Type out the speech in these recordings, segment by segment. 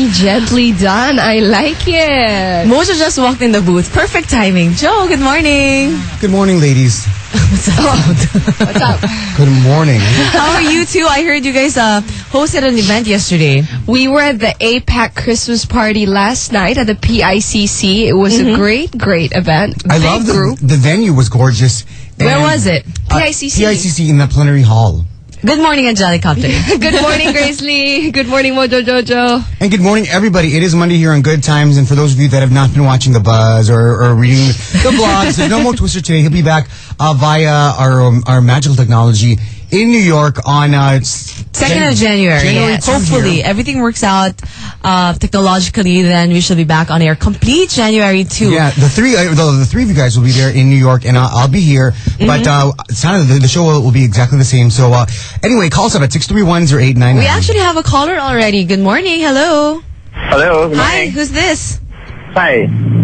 Gently done. I like it. Mojo just walked in the booth. Perfect timing. Joe, good morning. Good morning, ladies. What's up? What's up? Good morning. How are you two? I heard you guys hosted an event yesterday. We were at the APAC Christmas party last night at the PICC. It was a great event. I Big love group. the venue was gorgeous. Where was it? PICC. PICC in the plenary hall. Good morning, Angelica. Good morning, Grace Lee. Good morning, Mojo Jojo. And good morning, everybody. It is Monday here on Good Times, and for those of you that have not been watching The Buzz or reading the blogs, there's no more Twister today. He'll be back via our magical technology in New York on 2nd of January. January Hopefully, everything works out technologically. Then we should be back on air complete January 2. Yeah, the three of you guys will be there in New York, and I'll be here. But it's not, the show will be exactly the same. So anyway, call us up at 631-0899. We actually have a caller already. Good morning. Hello. Hello. Good Hi. morning. Who's this? Hi.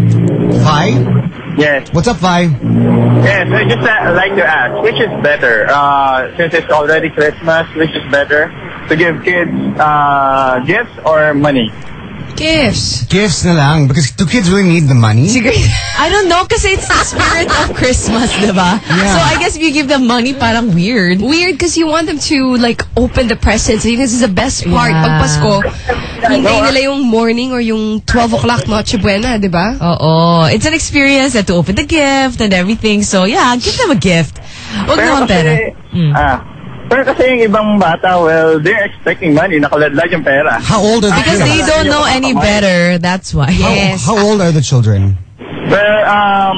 Vi? Yes. What's up, Vi? Yes. I just like to ask, which is better? Since it's already Christmas, which is better? To give kids gifts or money? Gifts. Gifts na lang, because do kids really need the money? I don't know kasi it's the spirit of Christmas, diba? Yeah. So I guess if you give them money, parang weird. Weird because you want them to like open the presents. This is the best part. Yeah. Pag Pasko, hintay nila yung morning or yung 12 o'clock Noche Buena, di ba? Oo. It's an experience to open the gift and everything. So yeah, give them a gift. Huwag naman pera. Pero kasi yung ibang bata, well, they're expecting money. Nakaladlad yung pera. How old are the Because kids? they don't know any better. That's why. Yes. How old are the children? Well,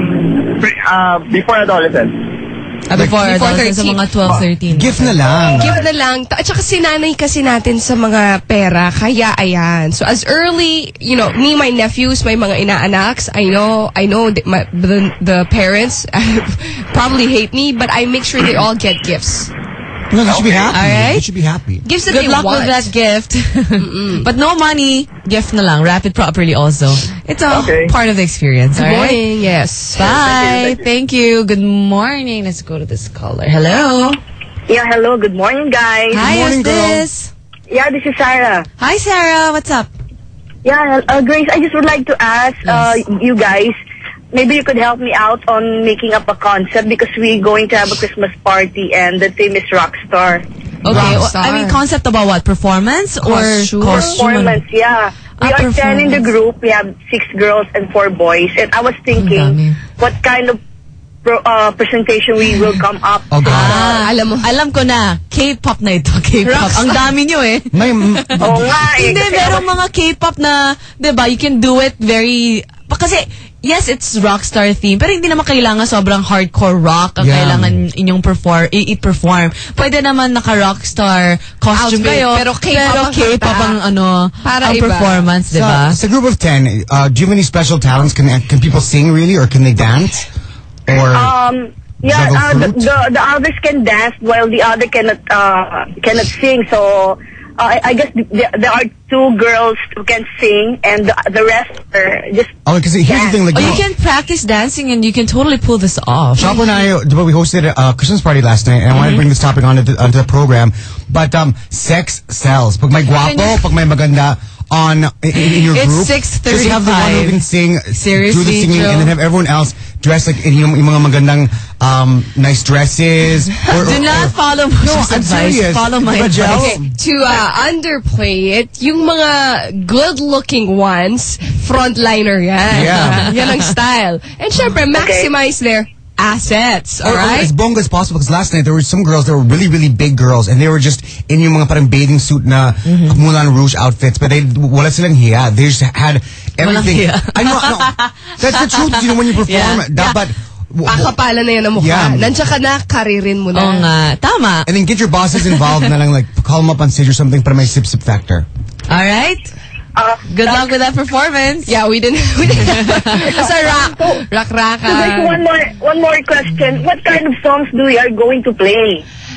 before adolescence. Before 13. sa mga 12, 13. Gift na lang. Give na lang. At saka sinanay kasi natin sa mga pera. Kaya ayan. So as early, me, my nephews, my mga inaanaks, I know the parents probably hate me, but I make sure they all get gifts. No, they should be happy. All right. They should be happy. Gifts that Good they luck want. with that gift. But no money, gift na lang. Wrap it properly also. It's a part of the experience. Good all right? morning. Yes. Bye. Thank you. Good morning. Let's go to this caller. Hello. Yeah, hello. Good morning, guys. Hi, morning, who's girl. this? Yeah, this is Sarah. Hi, Sarah. What's up? Yeah, Grace, I just would like to ask you guys, maybe you could help me out on making up a concept because we're going to have a Christmas party and the theme is Rockstar. Okay. Rockstar. I mean, concept about what? Performance or Costume? Performance, yeah. We are 10 in the group. We have 6 girls and 4 boys. And I was thinking what kind of presentation we will come up. Oh, God. Alam ko na. K-pop na ito. K-pop. Ang dami nyo eh. Oo nga eh. Hindi, Kasi merong mga K-pop na, diba, you can do it very, kasi, yes, it's rockstar theme, pero hindi naman kailangan sobrang hardcore rock ang kailangan inyong i-perform. Pwede naman naka-rockstar costume Outfit, kayo, pero K-pop ang para ang iba. performance, diba? Sa group of 10, do you have any special talents? Can people sing really, or can they dance? Or yeah, the others can dance while the other cannot sing. So I guess there are 2 girls who can sing and the rest are just. Oh, because here's the thing, like You can practice dancing and you can totally pull this off. Chopper and I, we hosted a Christmas party last night, and I wanted to bring this topic onto the program. But sex sells. Pag may guapo, pag may maganda in your It's group, 6:35. just have the one who can sing, Seriously, do the singing, Joe? and then have everyone else dressed like in yung mga magandang nice dresses. Do not follow Mojo's I'm advice. serious. Follow my Diba, Jel? advice. Okay, to underplay it, yung mga good-looking ones, frontliner yan. Yeah. Yan ang style. And syempre, maximize their assets, Or alright? as bonga as possible, because last night there were some girls that were really, really big girls, and they were just in yung mga parang bathing suit na Moulin Rouge outfits, but wala silang hiya. They just had everything. Walang hiya. I know, that's the truth. When you perform, dapat Pakapalan na yan ang mukha. Yeah. Nandiyan ka na, karirin mo na. Oo nga. Tama. and then get your bosses involved na lang, like call them up on stage or something para may sip-sip factor. All right. Good luck with that performance. Yeah, we didn't. Basta rock. So guys, one more question. What kind of songs we are going to play?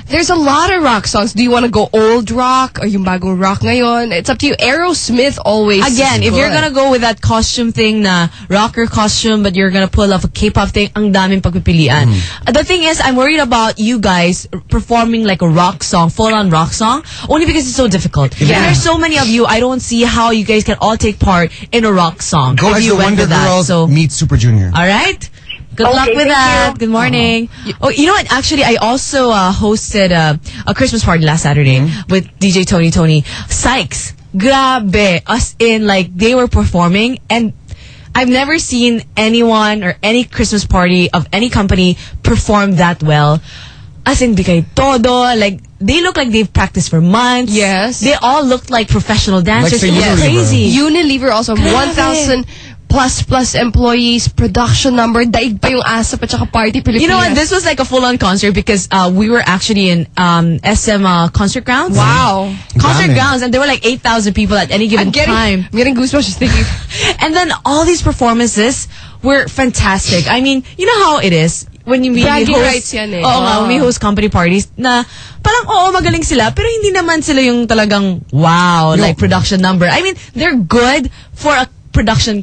There's a lot of rock songs. Do you want to go old rock or yung bagong rock ngayon? It's up to you. Aerosmith always. Again, if you're gonna go with that costume thing na rocker costume, but you're gonna pull off a K-pop thing, ang daming pagpipilian. The thing is, I'm worried about you guys performing like a rock song, full-on rock song, only because it's so difficult. Yeah. And there's so many of you, I don't see how you guys can all take part in a rock song. Go if as you the went Wonder with that. Girls So, meet Super Junior. all right. Good luck with thank that. you. Good morning. Oh, you know what? Actually, I also hosted a Christmas party last Saturday with DJ Tony. Sykes. Grabe. As in, like, they were performing, and I've never seen anyone or any Christmas party of any company perform that well. As in, di kay todo. Like, they look like they've practiced for months. Yes. They all look like professional dancers. Like It was Unilever. crazy. Unilever also, 1,000 plus employees, production number, daig pa yung ASAP at saka Party Pilipinas. You know what? This was like a full-on concert because we were actually in SM concert grounds. Wow. Concert Dami. grounds, and there were like 8,000 people at any given time. I'm getting goosebumps just thinking. And then all these performances were fantastic. I mean, you know how it is when you Bragging host, rights yan eh. Oo nga, when we host company parties na parang oo, magaling sila, pero hindi naman sila yung talagang wow, like production number. I mean, they're good for a production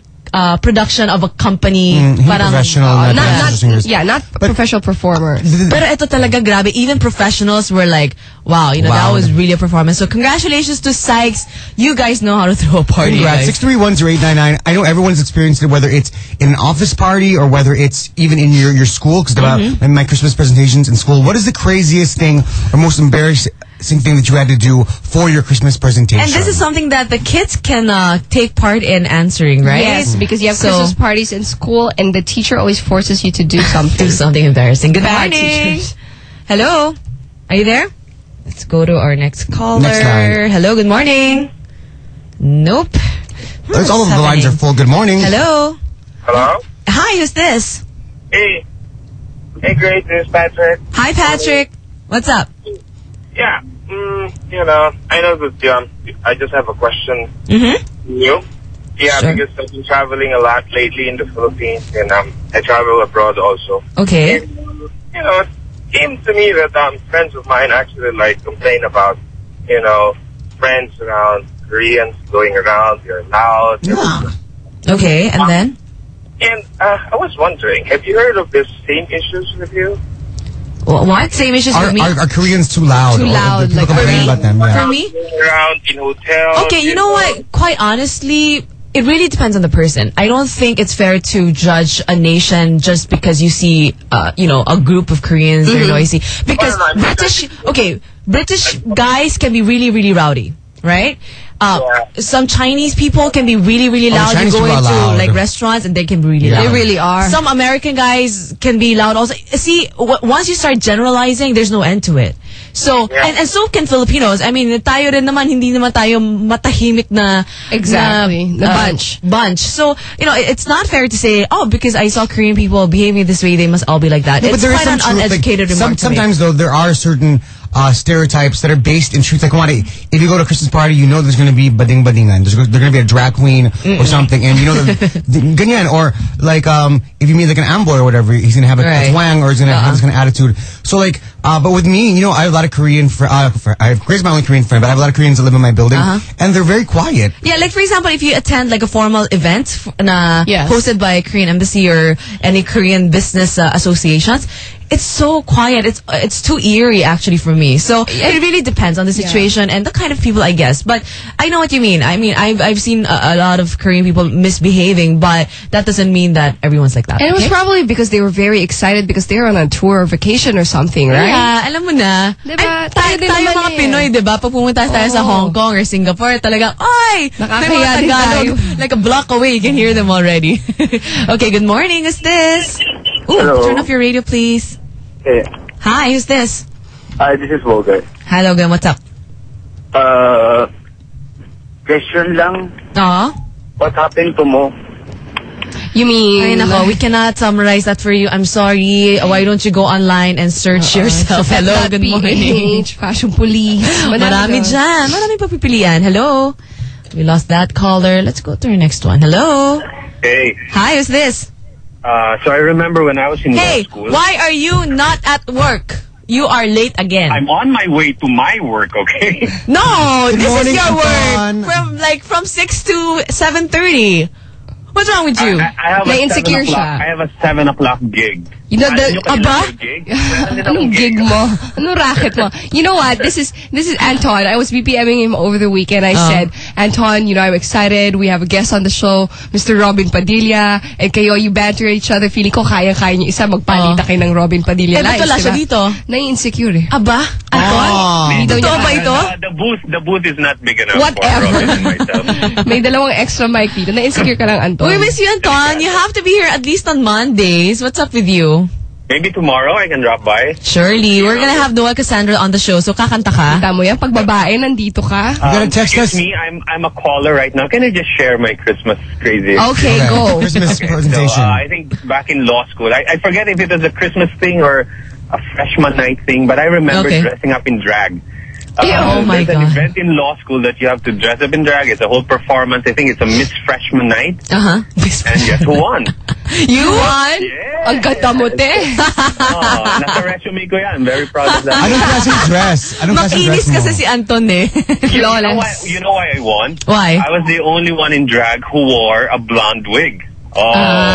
of a company. Parang professional, not professional performers. Pero ito talaga grabe. Even professionals were like, wow, you know, that was really a performance. So congratulations to Sykes. You guys know how to throw a party. Congrats. 6310899. I know everyone's experienced it, whether it's in an office party or whether it's even in your school. Because in my Christmas presentations in school, what is the craziest thing or most embarrassing thing that you had to do for your Christmas presentation? And this is something that the kids can take part in answering, right? Yes, because you have Christmas parties in school and the teacher always forces you to do something. Do something embarrassing. Good Bad morning. teachers. Hello? Are you there? Let's go to our next caller. Next line. Hello, good morning. Nope. All of the lines are full. Good morning. Hello? Hello? Hi, who's this? Hey. Hey, great. This is Patrick. Hi, Patrick. What's up? Yeah. You know, I know that I just have a question. Mm-hmm. You? Yeah, Sure. because I've been traveling a lot lately in the Philippines, and I travel abroad also. Okay. And, you know, it came to me that friends of mine actually like complain about, you know, friends around Koreans going around, they're loud. Okay, and then? And I was wondering, have you heard of this same issues with you? What? Same issues with me? Are Koreans too loud? Too Or loud, people like complain for me? about them, yeah. For me? Going around in hotels. Okay, you know what? Quite honestly, it really depends on the person. I don't think it's fair to judge a nation just because you see, you know, a group of Koreans that are noisy. Because British guys can be really, really rowdy, right? Some Chinese people can be really, really loud. You Chinese go people are into loud. like restaurants and they can be really loud. They really are. Some American guys can be loud also. See, once you start generalizing, there's no end to it. So, and so can Filipinos. I mean, tayo rin naman, hindi naman tayo matahimik na... Exactly. The bunch. So, you know, it's not fair to say, oh, because I saw Korean people behaving this way, they must all be like that. No, It's but there is quite an some truth, uneducated like, remark to make. sometimes, though, there are certain stereotypes that are based in truth. Like, come on, if you go to a Christmas party, you know there's going to be bading-badingan. There's going to be a drag queen or something. And you know, ganyan. Or, like, if you meet, like, an amboy or whatever, he's going to have a twang or he's going to have this kind of attitude. So, like, but with me, you know, I have a lot of Korean Grace's my only Korean friend, but I have a lot of Koreans that live in my building. And they're very quiet. Yeah, like, for example, if you attend, like, a formal event hosted by a Korean embassy or any Korean business associations, it's so quiet. It's too eerie, actually, for me. So it really depends on the situation and the kind of people, I guess. But I know what you mean. I mean, I've seen a lot of Korean people misbehaving, but that doesn't mean that everyone's like that. And it was probably because they were very excited because they were on a tour or vacation or something, right? Yeah, alam mo na. Diba? Tayo mga Pinoy, diba? Pag pumunta tayo sa Hong Kong or Singapore, talagang, ay! Nakakahiya din Tagalog. Like a block away, you can hear them already. Okay, good morning. Who's this? Ooh, Hello. turn off your radio, please. Hey. Hi, who's this? Hi, this is Volga. Hi, Logan. What's up? Question lang. What happened to Mo? You mean... Ay, nako, we cannot summarize that for you. I'm sorry. Why don't you go online and search yourself? Hello, good morning. Fashion police. Marami dyan. Marami papipilian. Hello. We lost that caller. Let's go to our next one. Hello. Hey. Hi, who's this? So I remember when I was in Hey, law school. why are you not at work? you are late again. I'm on my way to my work, okay? No, this morning, is your Anton. work. From 6 to 7:30. What's wrong with you? I have May a 7 insecure o'clock. siya. I have a 7 o'clock gig. You know, Aba? Anong gig mo? Anong racket mo? You know what? This is Anton. I was BPMing him over the weekend. I said, Anton, I'm excited. We have a guest on the show, Mr. Robin Padilla. And kayo, you banter each other. Feeling ko kaya-kaya niyo isa magpalita kayo ng Robin Padilla live. Ba't wala siya dito? Nai-insecure eh. Aba? Anton? Hindi daw Totoo niya ba kaya. ito? The booth is not big enough Whatever. for Robin and myself. May dalawang extra mic dito. Na-insecure ka lang, Anton. We miss you, Anton. You have to be here at least on Mondays. What's up with you? Maybe tomorrow I can drop by. Surely. We're gonna have Noel Cassandra on the show, so kakanta ka? Tama yan. Pag babae, nandito ka. You gotta text us. Excuse me, I'm a caller right now. Can I just share my Christmas crazy? Okay, go. Christmas Okay, presentation. So, I think back in law school, I forget if it was a Christmas thing or a freshman night thing, but I remember dressing up in drag. Oh my there's an God. event in law school that you have to dress up in drag. It's a whole performance. I think it's a Miss Freshman Night. Uh-huh. And guess who won? You won? Yeah. Ang ganda mo, te. Nasa resume ko yan. I'm very proud of that. Anong klaseng dress? Anong klaseng dress Makinis mo? kasi si Anton eh. You know why I won? Why? I was the only one in drag who wore a blonde wig. Oh.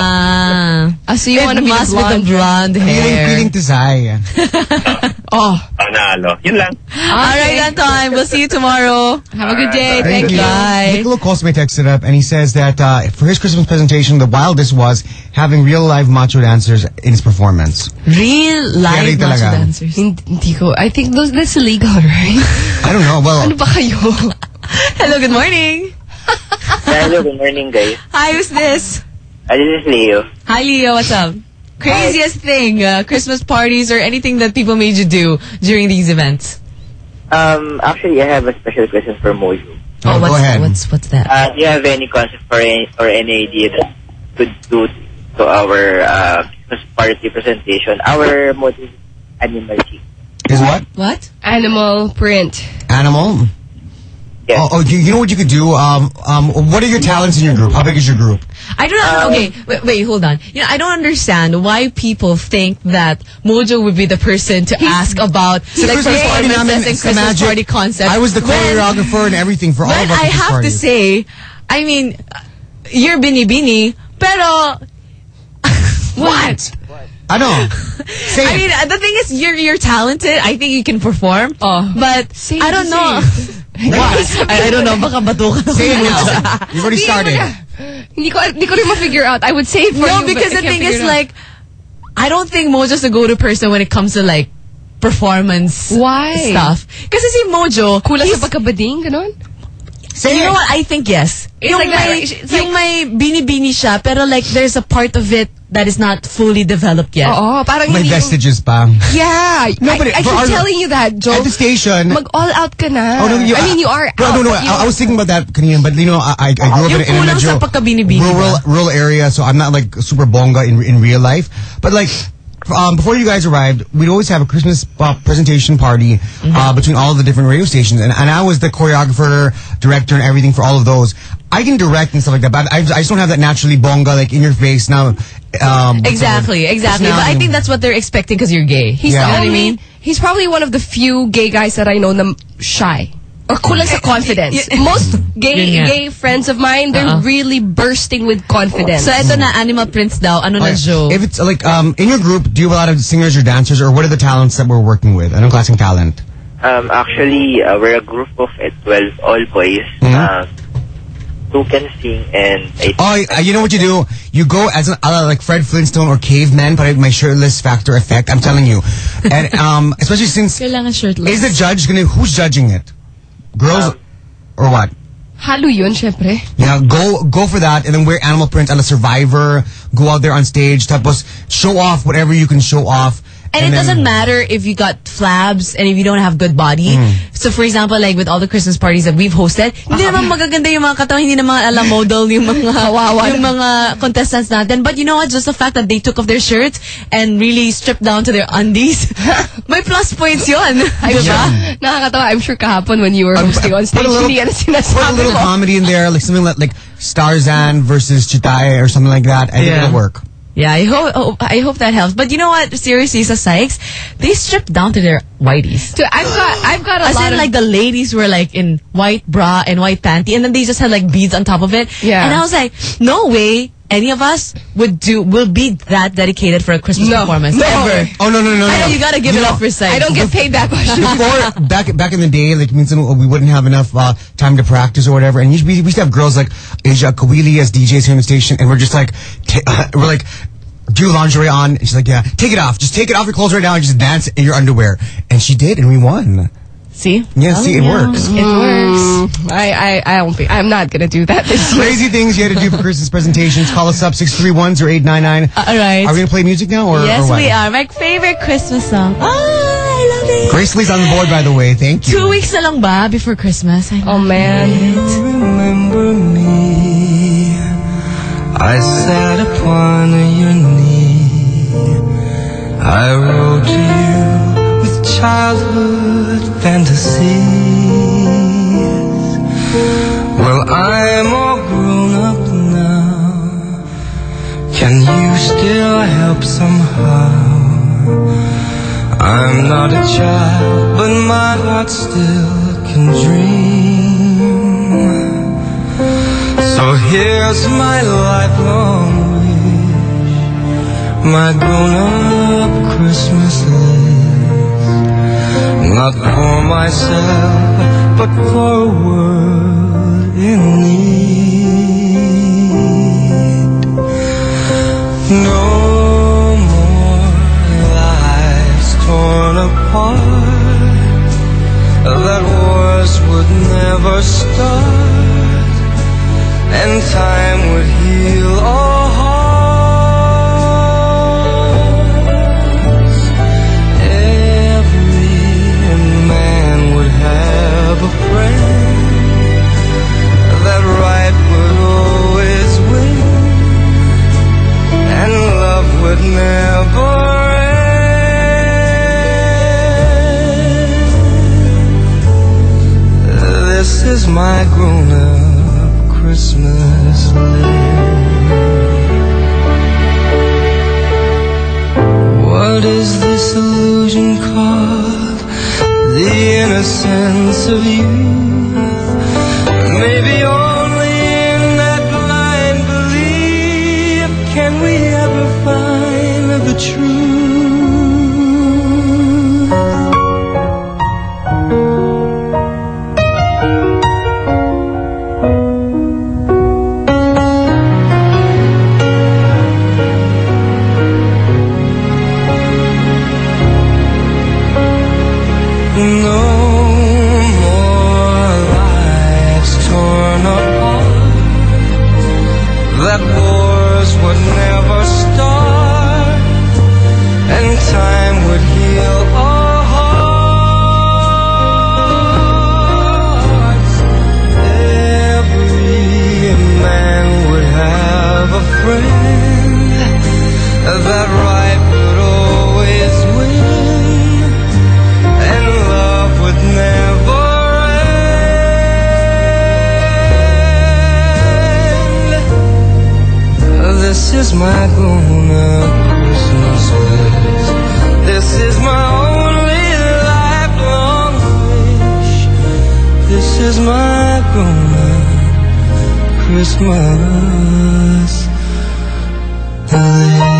So you want to It be must the be the blonde. blonde hair. Feeling to Zai. Oh. Panalo. Yun lang. Alright, Anton. We'll see you tomorrow. Have a good day. Thank Thank you. you. Bye. Niccolo Cosme texted up and he says that for his Christmas presentation, the wildest was having real live macho dancers in his performance. Real live Really macho talaga. dancers. Hindi ko. I think that's illegal, right? I don't know. Well, Ano ba kayo? Hello, good morning. Hello, good morning, guys. Hi, who's this? This is Leo. Hi, Leo. What's up? Craziest thing, Christmas parties or anything that people made you do during these events? Actually, I have a special question for Mojo. go ahead. What's that? Do you have any concept or any idea that could do to our Christmas party presentation? Our motive is animal chic. Is what? What? Animal print. Animal? Yes. Oh, you know what you could do? What are your talents in your group? How big is your group? I don't know. Okay, wait, hold on. I don't understand why people think that Mojo would be the person to ask about Christmas party namin performances and sa Christmas Magic. party concepts. I was the choreographer and everything for all Well, of our I Christmas have parties. to say, I mean, you're bini-bini, pero... What? I know. Say I it. mean, the thing is, you're talented. I think you can perform. But Say I it, don't say know. What? I don't know. Baka batukan Say it now. You've already started. Hindi ko rin ma-figure out. I would say it for you, No, but because I the can't thing figure is, it out. like, I don't think Mojo's a go-to person when it comes to, like, performance Why? stuff. Kasi si Mojo, Kulang he's- sa pagkabading, ganon? Say you it. know what? I think yes. It's like that, right? It's yung may bini-bini siya, pero like there's a part of it that is not fully developed yet. Oo, parang May hindi yung- vestiges pa. Yeah. No, but I for keep our- telling you that, Joe. At the station. Mag-all out ka na. Oh, no, I mean, you are no, out. No, but you- I was thinking about that kanina, but I grew up Yung in a kulang sa medyo pagkabini-bini rural area, so I'm not like super bonga in real life. But like, before you guys arrived, we'd always have a Christmas presentation party between all of the different radio stations, and I was the choreographer, director, and everything for all of those. I can direct and stuff like that, but I just don't have that naturally bonga, like in your face now. Exactly. But I personality. think that's what they're expecting because you're gay. He's Yeah. the You know what I only, mean? he's probably one of the few gay guys that I know na shy. Or kulang sa confidence. Most Yun nga. gay friends of mine, they're really bursting with confidence. So ito na, Animal Prince daw. Ano na, Joe? If it's like in your group, do you have a lot of singers or dancers, or what are the talents that we're working with? Anong klaseng talent? Actually, we're a group of 12 all boys. Who can sing and You know what you do? You go as like Fred Flintstone or Caveman, but my shirtless factor effect. I'm telling you, and especially since Kailangan shirtless. is the judge who's judging it? Girls or what? Halo yun, syempre. Yeah, go for that, and then wear animal print on a Survivor. Go out there on stage, tapos show off whatever you can show off. And it then- doesn't matter if you got flabs and if you don't have good body. So for example, like with all the Christmas parties that we've hosted, hindi naman magaganda yung mga katawan, hindi naman alam model yung mga yung mga contestants natin. But you know what? Just the fact that they took off their shirts and really stripped down to their undies, may plus points yun. Diba? Nakakatawa. I'm sure kahapon when you were hosting on stage, hindi yan Put a sinasabi little mo. comedy in there, like something like Starzan versus Chitae or something like that. I think it'll work. Yeah, I hope that helps. But you know what? Seriously, sa Sykes, they stripped down to their whiteies. So I've got a As lot in, of like, the ladies were like in white bra and white panty, and then they just had like beads on top of it. Yeah. And I was like, no way any of us will be that dedicated for a Christmas performance. No. Ever. Oh, no. You gotta give it up for Sykes. I don't get paid that much. Before, back in the day, like, means we wouldn't have enough time to practice or whatever. And we used to have girls like Asia Kawili as DJs here on the station, and we're just like, we're like, do your lingerie on. And she's like, yeah, take it off. Just take it off your clothes right now and just dance in your underwear. And she did, and we won. See? Yeah, see, it works. It works. I don't think I'm not gonna do that this year. Crazy things you had to do for Christmas presentations. Call us up 631-0899. All right. Are we gonna play music now or Yes, what? we are. My favorite Christmas song. Oh, I love it. Grace Lee's on the board, by the way. Thank you. 2 weeks na lang ba before Christmas? Oh man. Remember me, I sat upon your knee, I wrote to you with childhood fantasies. Well, I'm all grown up now, can you still help somehow? I'm not a child, but my heart still can dream. So here's my lifelong wish, my grown-up Christmas list. Not for myself, but for a world in need. No more lives torn apart, that wars would never start, and time would heal all hearts. Every man would have a friend, that right would always win, and love would never end. This is my grown-up Christmas list. What is this illusion called? The innocence of youth. Maybe only in that blind belief can we ever find the truth. No more lives torn apart, that wars would never start, and time would heal our hearts. Every man would have a friend, that right would always win, and love would never end. This is my grown-up Christmas list. This is my only lifelong wish. This is my grown-up Christmas list.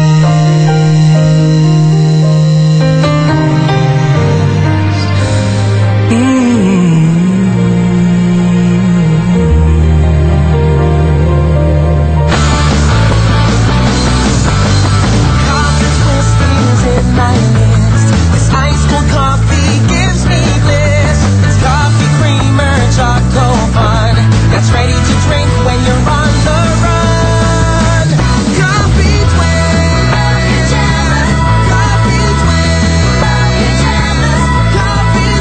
Ready to drink when you're on the run. Coffee Twist. Coffee Twist. Coffee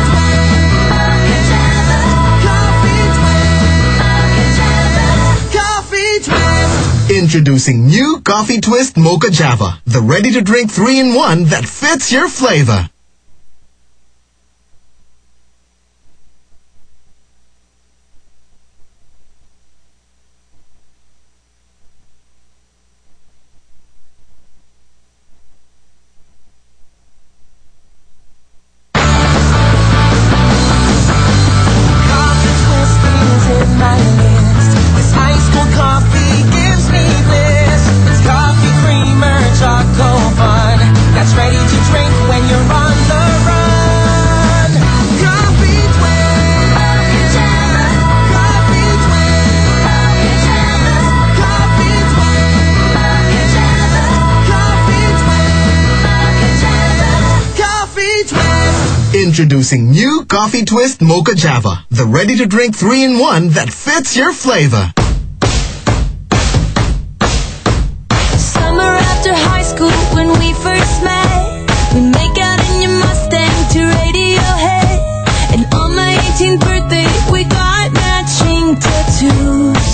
Twist. Coffee Twist. Coffee Twist. Introducing new Coffee Twist Mocha Java, the ready-to-drink 3-in-1 that fits your flavor. Introducing new Coffee Twist Mocha Java, the ready-to-drink 3-in-1 that fits your flavor. Summer after high school when we first met, we make out in your Mustang to Radiohead. And on my 18th birthday, we got matching tattoos.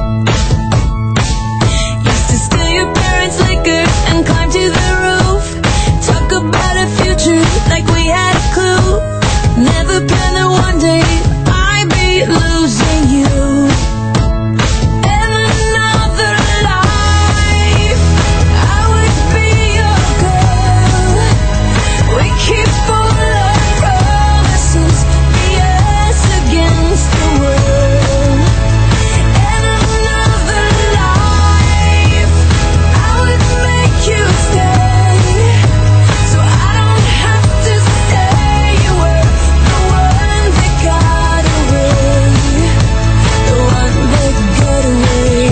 Used to steal your parents' liquor and climb to the roof. Talk about a future like we had a clue. Never planned that one day I'd be losing you. In another life, I would be your girl. We keep full of promises, be us against the world. In another life, I would make you stay, so I don't have to say you were the one that got away, the one that got away.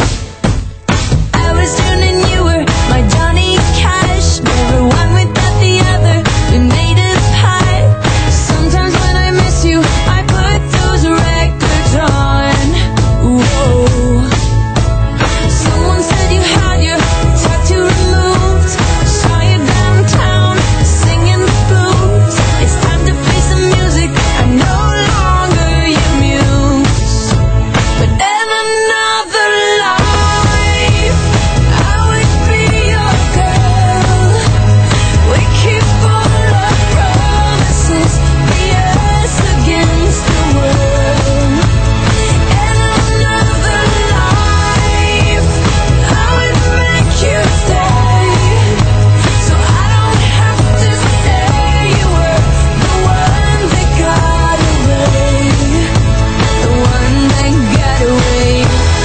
I was June and you were my Johnny Cash, never one without the other, we made a pact. Sometimes when I miss you, I put those records on. Whoa. Someone said you had your tattoo removed. Saw you downtown singing the blues. It's time to face the music. I'm no longer your muse. But in another life, I would be your girl. We keep full of promises, be us against the world. In another life, I would make you stay, so I don't have to say you were the one that got away, the one that got away.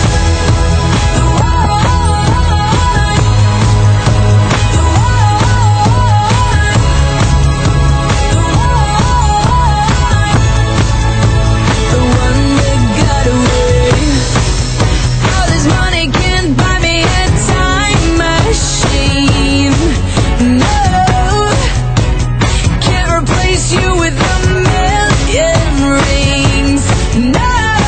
The one that got away. All this money can't buy me a time machine. No, can't replace you with a million rings. No,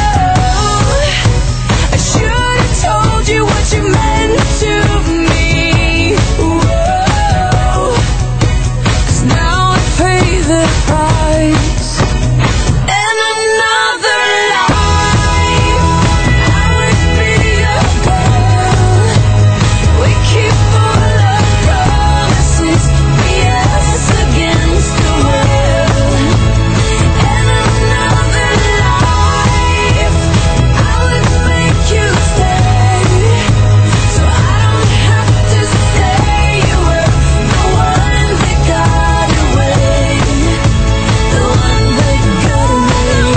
I should have told you what you meant to me. Whoa, 'cause now I pay the price. In another life, I would be your girl. We keep full of promises, be us against the world. In another life, I would make you stay, so I don't have to say you were the one that got away, the one that got away.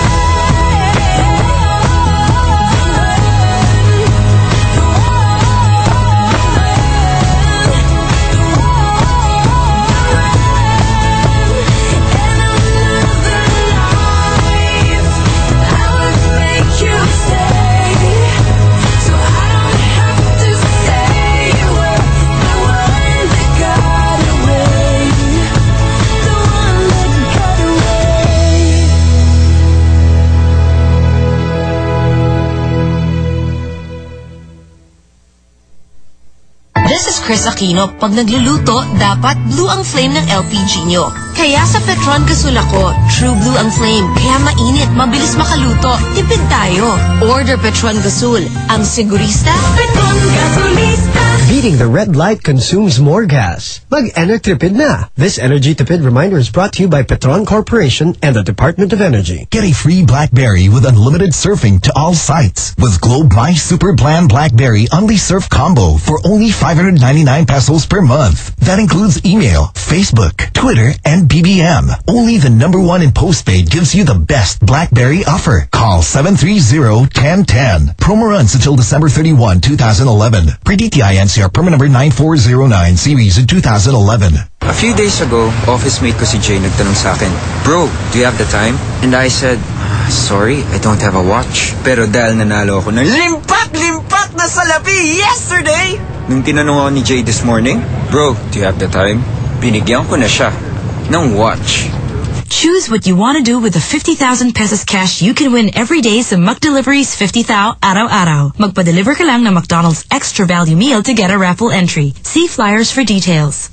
This is Chris Aquino. Pag nagluluto, dapat blue ang flame ng LPG nyo. Kaya sa Petron Gasol ako, true blue ang flame. Kaya mainit, mabilis makaluto. Tipid tayo. Order Petron Gasol. Ang sigurista, Petron Gasolista. Beating the red light consumes more gas. Mag-Enertipid na. This Energy Tipid reminder is brought to you by Petron Corporation and the Department of Energy. Get a free BlackBerry with unlimited surfing to all sites with Globe My Super Plan BlackBerry Unli Surf Combo for only 599 pesos per month. That includes email, Facebook, Twitter, and BBM. Only the #1 in postpaid gives you the best BlackBerry offer. Call 730-1010. Promo runs until December 31, 2011. Pre-DTI NCR permit number 9409 series in 2011. A few days ago, office mate ko si Jay nagtanong sa akin, "Bro, do you have the time?" And I said, "Sorry, I don't have a watch." Pero dahil nanalo ako ng limpat na salapi yesterday! Nung tinanong ako ni Jay this morning, "Bro, do you have the time?" Binigyan ko na siya ng watch. Choose what you want to do with the 50,000 pesos cash you can win every day sa McDelivery's 50,000 Araw-Araw. Magpa-deliver ka lang ng McDonald's Extra Value Meal to get a raffle entry. See flyers for details.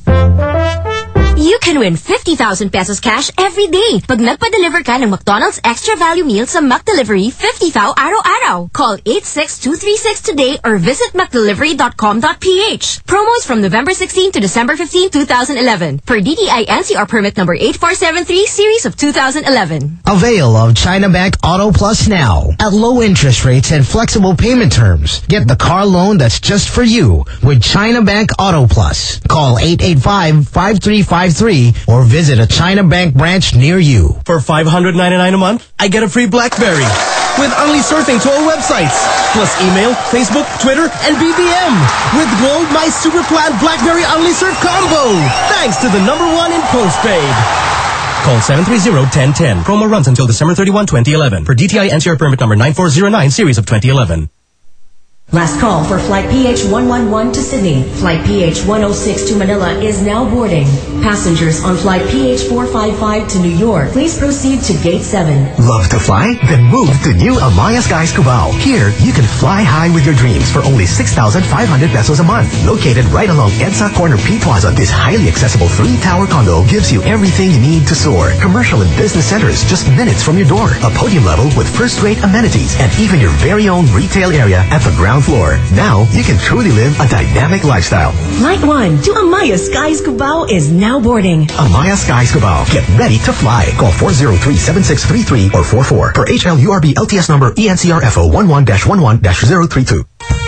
You can win 50,000 pesos cash every day pag nagpa-deliver ka ng McDonald's Extra Value Meal sa McDelivery 50,000 Araw-Araw. Call 86236 today or visit mcdelivery.com.ph. Promos from November 16 to December 15, 2011. Per DTI NCR permit number 8473 series of 2011. Avail of China Bank Auto Plus now at low interest rates and flexible payment terms. Get the car loan that's just for you with China Bank Auto Plus. Call 885-5353 or visit a China Bank branch near you. For $599 a month, I get a free BlackBerry with only surfing to all websites, plus email, Facebook, Twitter, and BBM with Globe My Super Plan BlackBerry Only Surf Combo. Thanks to the #1 in postpaid. Call 730-1010. Promo runs until December 31, 2011. For DTI NCR permit number 9409 series of 2011. Last call for Flight PH111 to Sydney. Flight PH106 to Manila is now boarding. Passengers on Flight PH455 to New York, please proceed to Gate 7. Love to fly? Then move to new Amaya Skies Cubao. Here, you can fly high with your dreams for only 6,500 pesos a month. Located right along EDSA Corner P Plaza, this highly accessible 3-tower condo gives you everything you need to soar. Commercial and business centers just minutes from your door. A podium level with first-rate amenities and even your very own retail area at the ground floor. Now, you can truly live a dynamic lifestyle. Flight 1 to Amaya Skies Cubao is now boarding. Amaya Skies Cubao. Get ready to fly. Call 403-7633 or 44 for HLURB LTS number ENCRFO 11-11-032.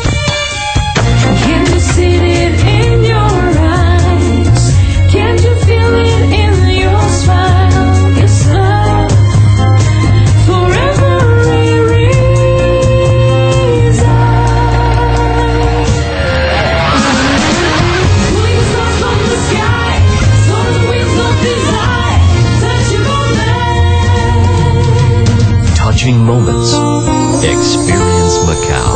Can you see it in your eyes? Can't you feel it in your smile? It's love forever wings up from the sky, so the wings of desire touch your land. Touching moments. Experience Macau.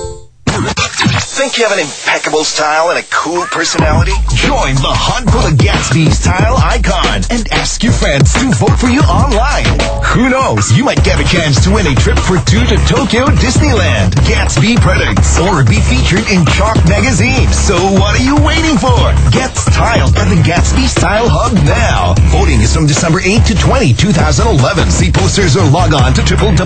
Think you have an impeccable style and a cool personality? Join the hunt for the Gatsby Style Icon and ask your friends to vote for you online. Who knows, you might get a chance to win a trip for 2 to Tokyo Disneyland, Gatsby products, or be featured in Chalk magazine. So what are you waiting for? Get styled at the Gatsby Style Hub now. Voting is from December 8 to 20, 2011. See posters or log on to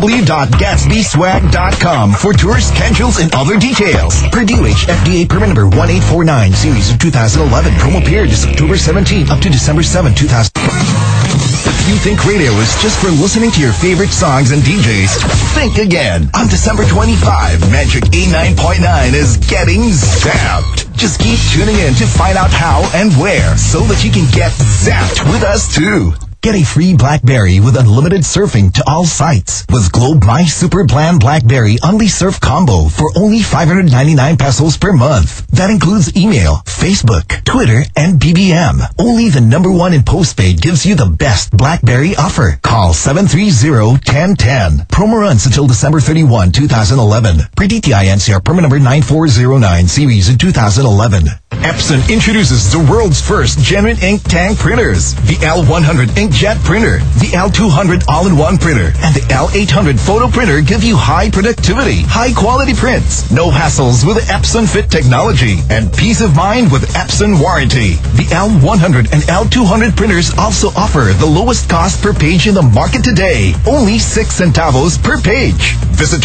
www.gatsbyswag.com for tour schedules and other details. Per DOH FDA permit number 1849 series of 2011. Promo period is October 17 up to December 7, 2000. If you think radio is just for listening to your favorite songs and DJs, think again. On December 25, Magic 89.9 is getting zapped. Just keep tuning in to find out how and where so that you can get zapped with us too. Get a free BlackBerry with unlimited surfing to all sites with Globe My Super Plan BlackBerry Only Surf Combo for only 599 pesos per month. That includes email, Facebook, Twitter, and BBM. Only the #1 in postpaid gives you the best BlackBerry offer. Call 730-1010. Promo runs until December 31, 2011. Per DTI NCR permit number 9409 series in 2011. Epson introduces the world's first genuine ink tank printers. The L100 inkjet printer, the L200 all-in-one printer, and the L800 photo printer give you high productivity, high quality prints, no hassles with Epson Fit technology, and peace of mind with Epson warranty. The L100 and L200 printers also offer the lowest cost per page in the market today, only 6 centavos per page. Visit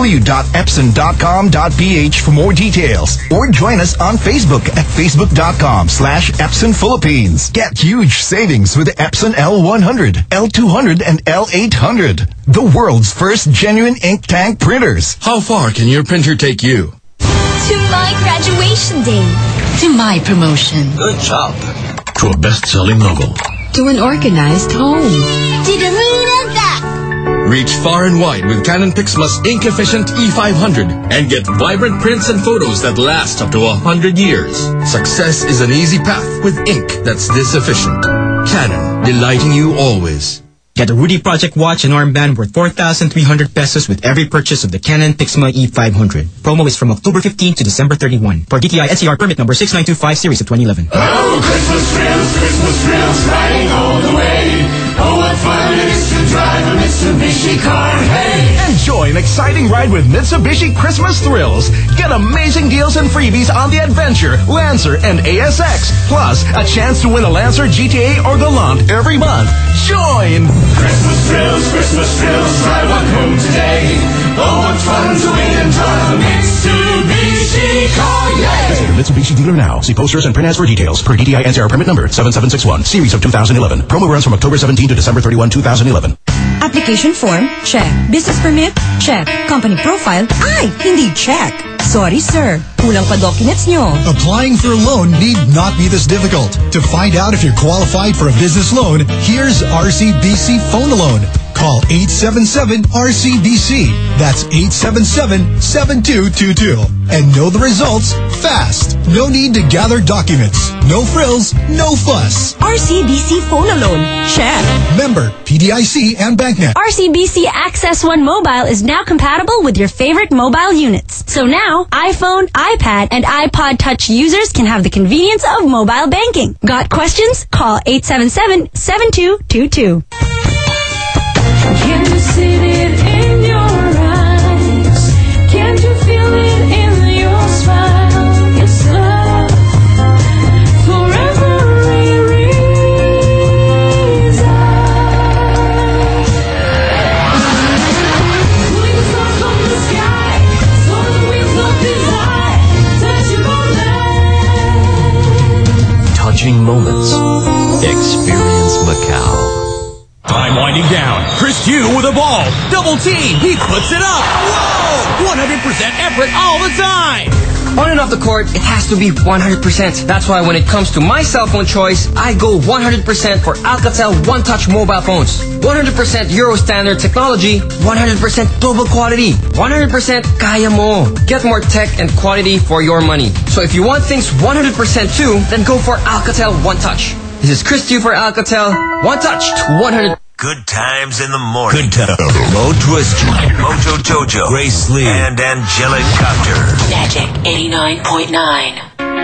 www.epson.com.ph for more details, or join us on Facebook at facebook.com/Epson Philippines. Get huge savings with the Epson L100, L200, and L800. The world's first genuine ink tank printers. How far can your printer take you? To my graduation day. To my promotion. Good job. To a best-selling novel. To an organized home. To the moon and back. Reach far and wide with Canon Pixmas ink-efficient E500 and get vibrant prints and photos that last up to 100 years. Success is an easy path with ink that's this efficient. Canon, delighting you always. Get a Rudy Project watch and armband worth 4,300 pesos with every purchase of the Canon Pixma E500. Promo is from October 15 to December 31. For DTI NCR permit number 6925 series of 2011. Oh, Christmas thrills, riding all the way. Oh, what fun it is to drive a Mitsubishi car, hey! Enjoy an exciting ride with Mitsubishi Christmas Thrills. Get amazing deals and freebies on the Adventure, Lancer, and ASX. Plus, a chance to win a Lancer, GTA, or Galant every month. Join! Christmas thrills, drive one home today. Oh, what fun to win and drive a Mitsubishi car, yeah! Visit your Mitsubishi dealer now. See posters and print ads for details. Per DTI NCR permit number 7761, series of 2011. Promo runs from October 17 to December 31, 2011. Application form? Check. Business permit? Check. Company profile? Ay, hindi check. Sorry, sir. Kulang pa documents nyo. Applying for a loan need not be this difficult. To find out if you're qualified for a business loan, here's RCBC Phone Loan. Call 877-RCBC. That's 877-7222. And know the results fast. No need to gather documents. No frills, no fuss. RCBC Phone Loan. Check. Member, PDIC and BankNet. RCBC Access One Mobile is now compatible with your favorite mobile units. So now, iPhone, iPad, and iPod Touch users can have the convenience of mobile banking. Got questions? Call 877-7222. Can you see it in your eyes? Can't you feel it in your smile? It's love forever resides. Pulling the stars from the sky, so the winds of desire touch your life. Touching moments. Experience Macau. Time winding down. Chris Yu with a ball. Double team. He puts it up. Whoa! 100% effort all the time. On and off the court, it has to be 100%. That's why when it comes to my cell phone choice, I go 100% for Alcatel One Touch mobile phones. 100% Euro standard technology, 100% global quality, 100% kaya mo. Get more tech and quality for your money. So if you want things 100% too, then go for Alcatel One Touch. This is Chris Yu for Alcatel One Touch to 100. Good times in the morning. Good times. Mo Twister, Mojo Jojo, Grace Lee, and Angelic Copter. Magic 89.9.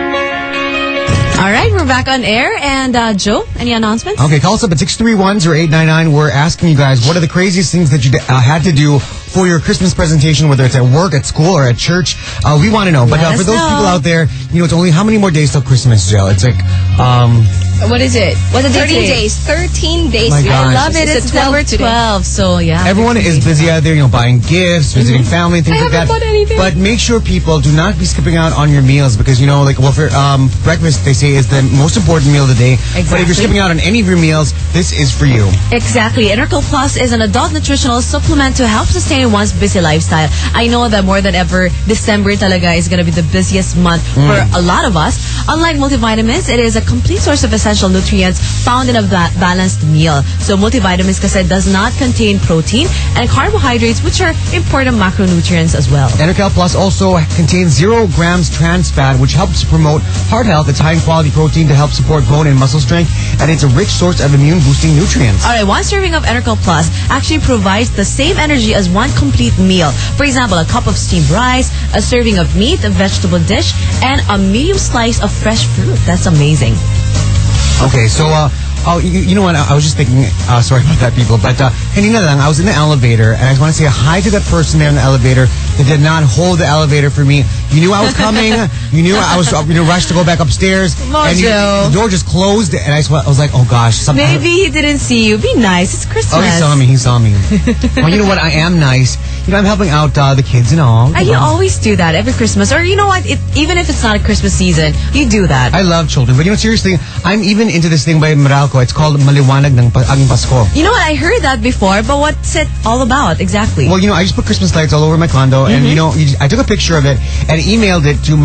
All right, we're back on air. And Joe, any announcements? Okay, call us up at 631-0899. We're asking you guys, what are the craziest things that you had to do for your Christmas presentation, whether it's at work, at school, or at church? We want to know. But for those people out there, it's only how many more days till Christmas, Jill? It's like, what is it? What's the 13 days. 13 days. My I gosh. love it. It's December 12, so yeah. Everyone is busy out there, buying gifts, visiting family, things like that. I haven't bought anything. But make sure, people, do not be skipping out on your meals because, for breakfast, they say, is the most important meal of the day. Exactly. But if you're skipping out on any of your meals, this is for you. Exactly. Enercal Plus is an adult nutritional supplement to help sustain one's busy lifestyle. I know that more than ever, December talaga is going to be the busiest month for a lot of us. Unlike multivitamins, it is a complete source of essential nutrients found in a balanced meal. So multivitamins kasi does not contain protein and carbohydrates, which are important macronutrients as well. Enercal Plus also contains 0 grams trans fat, which helps promote heart health. It's high in quality protein to help support bone and muscle strength, and it's a rich source of immune-boosting nutrients. All right, one serving of Enercal Plus actually provides the same energy as one complete meal. For example, a cup of steamed rice, a serving of meat, a vegetable dish, and a medium slice of fresh fruit. That's amazing. Okay, so you know what? I was just thinking. Sorry about that, people. But kanina lang, I was in the elevator, and I just want to say hi to that person there in the elevator that did not hold the elevator for me. You knew I was coming. You knew I was rushed to go back upstairs. Mojo. And the door just closed, and I was like, oh gosh. Maybe he didn't see you. Be nice. It's Christmas. Oh, he saw me. Well, you know what? I am nice. I'm helping out the kids and all. You always do that every Christmas. Or you know what? Even if it's not a Christmas season, you do that. I love children. But seriously, I'm even into this thing by Meralco. It's called Maliwanag ng ang Pasko. You know what? I heard that before, but what's it all about exactly? Well, I just put Christmas lights all over my condo, and I took a picture of it and emailed it to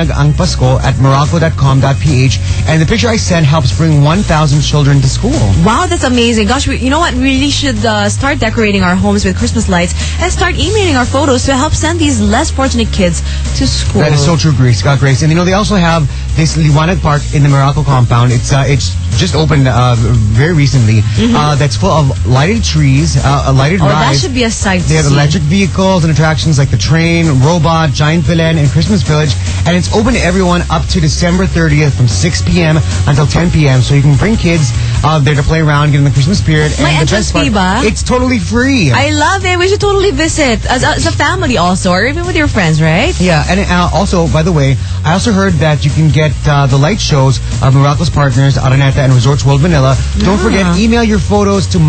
maliwanagangpasko@meralco.com.ph, and the picture I sent helps bring 1,000 children to school. Wow, that's amazing. Gosh, you know what? We really should start decorating our homes with Christmas lights and start emailing our photos to help send these less fortunate kids to school. That is so true, Grace. And they also have this Liwanag Park in the Meralco compound. It's just opened very recently. That's full of lighted trees, lighted rides. That should be a sight. They have electric vehicles and attractions like the train, robot, giant villain, and Christmas Village. And it's open to everyone up to December 30th from 6 p.m. until 10 p.m. So you can bring kids there to play around, get in the Christmas spirit. May entrance fee ba? It's totally free. I love it. We should totally visit as a family also, or even with your friends, right? Yeah, and also, by the way, I also heard that you can get the light shows of Meralco's partners, Araneta and Resorts World Manila. Don't forget, email your photos to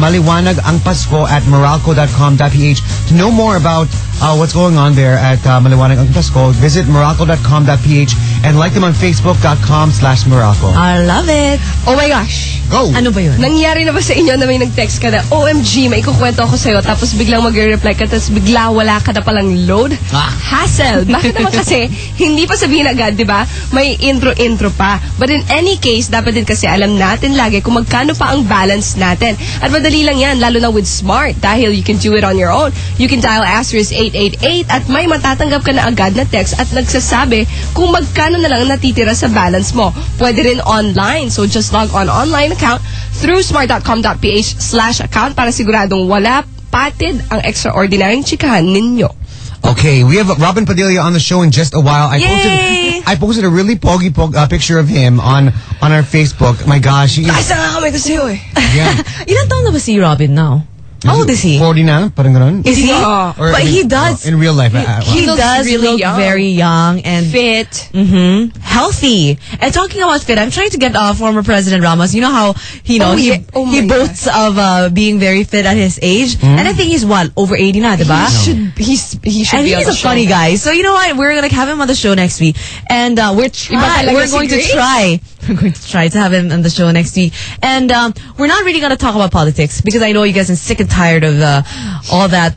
maliwanagangpasko@meralco.com.ph to know more about what's going on there at Maliwanag Ang Pasko. Visit meralco.com.ph and like them on facebook.com/Meralco. I love it. Oh my gosh. Go! Ano ba yun? Nangyari na ba sa inyo na may nag-text ka na, OMG, may kukwento ako sa'yo, tapos biglang mag-reply ka, tapos bigla wala ka na palang load? Hassle. Bakit naman kasi, hindi pa sabihin agad, di ba? May intro pa. But in any case, dapat din kasi alam natin lagi kung magkano pa ang balance natin. At madali lang yan, lalo na with Smart, dahil you can do it on your own. You can dial *888 at may matatanggap ka na agad na text at nagsasabi kung magkano na lang natitira sa balance mo. Pwede rin online. So just log on online account through smart.com.ph/account para siguradong wala patid ang extraordinaryong chikahan ninyo. Okay, we have Robin Padilla on the show in just a while. I posted a really pogi picture of him on our Facebook. My gosh, Ay, saan kami ito sa'yo eh. Yeah. Ilan taon na ba si Robin now? How old is he? 40 na, parang ganun. Is he? But he does. In real life. He does really look young. very young and fit. Healthy. And talking about fit, I'm trying to get former President Ramos. You know how he boasts of being very fit at his age. And I think he's what, over 80 na, diba? He should and be on he's the a funny guy. So you know what? We're gonna have him on the show next week. And we're going to try to have him on the show next week. And we're not really gonna talk about politics because I know you guys are sick and tired of all that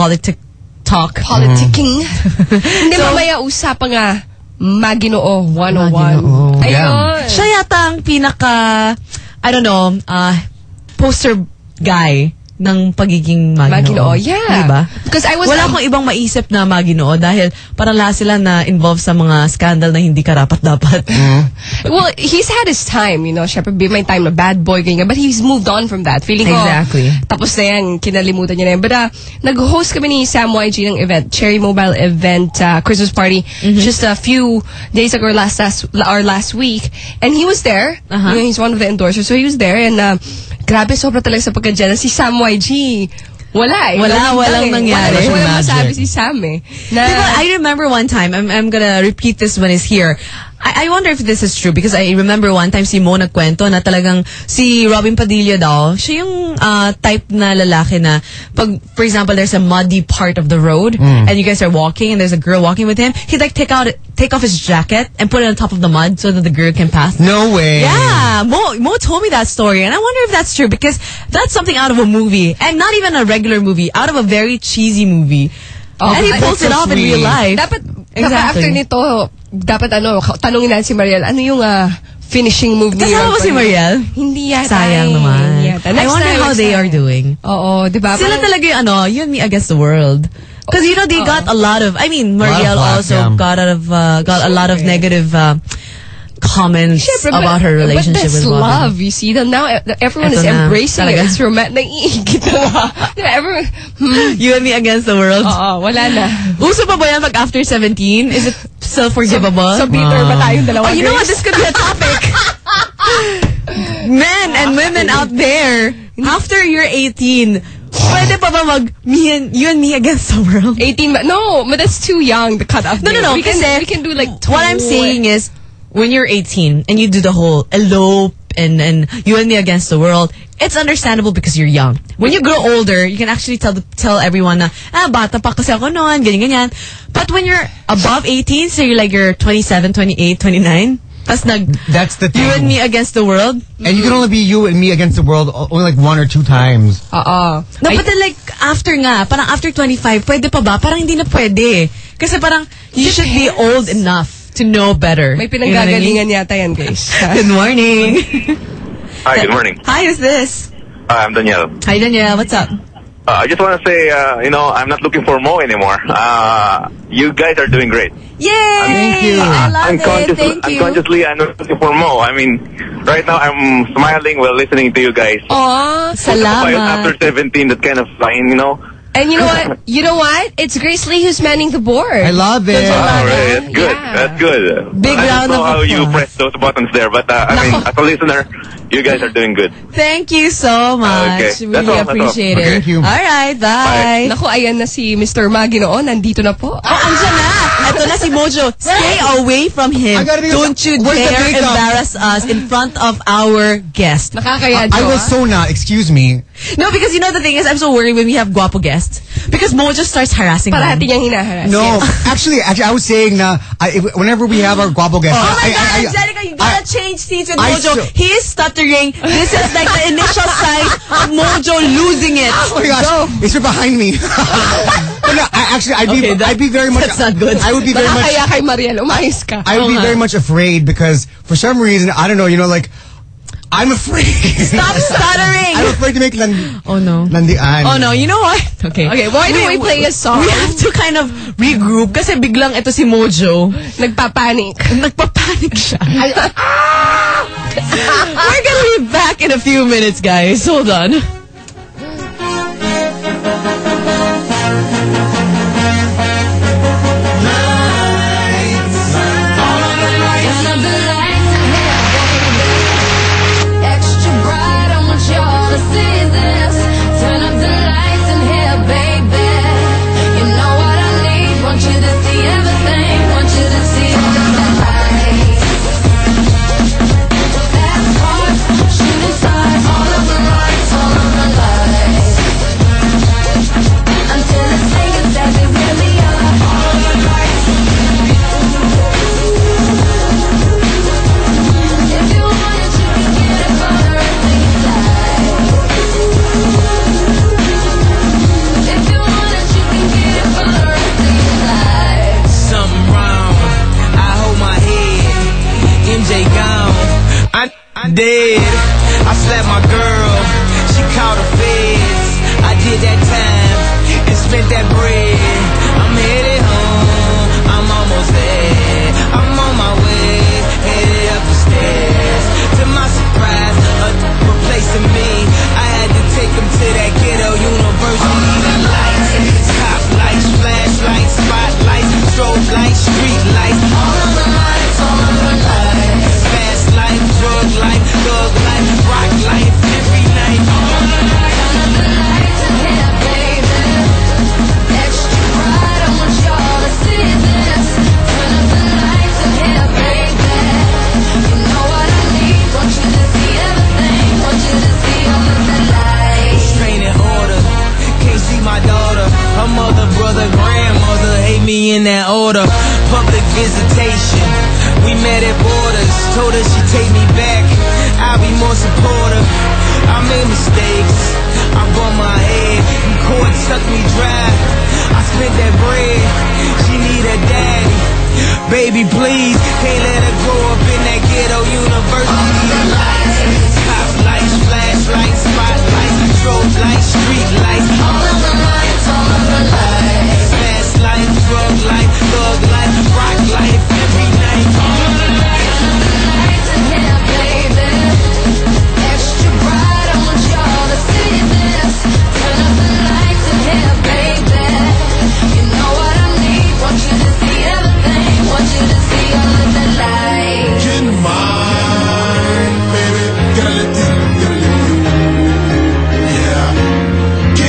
politicking. Hindi, mamaya usapan nga Maginoo 101. Ayun. Siya yata ang pinaka, I don't know, poster guy ng pagiging Maginoo. Yeah. Diba? Because wala akong ibang maisip na Maginoo dahil parang lahat sila na involved sa mga scandal na hindi karapat-dapat. Well, he's had his time, you know. Siyempre, may time na bad boy, ganyan. But he's moved on from that. Feeling ko, exactly. Tapos na yan, kinalimutan niya na yan. But nag-host kami ni Sam YG ng event, Cherry Mobile event, Christmas party, just a few days ago or last week. And he was there. You know, he's one of the endorsers. So he was there and grabe, sobra talaga sa pagkadyan. Si Sam YG, wala eh. Walang nangyari. Wala masabi si Sam eh. I remember one time, I'm gonna repeat this when he's here. I wonder if this is true because I remember one time si Mo nagkwento na talagang si Robin Padilla daw, siya yung type na lalaki na pag, for example, there's a muddy part of the road and you guys are walking and there's a girl walking with him, he'd like take off his jacket and put it on top of the mud so that the girl can pass. No way. Yeah, Mo told me that story and I wonder if that's true because that's something out of a movie and not even a regular movie, out of a very cheesy movie. And he pulls it off in real life. Dapat after nito, dapat tanungin natin si Mariel, ano yung finishing move niya? Kasama mo si Mariel? Hindi yata. Sayang naman. Yata. I wonder how they are doing. Oo, diba? Sila talaga yung You and Me Against the World. Because you know they got a lot of, I mean, Mariel also got a lot of negative comments about her relationship with Robin. But that's love, you see them now. Everyone is embracing it. It's romantic. Everyone, You and Me Against the World. Wala na. Uso pa ba yan mag after 17? Is it still forgivable? So bitter ba tayong dalawa? You know what? This could be a topic. Men and women out there, after you're 18, pwede pa ba You and Me Against the World? 18 No, but that's too young, the cutoff. No. We can do like 2. What I'm saying is, when you're 18 and you do the whole elope and You and Me Against the World, it's understandable because you're young. When you grow older, you can actually tell everyone na, bata pa kasi ako noon, ganyan. But when you're above 18, so you're 27, 28, 29, that's the thing. You and Me Against the World. And you can only be You and Me Against the World only like 1 or 2 times. No, but then parang after 25, pwede pa ba? Parang hindi na pwede. Kasi parang you should be old enough to know better. May pinanggagalingan yata yan, guys. Good morning. Hi, good morning. Hi, who's this? I'm Daniel. Hi, Daniel. What's up? I just want to say, I'm not looking for Mo anymore. You guys are doing great. Yay! Thank you. I love it. Thank you. Unconsciously, I'm looking for more. I mean, right now I'm smiling while listening to you guys. Aw, salamat. After 17, that kind of line, you know. And you know what? You know what? It's Grace Lee who's manning the board. I love it. All right, that's good. Yeah. That's good. Big I round don't know of how you applause. press those buttons there, but I mean, as a listener, you guys are doing good. Thank you so much. Okay. Really That's all. appreciate it. Okay. Thank you. All right, bye. Naku, ayan na si Mr. Maginoon. Nandito na po. Oh, andyan na. Ito na si Mojo. Stay away from him. I gotta be- Don't you Where's the dare makeup? embarrass us in front of our guest. Nakakaya, I Jo, was so not. Excuse me. No, because you know the thing is, I'm so worried when we have guapo guests. Because Mojo starts harassing Parati him. niyang hinaharas. No, Yes. actually, I was saying na whenever we have our guapo guests. Oh my God, Angelica, you gotta change seats with Mojo. He is stuttering. This is like the initial sign of Mojo losing it. Oh my gosh, it's right behind me. But no, I'd be very much. That's not good. I would be very much. Nakakaya kay Mariel. Umayos ka. I would be very much afraid because for some reason I don't know. You know, like I'm afraid. Stop stuttering. I'm afraid to make Oh no. landian. Oh no, you know what? Okay. Okay, why don't we play a song? We have to kind of regroup kasi biglang ito si Mojo. Nagpapanik. Nagpapanik siya. We're gonna be back in a few minutes, guys. Hold on. Extra bright, I want y'all to see this. Turn up the lights in here, baby. You know what I need. Want you to see everything. Want you to see all of the lights. Fast cars, shooting stars, all of the lights, all of the lights. Until it's taken as we really are. All of the lights. If you want it, you can get it for the rest of your life. If you want it, you can get it for the rest of your life. Something wrong. I hold my head. MJ gone. I'm dead. I slapped my girl. She called the feds. I did that time and spent that bread. I'm headed home. I'm almost there. I'm on my way. Headed up the stairs. To my surprise, replacing me. I had to take him to that ghetto university. The lights, top lights, flashlights, spotlights, strobe lights, street lights. All of the lights, all of the lights. Fast life, drug life, thug life, rock life, every night. All of the lights, all of the lights in here, baby. Extra bright, I want y'all to see this. Turn up the lights in here, baby. You know what I need. Want you to see everything. Want you to see all of the lights. Restraining order, can't see my daughter. Her mother, brother, grandmother hate me in that order. Public visitation, we met at borders. Told her she'd take me back, I'll be more supportive. I made mistakes, I bumped my head. In court sucked me dry, I spent that bread. She need a daddy, baby please. Can't let her grow up in that ghetto university. The lights, top lights, flashlights, spotlights, strobe lights, street lights. All of the lights, all of the lights. Fast life, drug life, thug life, rock life, every night. All of the lights, all of the lights in here, baby. Extra bright, I want y'all to see this. Turn up the lights in here, baby. You know what I need. Want you to see everything. Want you to see all of the lights. Get mine, baby. Gotta let you. Yeah.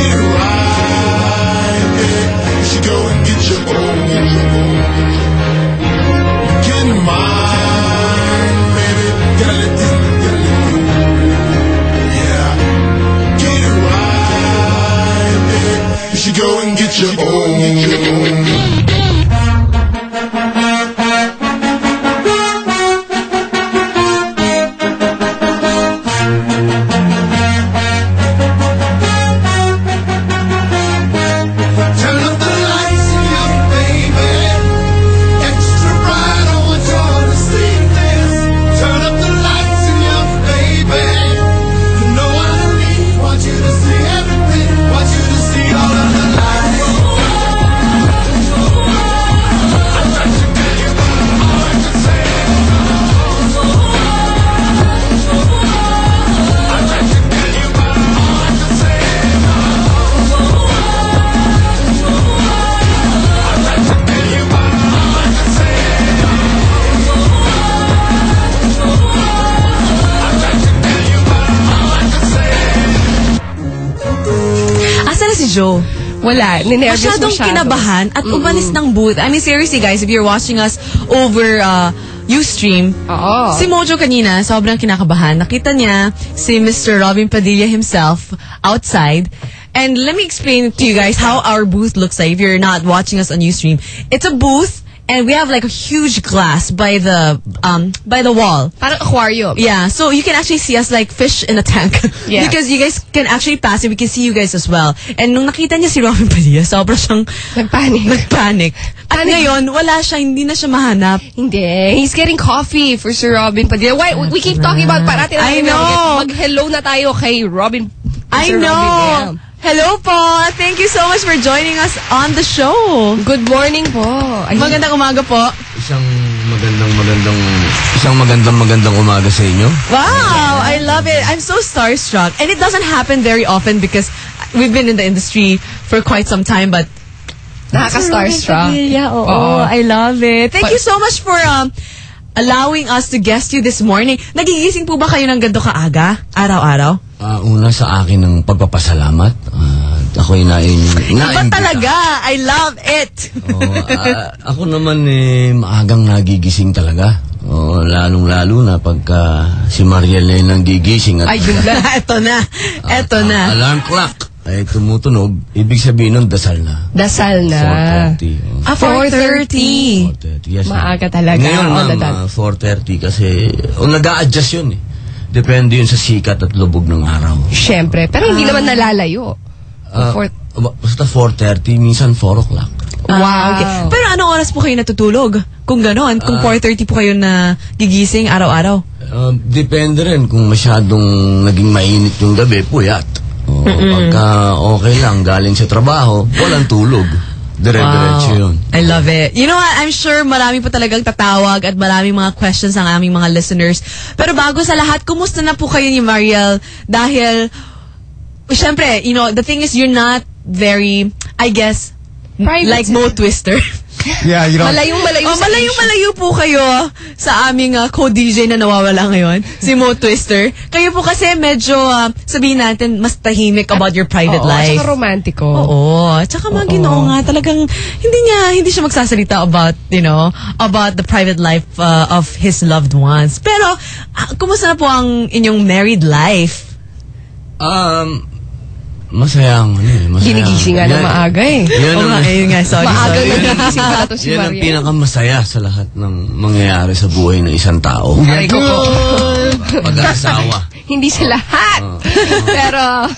Mojo? Wala. Ninervous Masyadong kinabahan at umalis ng booth. I mean, seriously guys, if you're watching us over Ustream, si Mojo kanina, sobrang kinakabahan. Nakita niya si Mr. Robin Padilla himself outside. And let me explain to you guys how our booth looks like if you're not watching us on Ustream. It's a booth and we have like a huge glass by the wall. Parang aquarium. Yeah, so you can actually see us like fish in a tank. Yeah. Because you guys can actually pass it. We can see you guys as well. And nung nakita niya si Robin Padilla, sobrang siyang nagpanic. At ngayon, wala siya, hindi na siya mahanap. Hindi. He's getting coffee for Sir Robin Padilla. Why? We keep talking about parati. I know. Mag-hello na tayo kay Robin. I Sir know. Robin, Hello po. Thank you so much for joining us on the show. Good morning po. Magandang umaga po. Isang magandang umaga sa inyo. Wow, I love it. I'm so starstruck. And it doesn't happen very often because we've been in the industry for quite some time, but nakaka-starstruck. Yeah, I love it. Thank you so much for allowing us to guest you this morning. Nagigising po ba kayo ng ganito kaaga? Araw-araw? Una sa akin ng pagpapasalamat. Ako'y Iba talaga. I love it. Ako naman maagang nagigising talaga. Lalong-lalo na pagka si Mariel na yung gigising. Ay, yun lang. Eto na. Alarm clock ay tumutunog. Ibig sabihin nun, dasal na. Dasal na. 4:30. 4:30. Yes, maaga talaga. Ngayon, ma'am, 4:30 kasi nag-a-adjust yun eh. Depende yun sa sikat at lubog ng araw. Siyempre. Pero hindi naman nalalayo. Basta 4:30, minsan 4 o'clock. Wow. Okay. Pero anong oras po kayo natutulog? Kung gano'n, kung 4:30 po kayo na gigising araw-araw? Depende rin kung masyadong naging mainit yung gabi, puyat. Pagka okay lang, galing sa trabaho, walang tulog. Dire-diretso yun. I love it. You know what? I'm sure marami po talagang tatawag at maraming mga questions ang aming mga listeners. Pero bago sa lahat, kumusta na po kayo ni Mariel? Dahil, syempre, you know, the thing is you're not very, I guess, private, like Mo Twister. Yeah, you know. Malayong-malayo po kayo sa aming co-DJ na nawawala ngayon, si Mo Twister. Kayo po kasi medyo, sabihin natin, mas tahimik about your private life. Tsaka romantiko. Oo. Tsaka mga Ginoo nga, talagang hindi siya magsasalita about, you know, about the private life of his loved ones. Pero, kumusta na po ang inyong married life? Masayang. Ginigising nga na maaga eh. Sorry. Ginigising ka to si Yan ang Maria. pinakamasaya sa lahat ng mangyayari sa buhay ng isang tao. Aray ko po. Pag-aasawa. Hindi sa lahat. Pero,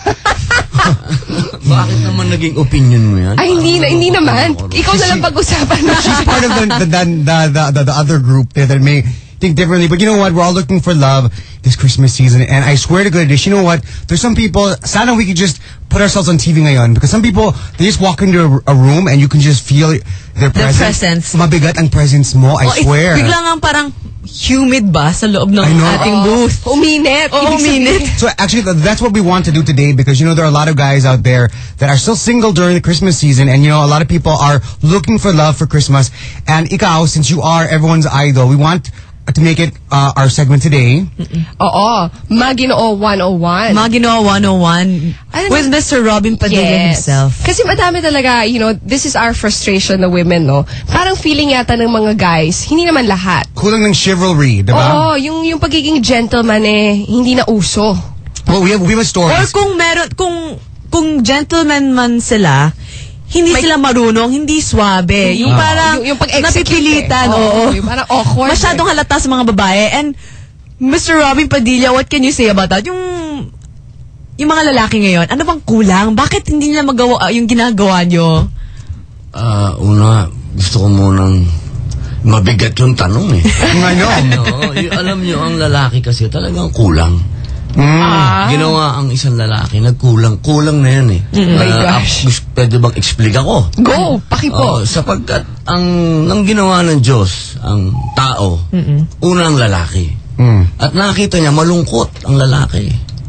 bakit naman naging opinion mo yan? ay hindi naman. Ikaw na lang pag-usapan na. She's part of the other group there that may think differently. But you know what? We're all looking for love this Christmas season. And I swear to goodness, you know what? There's some people, sana we could just put ourselves on TV ngayon. Because some people, they just walk into a room and you can just feel their presence. Mabigat ang presence mo, I swear. Bigla nga parang humid ba sa loob ng ating booth? Uminit. So actually, that's what we want to do today because, you know, there are a lot of guys out there that are still single during the Christmas season. And, you know, a lot of people are looking for love for Christmas. And ikaw, since you are everyone's idol, we want to make it our segment today. Oo. Maginoo 101. Maginoo 101 with Mr. Robin Padilla himself. Kasi madami talaga, you know, this is our frustration na women, no? Parang feeling yata ng mga guys, hindi naman lahat. Kulang ng chivalry, diba? Oo, yung pagiging gentleman hindi na uso. Well, we have a story. Or kung gentleman man sila, hindi sila marunong, hindi swabe. Yung parang yung napipilitan. Yung parang awkward. Masyadong halata sa mga babae. And Mr. Robin Padilla, what can you say about that? Yung mga lalaki ngayon, ano bang kulang? Bakit hindi nila magawa yung ginagawa nyo? Una, gusto ko munang mabigat yung tanong eh. Alam nyo, ang lalaki kasi talagang kulang. Ginawa ang isang lalaki, kulang na yan eh. My gosh. Pwede bang explain ako? Go, pakipo. Sapagkat nang ginawa ng Diyos ang tao, una ang lalaki. At nakita niya malungkot ang lalaki.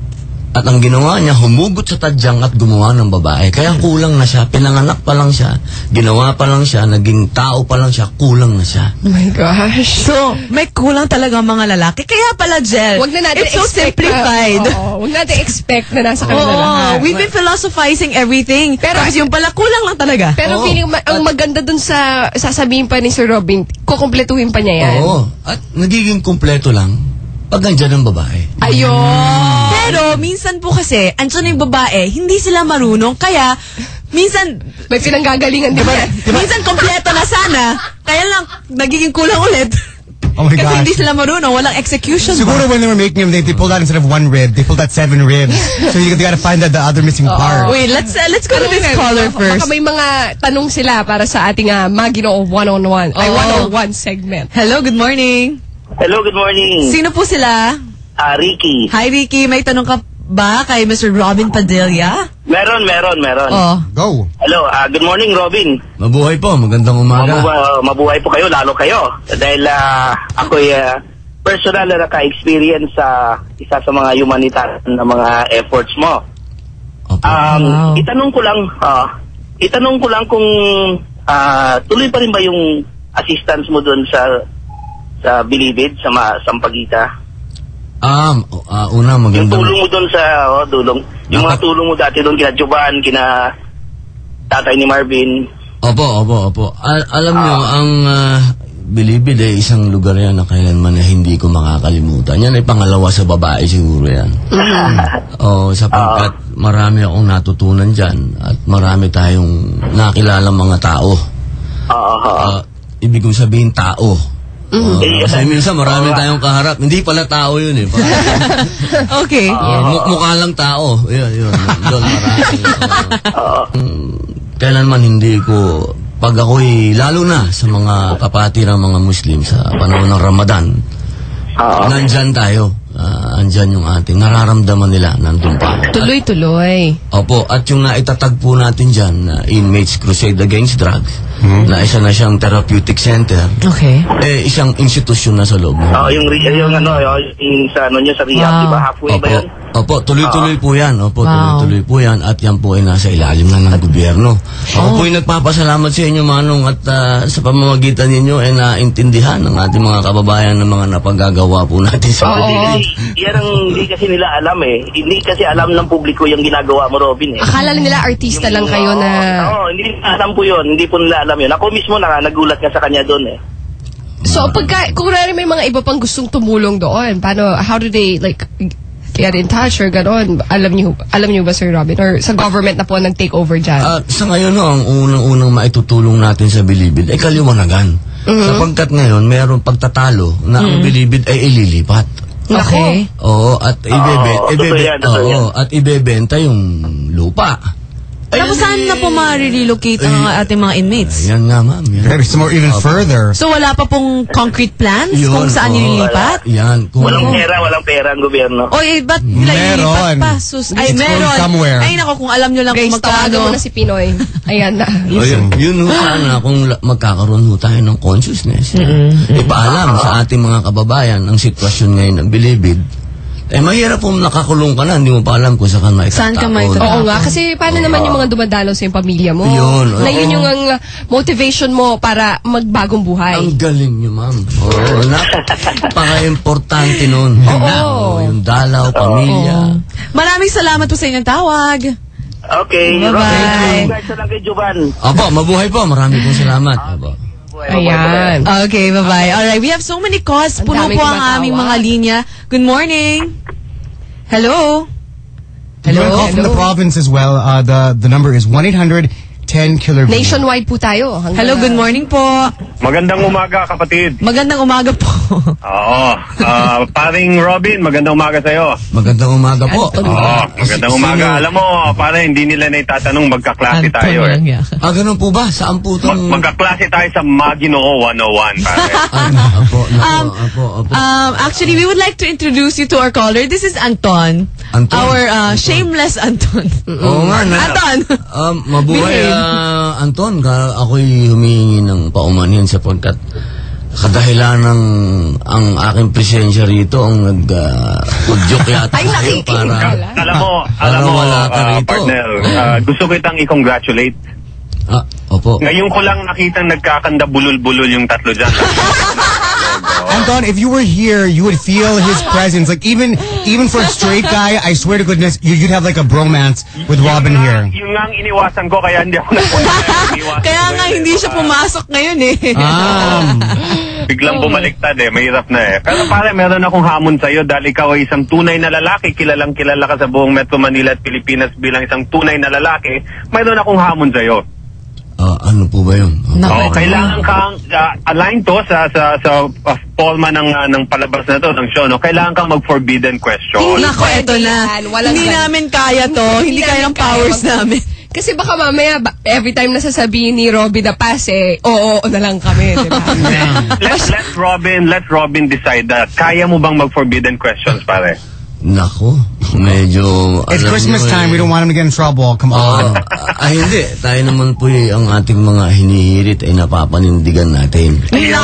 At ang ginawa niya, humugot sa tadyang at gumawa ng babae. Kaya kulang na siya. Pinanganak pa lang siya. Ginawa pa lang siya. Naging tao pa lang siya. Kulang na siya. Oh my gosh. So, may kulang talaga mga lalaki. Kaya pala, Jel, wag na natin it's so simplified. Wag natin expect na nasa kanila lahat. We've been philosophizing everything. Pero yung pala, kulang lang talaga. Pero feeling ang maganda dun sa sasabihin pa ni Sir Robin, kukumpletuhin pa niya yan. Oo. At nagiging kumpleto lang pag nandyan ang babae. Ayun! Pero minsan po kasi, andyan yung babae, hindi sila marunong, kaya minsan may pinanggagalingan din. Minsan kompleto na sana, kaya lang nagiging kulang ulit. Oh my Kasi gosh. hindi sila marunong, walang execution. Siguro when they were making him, they pulled out instead of 1 rib, they pulled out 7 ribs. So you gotta find out the other missing part. Wait, let's go to this caller first. Baka may mga tanong sila para sa ating Maginoo 101 segment. Hello, good morning. Hello, good morning. Sino po sila? Ricky. Hi, Ricky. May tanong ka ba kay Mr. Robin Padilla? Meron. Oh. Go. Hello, good morning, Robin. Mabuhay po, magandang umaga. Mabuhay po kayo, lalo kayo. Dahil ako'y personal na naka-experience sa isa sa mga humanitarian na mga efforts mo. Wow. Itanong ko lang kung tuloy pa rin ba yung assistance mo doon sa Bilibid, sa Sampaguita? Una, magandang... Yung tulong mo doon sa dulong. Yung mga tulong mo dati doon kina Jovan, kina tatay ni Marvin. Opo. Alam nyo, ang Bilibid ay isang lugar yan na kailanman na hindi ko makakalimutan. Yan ay pangalawa sa babae siguro yan. Sapagkat marami akong natutunan dyan at marami tayong nakilalang mga tao. Ibig kong sabihin tao. Kasi minsan marami tayong kaharap. Hindi pala tao yun eh. Okay. Mukha lang tao. Yun. Doon marami. Kailanman hindi ko, pag ako'y, lalo na sa mga kapatirang mga Muslim sa panahon ng Ramadan, nandyan tayo. Andyan yung ating nararamdaman nila, nandun pa. Tuloy-tuloy. Opo, at yung naitatagpo natin dyan, Inmates Crusade Against Drugs, na isa na siyang therapeutic center. Okay. Isang institusyon na sa loob. Yung sa nyo sa rehab, di ba? Halfway ba yun? Opo, tuloy-tuloy po yan. Tuloy-tuloy po yan. At yan po ay nasa ilalim na ng gobyerno. Ako po ay nagpapasalamat sa inyo, Manong, at sa pamamagitan ninyo ay naintindihan ng ating mga kababayan ng mga napagagawa po natin sa Yan ang hindi kasi nila alam eh. Hindi kasi alam ng publiko yung ginagawa mo, Robin eh. Akala nila artista lang kayo na... hindi alam po yun. Hindi po nila alam yun. Ako mismo nagulat nga sa kanya doon eh. So, kung may mga iba pang gustong tumulong doon, how do they, get in touch or gano'n? Alam niyo ba, Sir Robin? Or sa government na po nag-take over dyan? Sa ngayon, ang unang maitutulong natin sa Bilibid ay kaliwanagan. Sapagkat ngayon, mayroong pagtatalo na ang Bilibid ay ililipat. Okay. At ibebenta yung lupa. Tapos saan na po ma-relocate ang ating mga inmates? Yan nga, ma'am. Maybe some more even further. So wala pa pong concrete plans kung saan nililipat? Yan. Walang pera ang gobyerno. Ba't nililipat pa? Meron. Somewhere. Ay, naku, kung alam nyo lang kung magkano. Tawagan mo na si Pinoy. Ayan na. Yun sana kung magkakaroon tayo ng consciousness. Ipaalam sa ating mga kababayan ang sitwasyon ngayon ng Bilibid. Mahirap kung nakakulong ka na, hindi mo pa alam kung saan ka may Oo nga, kasi paano naman yung mga dumadalo sa yung pamilya mo? Yun. Na yun yung motivation mo para magbagong buhay. Ang galing nyo, ma'am. Napaka-importante nun. Yung dalaw, pamilya. Maraming salamat po sa inyong tawag. Okay. Bye-bye. Congrats lang kay Jovan. Mabuhay po. Maraming pong salamat. Ayan. Okay, bye-bye. Alright, we have so many calls. Puno po ang aming mga linya. Good morning. Hello? You want to call from the province as well. The number is 1-800-10-KILLER. Nationwide po tayo. Hello, good morning po. Magandang umaga, kapatid. Magandang umaga po. Oo. Paring Robin, magandang umaga sa'yo. Magandang umaga po. Magandang umaga. Alam mo, pare, hindi nila na itatanong magkaklase tayo eh. Ganun po ba? Saan po itong... Magkaklase tayo sa Maginoo 101, pare. Actually, we would like to introduce you to our caller. This is Anton. Our shameless Anton. Oo nga. Anton. Mabuhay, Anton. Ako'y humihingi ng paumanhin sapagkat kadahilan ng ang aking presensya rito ang nag-udyok yata kayo para Alam mo, wala ka rito. partner, gusto kitang i-congratulate. Opo. Ngayon ko lang nakitang nagkakanda bulol-bulol yung tatlo dyan. Anton, if you were here, you would feel his presence. Like even for a straight guy, I swear to goodness, you'd have like a bromance with Robin here. Yung nga ang iniwasan ko, kaya hindi ako Kaya nga hindi siya pumasok ngayon eh. Biglang bumaliktad mahirap na Pero pare, meron akong hamon sa'yo dahil ikaw ay isang tunay na lalaki, kilalang kilala ka sa buong Metro Manila at Pilipinas bilang isang tunay na lalaki. Mayroon akong hamon sa'yo. Ano po ba yun? Kailangan kang align to sa forma ng palabas na to, ng show, no? Kailangan kang mag-forbidden question. Nako, eto na. Hindi namin kaya to. Hindi kaya ng powers namin. Kasi baka mamaya, every time nasasabihin ni Robin na pass, oo na lang kami, diba? Let Robin decide that. Kaya mo bang mag-forbidden questions, pare? Nako, medyo... It's Christmas time. We don't want him to get in trouble. Come on. Hindi. Tayo naman po ang ating mga hinihirit ay napapanindigan natin.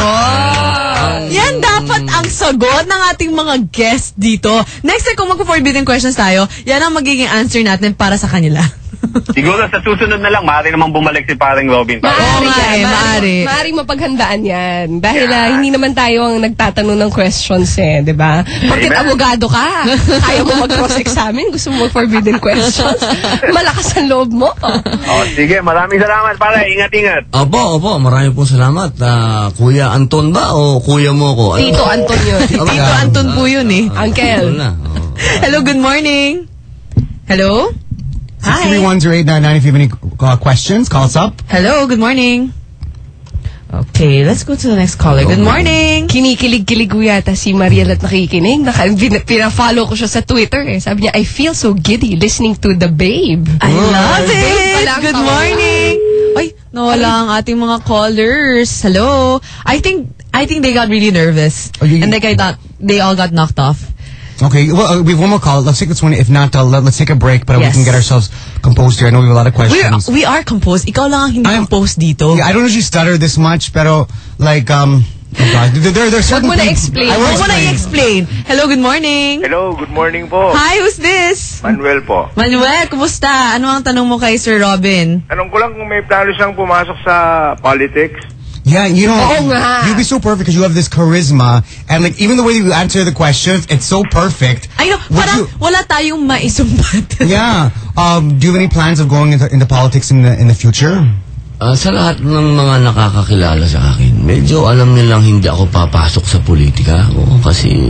Yan dapat ang sagot ng ating mga guests dito. Next time kung mag-forbidden questions tayo, yan ang magiging answer natin para sa kanila. Siguro sa susunod na lang, maaari namang bumalik si paring Robin. Maaari mapaghandaan yan. Dahil hindi naman tayo ang nagtatanong ng questions di ba? Bakit abogado ka? Ayaw mo mag-cross-examine? Gusto mo mag-forbidden questions? Malakas ang loob mo. Sige, maraming salamat pare. Ingat-ingat. Opo, maraming pong salamat. Kuya Anton ba o kuya mo ko? Tito Anton yun. Tito Anton po yun Uncle. Hello, good morning. Hello? Hi. 631-0899 if you have any questions, call us up. Hello, good morning. Okay, let's go to the next caller. Good morning. Kinikilig-kilig ko yata si Mariel at nakikinig. Pina-follow ko siya sa Twitter Sabi niya, I feel so giddy listening to The Babe. I love it. Good morning. Ay, nawala ang ating mga callers. Hello. I think they got really nervous. And they all got knocked off. Okay, well, we have one more call. Let's take this one. If not, let's take a break, but we can get ourselves composed here. I know we have a lot of questions. We are composed. Ikaw lang ang hindi composed dito. Yeah, I don't usually stutter this much, pero like, oh God, there are certain things. I want to explain. Hello, good morning. Hello, good morning po. Hi, who's this? Manuel po. Manuel, kumusta? Ano ang tanong mo kay Sir Robin? Tanong ko lang kung may plano siyang pumasok sa politics. Yeah, you know, you'd be so perfect because you have this charisma, and like even the way you answer the questions, it's so perfect. I know, parang wala tayong maisumbat. Yeah. Do you have any plans of going into politics in the future? Sa lahat ng mga nakakakilala sa akin, medyo alam nilang hindi ako papasok sa politika. Kasi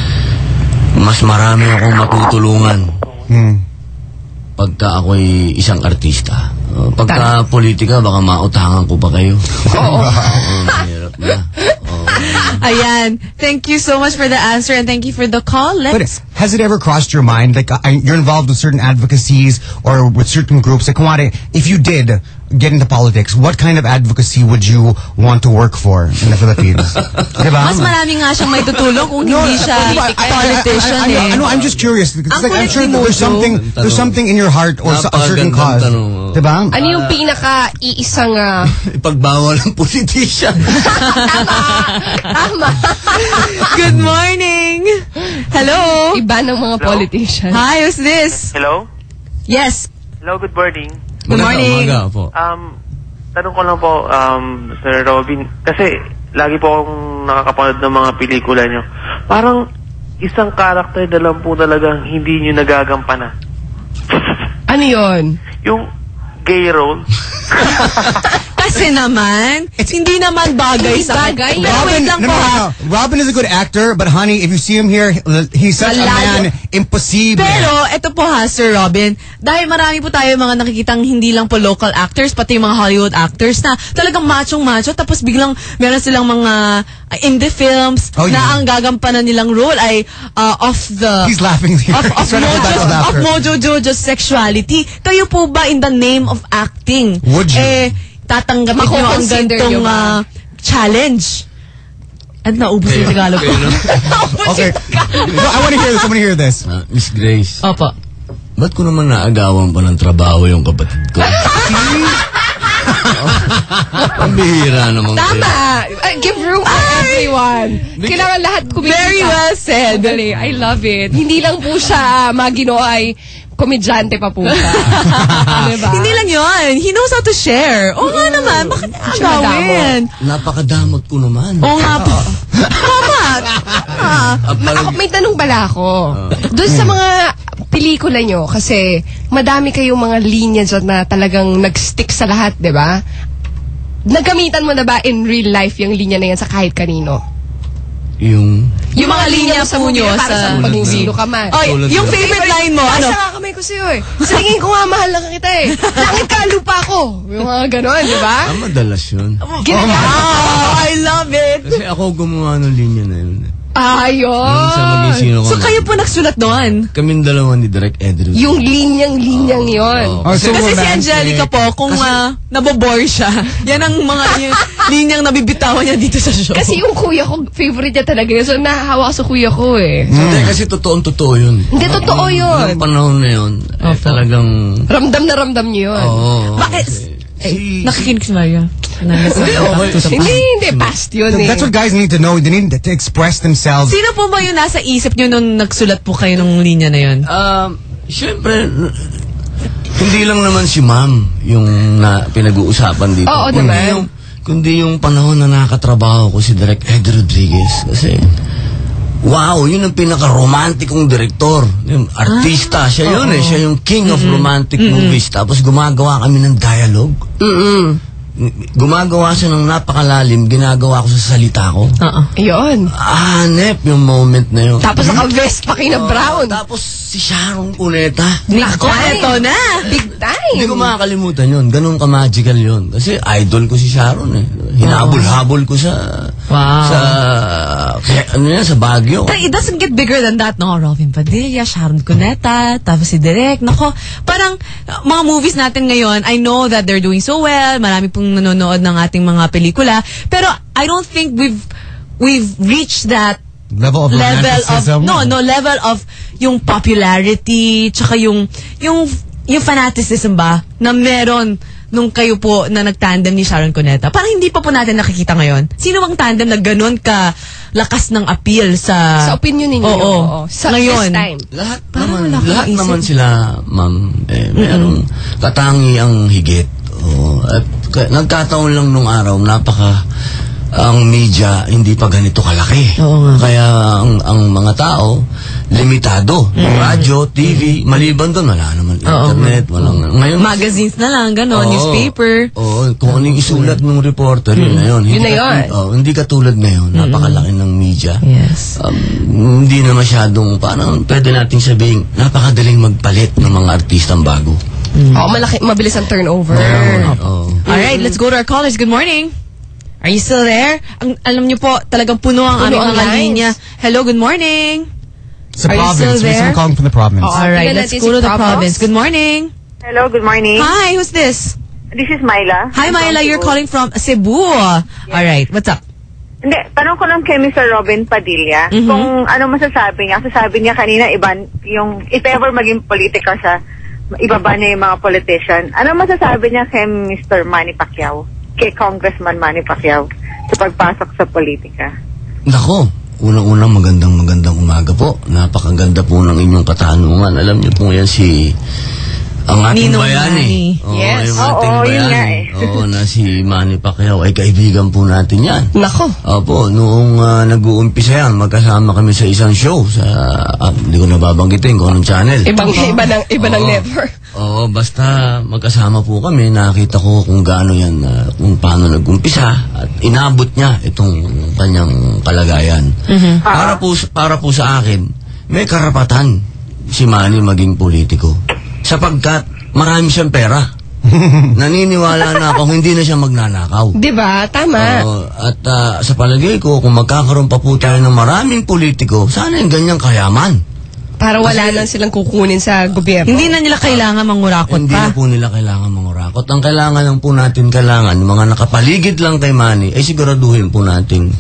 mas marami akong matutulungan. Pagka ako'y isang artista. Pagka politika, baka mautangan ko pa kayo. Mahirap na. Ayan. Thank you so much for the answer and thank you for the call. But has it ever crossed your mind, like you're involved with certain advocacies or with certain groups, like kumare, if you did get into politics, what kind of advocacy would you want to work for in the Philippines? Diba? Mas marami nga siyang may tutulong kung hindi siya politician I'm just curious. Like, I'm sure there's something in your heart or a certain cause. Diba? Ano yung pinaka-iisang... Ipagbawal ng politician. Tama. Good morning. Hello. Iba ng mga politician. Hi, who's this? Hello? Yes. Hello, good morning. Good morning. Tanong ko lang po, Sir Robin, kasi lagi po akong nakakapanood ng mga pelikula nyo. Parang isang karakter na lang po talagang hindi nyo nagagampanan. Ano yun? Yung gay role. Kasi naman, hindi naman bagay sa akin. Robin is a good actor, but honey, if you see him here, he's such a man, impossible. Pero, ito po Sir Robin, dahil marami po tayo mga nakikitang hindi lang po local actors, pati yung mga Hollywood actors na talagang machong-macho, tapos biglang meron silang mga indie films na ang gagampanan nilang role ay He's laughing here. Of Mojo Jojo's sexuality. Kayo po ba in the name of acting? Would you? Tatanggapin nyo ang gantong challenge. At naubos yung Tagalog ko. Okay. No, I want to hear this. Miss Grace. Opo. Ba't ko naman naagawan pa ng trabaho yung kapatid ko? Pambihira naman Tama! Give room for everyone. Kailangan lahat kumikita. Very well said. Dali, I love it. Hindi lang po siya Magino ay komedyante pa po siya. Diba? Hindi lang yun. He knows how to share. Oo nga naman. Bakit niya gawin? Napakadamot ko naman. Oo nga po. May tanong pala ako. Doon sa mga pelikula nyo, kasi madami kayong mga linya dyan na talagang nag-stick sa lahat, di ba? Nagamitan mo na ba in real life yung linya na yan sa kahit kanino? Yung mga linya po nyo sa maging sino ka man. Yung favorite line mo, ano? Sa kakamay ko sa'yo eh. Silingin ko nga, mahal lang kita eh. Langit ka, lupa ko. Yung mga ganon, di ba? madalas yun. I love it. Kasi ako gumawa ng linya na yun. Ayun. So kayo po nagsulat doon? Kaming dalawa ni Direk Edru. Yung linyang yun. Kasi si Angelica po, kung nabobore siya, yan ang mga linyang nabibitawan niya dito sa show. Kasi yung kuya ko, favorite niya talaga yun. So nahahawa sa kuya ko eh. Hindi, kasi totoo yun. Hindi, totoo yun. Noong panahon na yun, talagang... Ramdam na ramdam niyo yun. Bakit? Nakikinig si Maria. Hindi, past yun eh. That's what guys need to know. They need to express themselves. Sino po ba yung nasa isip nyo nung nagsulat po kayo ng linya na yun? Siyempre, hindi lang naman si ma'am yung pinag-uusapan dito. Oo naman. Kundi yung panahon na nakatrabaho ko si Direk Ed Rodriguez. Kasi, wow, yun ang pinaka-romantikong direktor. Yung artista, siya yun eh. Siya yung king of romantic movies. Tapos gumagawa kami ng dialogue. Gumagawa siya ng napakalalim, ginagawa ko sa salita ko. Yun. Hanep yung moment na yun. Tapos naka-vest pa kayo na brown. Tapos si Sharon Cuneta. Nako, eto na. Big time. Hindi ko makakalimutan yun. Ganun ka-magical yun. Kasi idol ko si Sharon eh. Hinabol-habol ko sa... sa Baguio. It doesn't get bigger than that, no? Robin Padilla, Sharon Cuneta, tapos si Direk. Nako, parang mga movies natin ngayon, I know that they're doing so well. Marami pong nanonood ng ating mga pelikula. Pero I don't think we've reached that level of level of yung popularity, tsaka yung fanaticism ba na meron nung kayo po na nagtandem ni Sharon Cuneta. Parang hindi pa po natin nakikita ngayon. Sino bang tandem na ganun ka lakas ng appeal sa opinion ninyo? Oo. Sa ngayon. time. Lahat naman sila, ma'am. Merong katangi ang higit. At nagkataon lang nung araw, ang media hindi pa ganito kalaki. Kaya ang mga tao limitado. Radyo, TV, maliban doon wala naman internet, walang ngayon magazines na lang, gano'n, newspaper. Kung anong isulat ng reporter, yun na yun. Hindi katulad ngayon, napakalaki ng media. Yes. Hindi na masyadong, parang pwede nating sabihin, napakadaling magpalit ng mga artistang bago. Mabilis ang turnover. Alright, let's go to our callers. Good morning. Are you still there? Alam niyo po, talagang puno ang aming mga linya. Hello, good morning. It's a province. We're calling from the province. Alright, let's go to the province. Good morning. Hello, good morning. Hi, who's this? This is Myla. Hi, Myla. You're calling from Cebu. Alright, what's up? Hindi, tanong ko lang kay Mr. Robin Padilla kung ano masasabi niya. Sasabi niya kanina, if ever maging political siya, ibaba niya yung mga politician. Ano masasabi niya kay Mr. Manny Pacquiao? Kay Congressman Manny Pacquiao sa pagpasok sa politika? Nako, unang-unang magandang umaga po. Napakaganda po ng inyong katanungan. Alam niyo po yan ang ating Ninong bayani. Yes. Yung ating bayani. Na si Manny Pacquiao ay kaibigan po natin yan. Nako. Opo, noong nag-uumpisa yan, magkasama kami sa isang show sa, hindi ko nababanggitin kung anong channel. Iba ng network. Oo, basta magkasama po kami, nakita ko kung gaano yan, kung paano nag-umpisa at inabot niya itong kanyang kalagayan. Para po sa akin, may karapatan si Manny maging politiko. Sapagkat marami siyang pera. Naniniwala na ako hindi na siya magnanakaw. Diba? Tama. At sa palagay ko, kung magkakaroon pa po tayo ng maraming politiko, sana yung ganyang kayaman. Para wala na silang kukunin sa gobyerno. Hindi na nila kailangan mangurakot Hindi na po nila kailangan mangurakot. Ang kailangan lang po natin, mga nakapaligid lang kay Manny, ay siguraduhin po natin.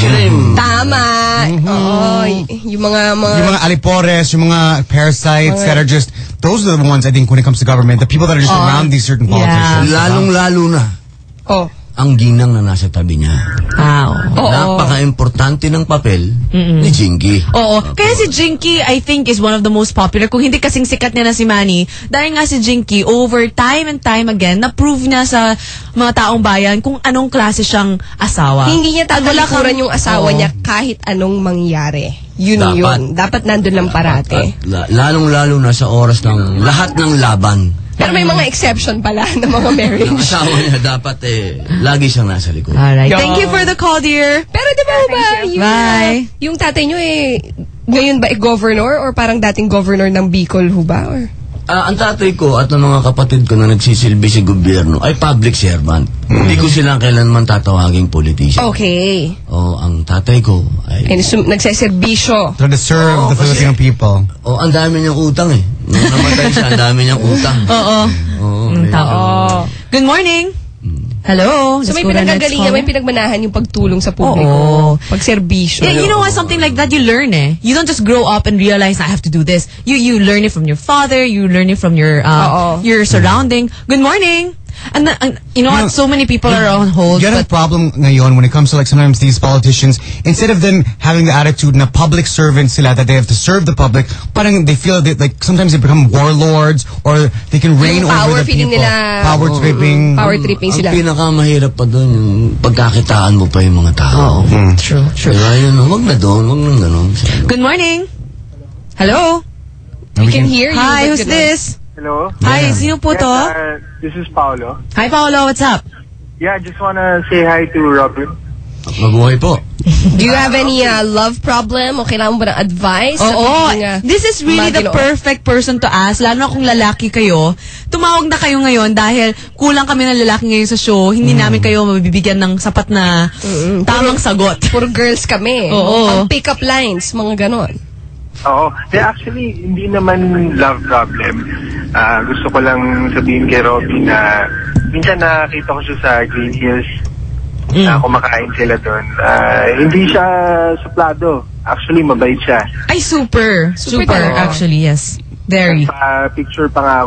Tama. Oo. Yung mga alipores, yung mga parasites that are just, those are the ones I think when it comes to government, the people that are just around these certain politicians. Lalong-lalo na ang ginang na nasa tabi niya. Oo. Napaka-importante ng papel ni Jinky. Oo. Kaya si Jinky, I think, is one of the most popular. Kung hindi kasing sikat niya na si Manny, dahil nga si Jinky, over time and time again, na-prove niya sa mga taong bayan kung anong klase siyang asawa. Hindi niya tatalikuran yung asawa niya kahit anong mangyari. Yun. Dapat nandun lang parate. Lalong-lalo na sa oras ng lahat ng laban. Pero may mga exception pala ng mga marriage. Ang asawa niya dapat lagi siyang nasa likod. Alright. Thank you for the call, dear. Pero di ba Bye. Yung tatay nyo ngayon ba governor or parang dating governor ng Bicol ho ba? Or? Ang tatay ko at ang mga kapatid ko na nagsisilbi sa gobyerno ay public servant. Hindi ko sila kailanman tatawaging politician. Okay. Ang tatay ko ay... nagseserbisyo. To serve the Filipino people. Ang dami niyang utang Nung namatay siya, ang dami niyang utang. Good morning. Hello. So may pinagagalingan, may pinagmanahan yung pagtulong sa publiko. Pagserbisyo. Yeah, you know what? Something like that you learn You don't just grow up and realize I have to do this. You learn it from your father, you learn it from your surrounding. Good morning. And you know what? So many people are on hold. You have a problem ngayon when it comes to like sometimes these politicians, instead of them having the attitude na public servants sila that they have to serve the public, parang they feel that like sometimes they become warlords or they can reign over the people. Power tripping. Power tripping sila. Ang pinakamahirap pa doon yung pagkakitaan mo pa yung mga tao. True. Kaya yun, wag na doon, wag nang ganun. Good morning. Hello. We can hear you. Hi, who's this? Hello? Hi, sino po to? This is Paolo. Hi, Paolo. What's up? Yeah, just wanna say hi to Robin. Mabuhay po. Do you have any love problem o kailangan mo ba ng advice? This is really the perfect person to ask, lalo na kung lalaki kayo. Tumawag na kayo ngayon dahil kulang kami ng lalaki ngayon sa show. Hindi namin kayo mabibigyan ng sapat na tamang sagot. Puro girls kami. Ang pick-up lines, mga ganon. Actually, hindi naman love problem. Gusto ko lang sabihin kay Robin na minsan nakakita ko siya sa Green Hills na kumakain sila doon. Hindi siya suplado. Actually, mabait siya. Ay, super actually, yes. Very. Picture pa nga ako.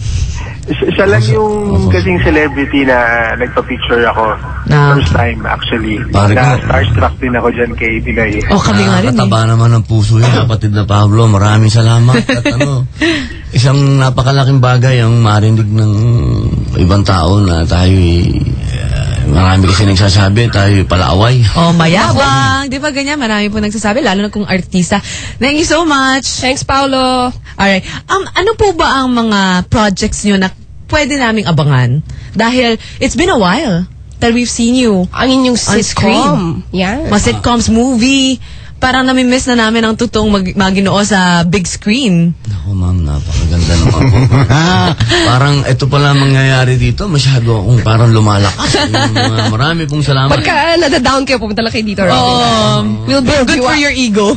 Siya lang yung kasing celebrity na nagpa-picture ako. First time, actually. Starstruck din ako dyan kay Pilay. Kami nga rin Kataba naman ng puso yun, kapatid na Pablo. Maraming salamat. At isang napakalaking bagay ang marinig ng ibang tao na tayo marami kasi nagsasabi, tayo palaaway. Mayabang. Di ba ganyan? Marami po nagsasabi, lalo na kung artista. Thank you so much. Thanks, Paolo. Alright. Ano po ba ang mga projects nyo na pwede naming abangan? Dahil it's been a while that we've seen you ang inyong sitcom. Yeah. Mga sitcoms, movie. Parang nami-miss na namin ang totoong maginoo sa big screen. Naku, ma'am, napakaganda naman po. Parang ito pala mangyayari dito, masyado akong parang lumalakas. Marami pong salamat. Pagka nadadown kayo, pumunta lang kayo dito, Robin. We'll be good for your ego.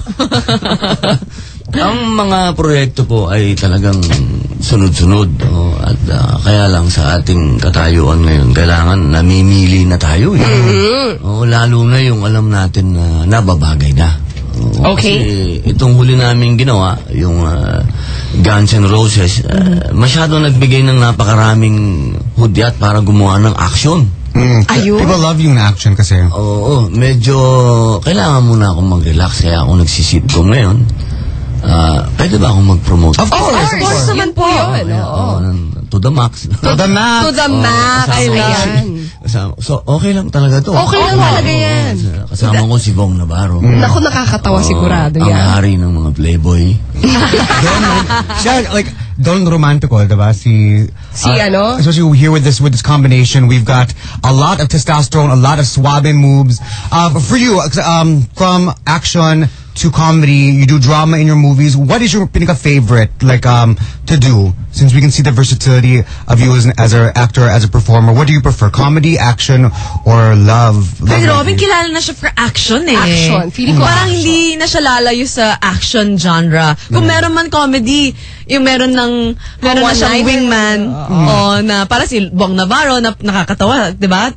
Ang mga proyekto po ay talagang sunod-sunod. At kaya lang sa ating katayuan ngayon, kailangan namimili na tayo. Lalo na yung alam natin na nababagay na. Okay. Kasi itong huli namin ginawa, yung Guns N' Roses, masyado nagbigay ng napakaraming hudyat para gumawa ng action. People love yung action kasi. Oo, medyo kailangan muna akong mag-relax kaya ako nagsisitcom ngayon. Pwede ba akong mag-promote? Of course naman po yun. To the max. To the max. Ayan. So, okay lang talaga to. Okay lang talaga yan. Kasama ko si Bong Navarro. Naku, nakakatawa sigurado yan. Ang hari ng mga playboy. Siya, like, Don Romantico, diba? Especially here with this combination, we've got a lot of testosterone, a lot of suave moves. For you, from action to comedy, you do drama in your movies. What is your favorite, to do? Since we can see the versatility of you as an actor, as a performer, what do you prefer? Comedy, action, or love? Kasi Robin, kilala na siya for action Action. Feeling ko parang hindi na siya lalayo sa action genre. Kung meron man comedy, yung meron na siyang wingman, na para si Bong Navarro na nakakatawa, di ba?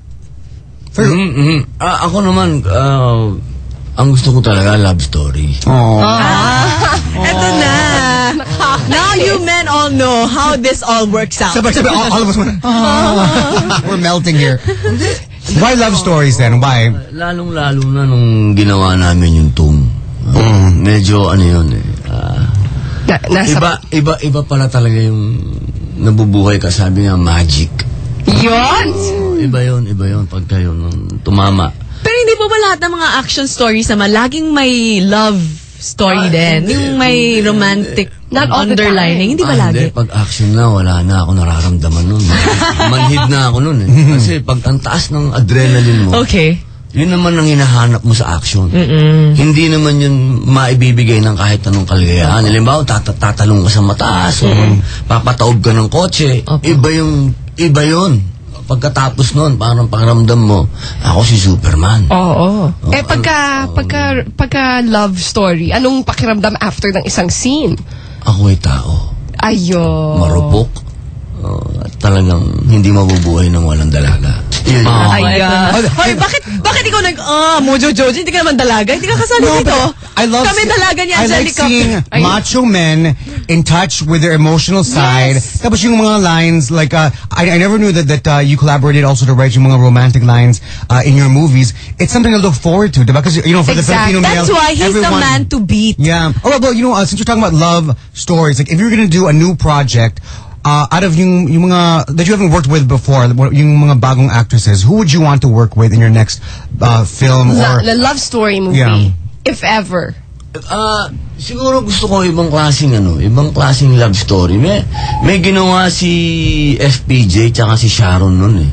Ako naman, ang gusto ko talaga, love story. Eto na. Now you men all know how this all works out. Sabay, all of us went, we're melting here. Why love stories then? Why? Lalong-lalo na nung ginawa namin yung Tomb. Medyo ano yun eh. Iba pala talaga yung nabubuhay ka. Sabi nga, magic. Yun? Iba yun. Pagka yun, tumama. Pero hindi po ba lahat ng mga action stories naman, laging may love story din? Yung may romantic underlining? Hindi ba lagi? Hindi, pag action na, wala na ako nararamdaman nun. Manhid na ako nun eh. Kasi pag ang taas ng adrenaline mo, yun naman ang hinahanap mo sa action. Hindi naman yun maibibigay ng kahit anong kaligayahan. Halimbawa, tatalong ka sa mataas, papataob ka ng kotse. Iba yun. Pagkatapos nun, parang pakiramdam mo, ako si Superman. Oo. Pagka love story, anong pakiramdam after ng isang scene? Ako ay tao. Ayun. Marupok. At talagang hindi mabubuhay ng walang dalaga. Hoy, bakit ikaw Mojo Jojo, hindi ka naman dalaga? Hindi ka kasali dito. Kami dalaga ni Angelica. I like seeing macho men in touch with their emotional side. Tapos yung mga lines, like, I never knew that you collaborated also to write yung mga romantic lines in your movies. It's something to look forward to, diba? Because, for the Filipino male, that's why he's the man to beat. Yeah. Oh, well, since you're talking about love stories, like, if you're gonna do a new project, out of yung mga that you haven't worked with before, yung mga bagong actresses, who would you want to work with in your next film or the love story movie, if ever? Siguro gusto ko ibang klaseng love story. May ginawa si FPJ tsaka si Sharon nun eh.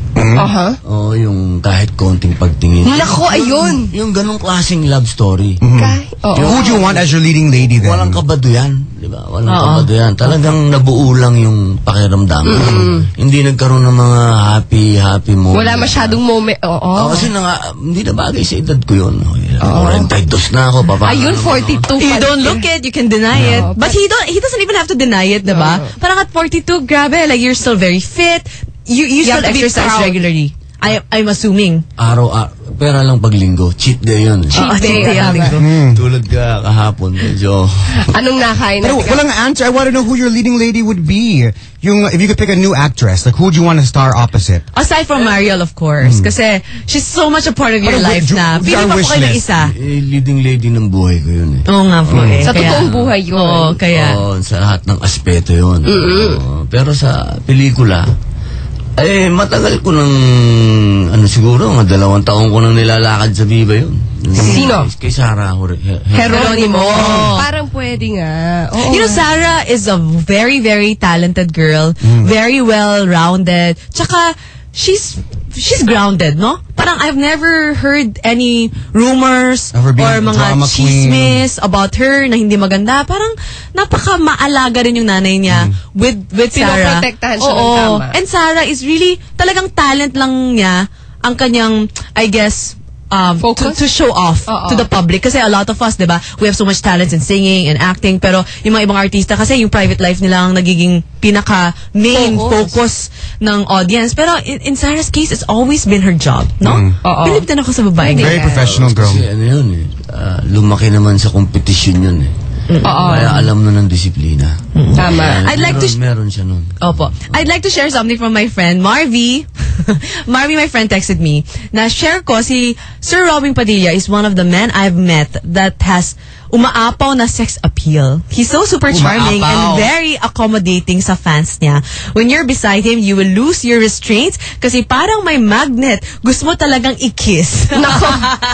Yung kahit konting pagtingin. Nako, ayun. Yung ganong klaseng love story. Who would you want as your leading lady then? Walang kabado yan. Diba? Walang kabado yan. Talagang nabuo lang yung pakiramdam. Hindi nagkaroon ng mga happy moment. Wala masyadong moment. Kasi hindi na bagay sa edad ko yun. 42 na ako. Ayun, 42 You don't look it, you can deny it. But he doesn't even have to deny it, diba? Parang at 42, grabe, like you're still very fit. You still exercise regularly. I'm assuming. Pera lang pag linggo. Cheat day yun. Cheat day. Tulad ka kahapon. Medyo. Anong nakain natin? Pero walang answer. I want to know who your leading lady would be. If you could pick a new actress, like who would you want to star opposite? Aside from Mariel, of course. Kasi she's so much a part of your life na. Pili pa po kayo ng isa. Leading lady ng buhay ko yun eh. Oo nga po eh. Sa totoong buhay yun. Sa lahat ng aspeto yun. Pero sa pelikula, matagal ko nang, siguro, 2 taon ko nang nilalakad sa Viva yun. Sino? Kay Sarah Geronimo. Parang pwede nga. Sarah is a very, very talented girl. Very well-rounded. Tsaka, she's grounded, no? Parang I've never heard any rumors or mga chismis about her na hindi maganda. Parang napaka-maalaga rin yung nanay niya with Sarah. Pinoprotektahan siya ng tama. And Sarah is really, talagang talent lang niya ang kanyang, I guess, to show off to the public. Kasi a lot of us, diba, we have so much talent in singing and acting, pero yung mga ibang artista kasi yung private life nila ang nagiging pinaka-main focus ng audience. Pero in Sarah's case, it's always been her job, no? Believe din ako sa babae. Very professional girl. Kasi yun eh, lumaki naman sa competition yun eh. Kaya alam na ng disiplina. Tama. Meron siya nun. Opo. I'd like to share something from my friend, Marvy. Marvy, my friend, texted me na share ko si Sir Robin Padilla is one of the men I've met that has umaapaw na sex appeal. He's so super charming and very accommodating sa fans niya. When you're beside him, you will lose your restraints kasi parang may magnet. Gusto mo talagang i-kiss. Nako.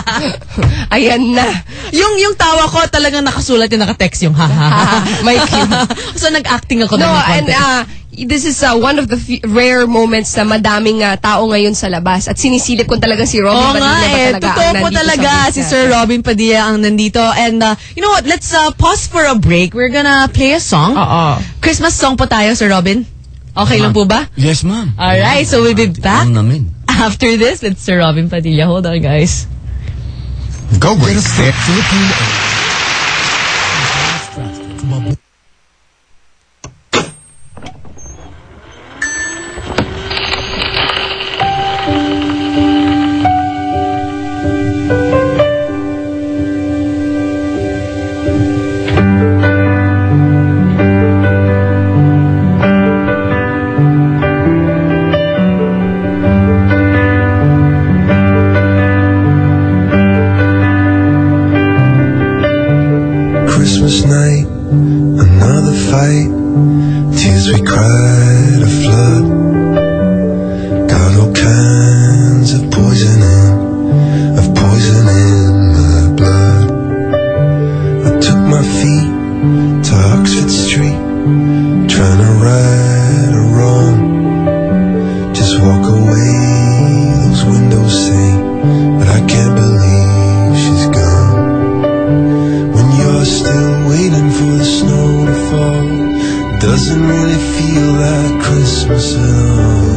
Ayan na. Yung tawa ko talagang nakasulat yung naka-text yung ha. May cute. So nag-acting ako ng konti. This is one of the rare moments na madaming tao ngayon sa labas at sinisilip ko talaga si Robin Padilla. Totoo po talaga si Sir Robin Padilla ang nandito. And you know what, let's pause for a break. We're gonna play a song. Christmas song po tayo, Sir Robin. Okay lang po ba? Yes, ma'am. Alright, so we'll be back after this with Sir Robin Padilla. Hold on, guys. Go with it. Christmas night, another fight. Tears we cried a flood. Got all kinds of poison in my blood. I took my feet to Oxford Street, trying to right a wrong. Just walk away, those windows say, but I can't believe she's gone. When you're still waiting for the snow to fall, doesn't really feel like Christmas at all.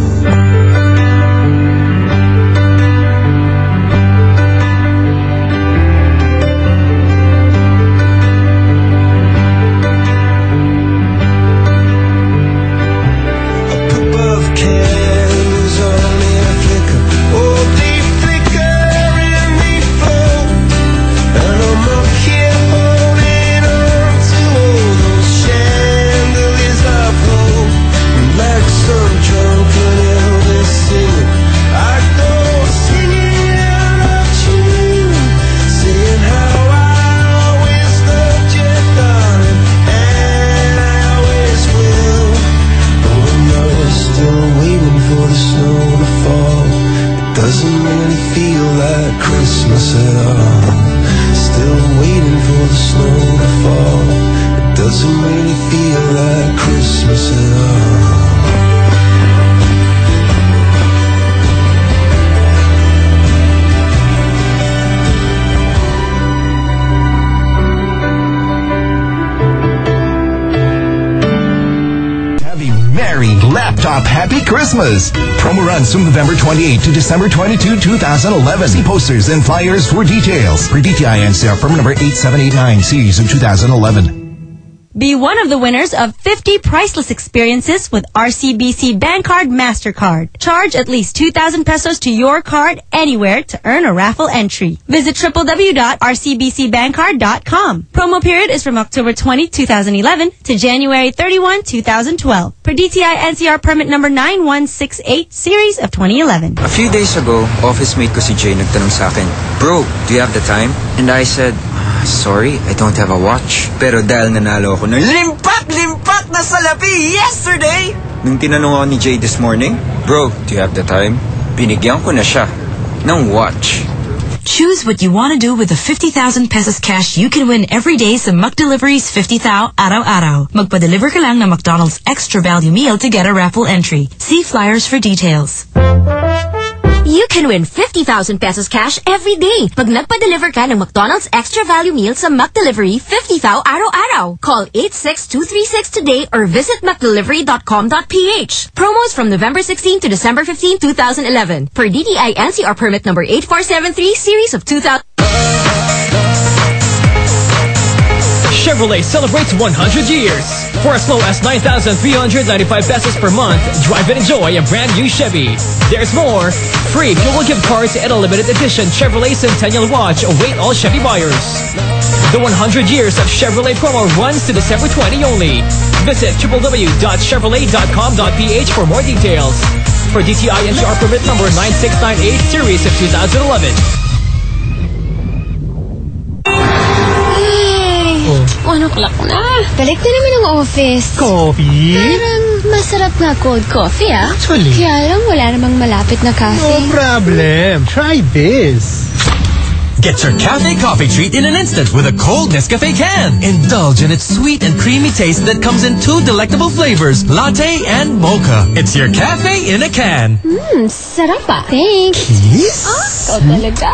Happy Christmas! Promo runs from November 28 to December 22, 2011. See posters and flyers for details. For DTI NCR permit number 8789, series of 2011. Be one of the winners of 50 priceless experiences with RCBC Bankcard MasterCard. Charge at least 2,000 pesos to your card anywhere to earn a raffle entry. Visit www.rcbcbankcard.com. Promo period is from October 20, 2011 to January 31, 2012. Per DTI NCR permit number 9168, series of 2011. A few days ago, office mate ko si Jay nagtanong sa akin, "Bro, do you have the time?" And I said, "Sorry, I don't have a watch." Pero dahil nanalo ako ng limpak na salapi yesterday! Nung tinanong ako ni Jay this morning, "Bro, do you have the time?" Binigyan ko na siya ng watch. Choose what you want to do with the 50,000 pesos cash you can win every day sa McDelivery's 50,000 Araw-Araw. Magpa-deliver ka lang ng McDonald's Extra Value Meal to get a raffle entry. See flyers for details. You can win 50,000 pesos cash every day pag nagpa-deliver ka ng McDonald's Extra Value Meal sa McDelivery 50,000 Araw-Araw. Call 86236 today or visit mcdelivery.com.ph. Promos from November 16 to December 15, 2011. Per DTI NCR permit number 8473, series of 2000. Chevrolet celebrates 100 years. For as low as 9,395 pesos per month, drive and enjoy a brand new Chevy. There's more. Free fuel gift cards and a limited edition Chevrolet Centennial Watch await all Chevy buyers. The 100 years of Chevrolet promo runs to December 20 only. Visit www.chevrolet.com.ph for more details. For DTI NCR permit number 9698, series of 2011. 1 o'clock na. Balik na naman ang office. Coffee? Parang masarap nga cold coffee, ah. Actually. Kaya lang wala namang malapit na cafe. No problem. Try this. Get your cafe coffee treat in an instant with a cold Nescafe can. Indulge in its sweet and creamy taste that comes in 2 delectable flavors, latte and mocha. It's your cafe in a can. Sarap ah. Thanks. Kiss? Ikaw talaga.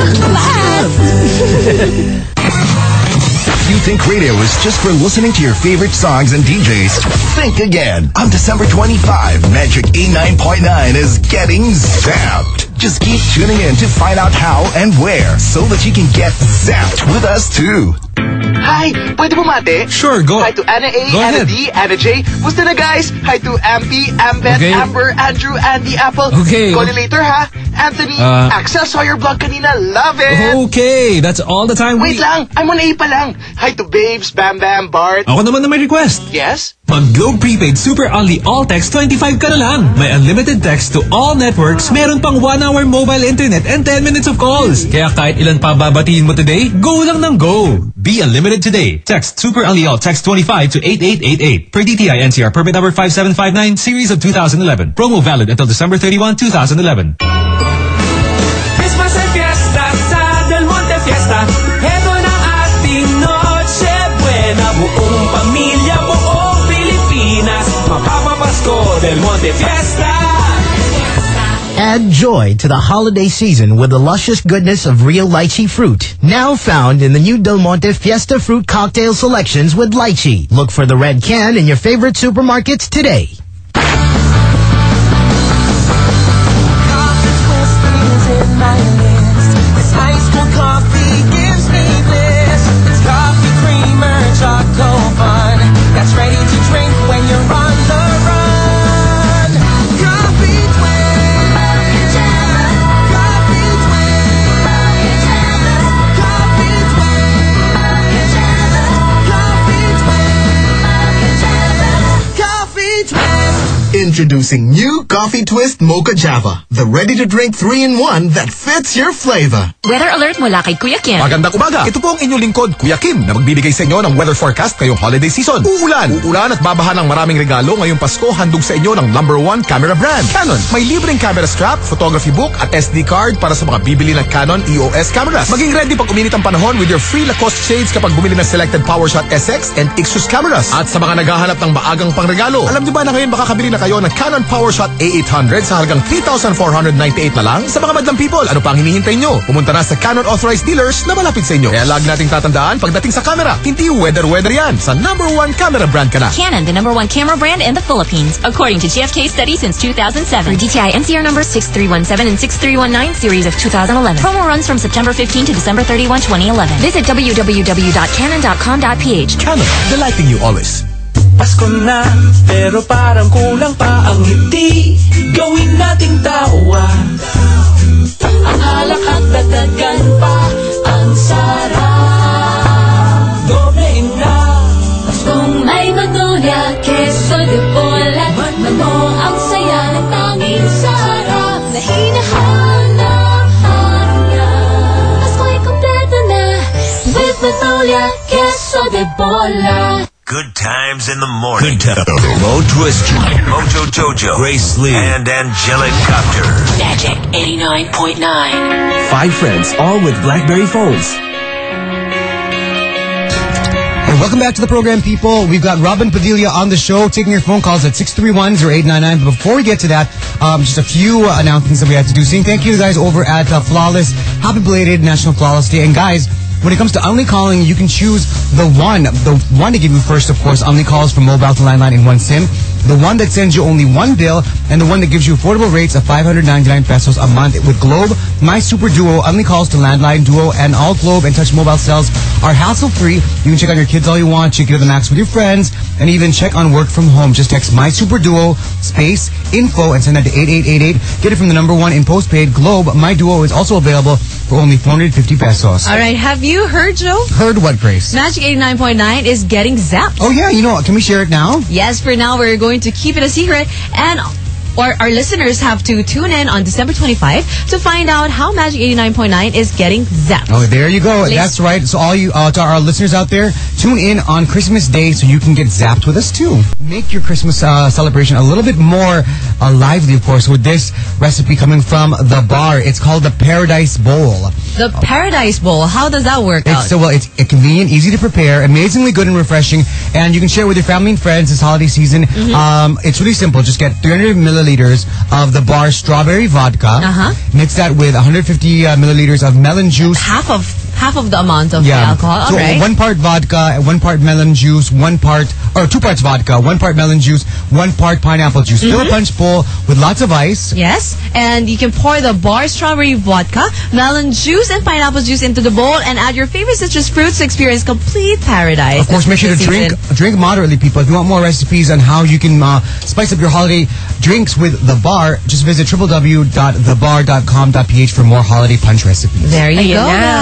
You think radio is just for listening to your favorite songs and DJs? Think again. On December 25, Magic 89.9 is getting zapped. Just keep tuning in to find out how and where so that you can get zapped with us too. Hi, pwede bumate? Sure, go. Hi to Anna A, Go Anna ahead. D, Anna J. Musta na guys? Hi to Ampy, Ambet, Okay. Amber, Andrew, Andy, Apple. Okay. Call you later ha. Anthony, Axel saw your vlog kanina. Love it. Okay, that's all the time Wait lang, I'm on A pa lang. Hi to Babes, Bam Bam, Bart. Ako naman na may request. Yes? Mag-Globe Prepaid Super Only All Text 25 ka na lang. May unlimited text to all networks, meron pang 1-hour mobile internet and 10 minutes of calls. Kaya kahit ilan pa babatiin mo today, go lang ng go. Be unlimited today. Text Super Only All Text 25 to 8888. Per DTI NCR permit number 5759, series of 2011. Promo valid until December 31, 2011. Christmas and Fiesta sa Del Monte Fiesta. Heto na ating Noche Buena. Buong pamilya, buong Pilipinas. Mapapapasko Del Monte Fiesta. Add joy to the holiday season with the luscious goodness of real lychee fruit. Now found in the new Del Monte Fiesta Fruit Cocktail selections with lychee. Look for the red can in your favorite supermarkets today. That's ready to drink when you're on the run. Coffee Twist. Coffee Twist. Coffee Twist. Coffee Twist. Introducing new Coffee Twist Mocha Java, the ready-to-drink 3-in-1 that fits your flavor. Weather alert mula kay Kuya Kim. Magandang umaga. Ito po ang inyong lingkod, Kuya Kim, na magbibigay sa inyo ng weather forecast ngayong holiday season. Uulan at babaha ng maraming regalo ngayong Pasko, handog sa inyo ng #1 camera brand, Canon. May libreng camera strap, photography book at SD card para sa mga bibili ng Canon EOS cameras. Maging ready pag uminit ang panahon with your free Lacoste shades kapag bumili ng selected PowerShot SX and Ixus cameras. At sa mga naghahanap ng maagang pangregalo, alam niyo ba na ngayon makakabili na kayo ng Canon PowerShot A800 sa halagang 3,498 na lang? Sa mga madlang people, ano pa ang hinihintay nyo? Pumunta na sa Canon authorized dealers na malapit sa inyo. Kaya lagi nating tatandaan pagdating sa camera, hindi weather yan. Sa #1 camera brand ka na. Canon, the #1 camera brand in the Philippines, according to GfK study since 2007. For DTI NCR number 6317 and 6319, series of 2011. Promo runs from September 15 to December 31, 2011. Visit www.canon.com.ph. Canon, delighting you always. Pasko na, pero parang kulang pa ang ngiti. Gawin nating tawa. Ang alak at dagdagan pa ang sarap. Doblein na. Kung may Magnolia, Queso de Bola, mo ang saya ng tanging sarap na hinahanap niya. Pasko'y kompleto na with Magnolia, Queso de Bola. Good times in the morning. Good times. Mo Twister, Mojo Jojo, Grace Lee, and Angelic Copter. Magic 89.9. 5 friends, all with BlackBerry phones. And welcome back to the program, people. We've got Robin Padilla on the show, taking your phone calls at 631-0899. But before we get to that, just a few announcements that we had to do. Saying thank you to the guys over at Flawless. Happy belated National Flawless Day. And guys, when it comes to only calling, you can choose the one to give you first, of course, only calls from mobile to landline in one SIM. The one that sends you only one bill, and the one that gives you affordable rates of 599 pesos a month. With Globe, My Super Duo, only calls to landline, Duo, and all Globe and Touch mobile cells are hassle-free. You can check on your kids all you want, check it to the max with your friends, and even check on work from home. Just text My Super Duo, space, info, and send that to 8888. Get it from the #1 in postpaid. Globe, My Duo is also available for only 450 pesos. All right, have you heard, Joe? Heard what, Grace? Magic 89.9 is getting zapped. Oh yeah, can we share it now? Yes, for now we're going to keep it a secret, and our listeners have to tune in on December 25 to find out how Magic 89.9 is getting zapped. Oh, there you go. That's right. So all you, to our listeners out there, tune in on Christmas Day so you can get zapped with us too. Make your Christmas celebration a little bit more lively, of course, with this recipe coming from The Bar. It's called the Paradise Bowl. The Paradise Bowl. How does that work out? It's convenient, easy to prepare, amazingly good and refreshing, and you can share it with your family and friends this holiday season. It's really simple. Just get 300 milliliters of The Bar strawberry vodka. Mix that with 150 milliliters of melon juice. Half of the amount of alcohol. So all right. 1 part vodka, 1 part melon juice, 2 parts vodka, 1 part melon juice, 1 part pineapple juice. Fill a punch bowl with lots of ice. Yes, and you can pour the Bar strawberry vodka, melon juice, and pineapple juice into the bowl, and add your favorite citrus fruits to experience complete paradise. Of course, make sure to drink moderately, people. If you want more recipes on how you can spice up your holiday drinks with The Bar, just visit www.thebar.com.ph for more holiday punch recipes. There you go, guys.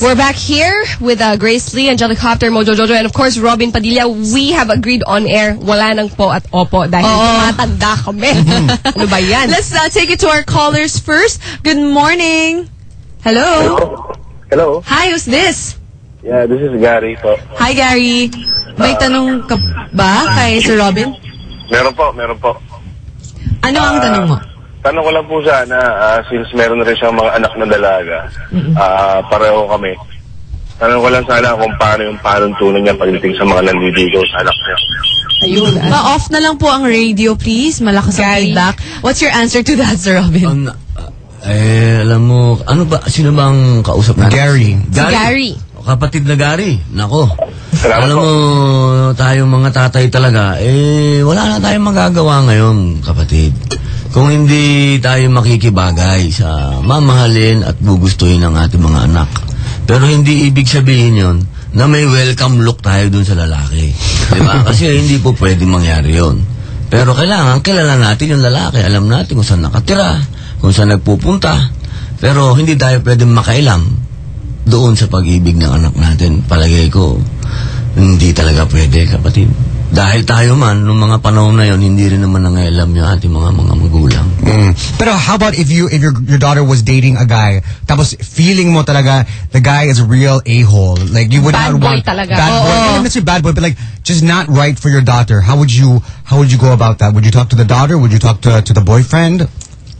We're back here with Grace Lee, Angelic Hopter, Mojo Jojo, and of course, Robin Padilla. We have agreed on air, wala nang po at opo dahil tumatanda kami. Ano ba yan? Let's take it to our callers first. Good morning. Hello. Hello. Hi, who's this? Yeah, this is Gary po. Hi, Gary. May tanong ka ba kay Sir Robin? Meron po. Ano ang tanong mo? Tanong ko lang po sana, since meron rin siyang mga anak na dalaga, pareho kami. Tanong ko lang sana kung paano yung panuntunan niya pagdating sa mga nanliligaw sa anak niya. Ayun. Pa-off na lang po ang radio, please. Malakas ang feedback. What's your answer to that, Sir Robin? Alam mo, ano ba, sino bang kausap natin? Gary. Kapatid na Gary. Nako. Salamat alam mo, tayong mga tatay talaga, wala na tayong magagawa ngayon, kapatid. Kung hindi tayo makikibagay sa mamahalin at gugustuhin ng ating mga anak. Pero hindi ibig sabihin yon na may welcome look tayo dun sa lalaki. Diba? Kasi hindi po pwede mangyari yon. Pero kailangan kilala natin yung lalaki. Alam natin kung saan nakatira, kung saan nagpupunta. Pero hindi tayo pwede makailam doon sa pag-ibig ng anak natin. Palagay ko, hindi talaga pwede, kapatid. Dahil tayo man, nung mga panahon na yon, hindi rin naman nangailam yung ating mga magulang. Pero how about if your daughter was dating a guy, tapos feeling mo talaga the guy is a real a-hole, like you would bad not boy want talaga. bad boy, not necessarily bad boy, but like just not right for your daughter. How would you go about that? Would you talk to the daughter? Would you talk to the boyfriend?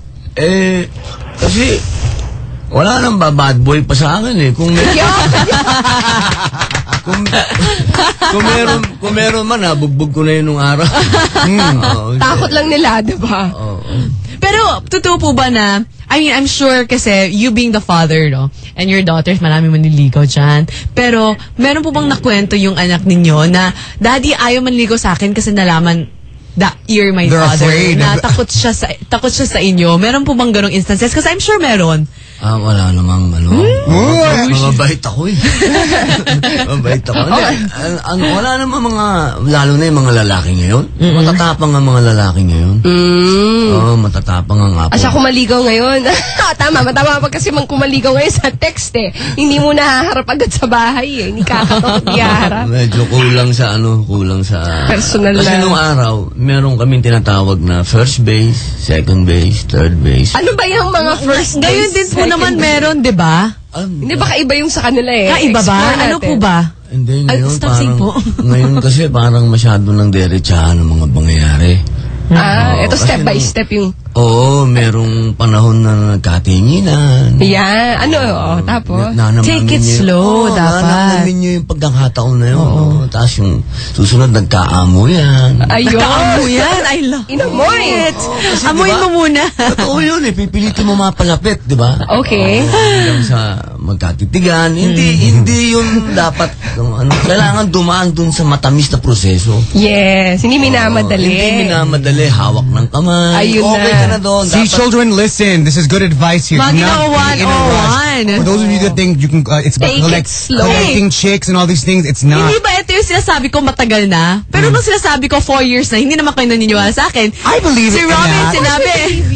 Kasi wala nang bad boy pa sa akin eh. Kung meron man, bugbog ko na yun nung araw. Takot lang nila, diba? Pero, totoo po ba na, I mean, I'm sure kasi, you being the father, no, and your daughters, maraming maniligaw dyan. Pero, meron po bang nakwento yung anak ninyo na, Daddy, ayaw maniligaw sa akin kasi nalaman that you're my They're father. afraid. Na takot siya sa inyo. Meron po bang ganong instances? Kasi I'm sure meron. Wala namang mabait ako eh. Mabait ako. Wala namang mga, lalo na yung mga lalaki ngayon. Matatapang ang mga lalaki ngayon. Matatapang ang apo. Asya kumaligaw ngayon. Tama kasi kumaligaw ngayon sa text eh. Hindi mo nahaharap agad sa bahay eh. Hindi kakatakot iharap. Medyo kulang sa personal na. Kasi nung araw, meron kaming tinatawag na first base, second base, third base. Ano ba yung mga first base? Ngayon din po naman meron, di ba? Hindi ba kaiba yung sa kanila eh? Kaiba ba? Ano po ba? Hindi, ngayon kasi parang masyado ng derechahan ng mga pangyayari. Ito step by step yung... Oo, merong panahon na nagkatinginan. Yeah, tapos? Take it slow, dapat. Nananamin nyo yung pagkakataon na yun. Tapos yung susunod, nagkaamo yan. Ayun. Nagkaamo yan. I love it. Amuin mo muna. Totoo yun eh. Pipilitin mo mapalapit, di ba? Okay. Hanggang sa magkatitigan. Hindi yun dapat. Kailangan dumaan dun sa matamis na proseso. Yes. Hindi minamadali. Hindi minamadali. Hawak ng kamay. Ayun okay na. See, children, listen. This is good advice here. Magina 101. For those of you that think you can, it's about collecting chicks and all these things, it's not. Hindi ba ito yung sinasabi ko matagal na? Pero nung sinasabi ko 4 years na, hindi naman kayo naniniwala sa akin. I believe si Robin sinabi.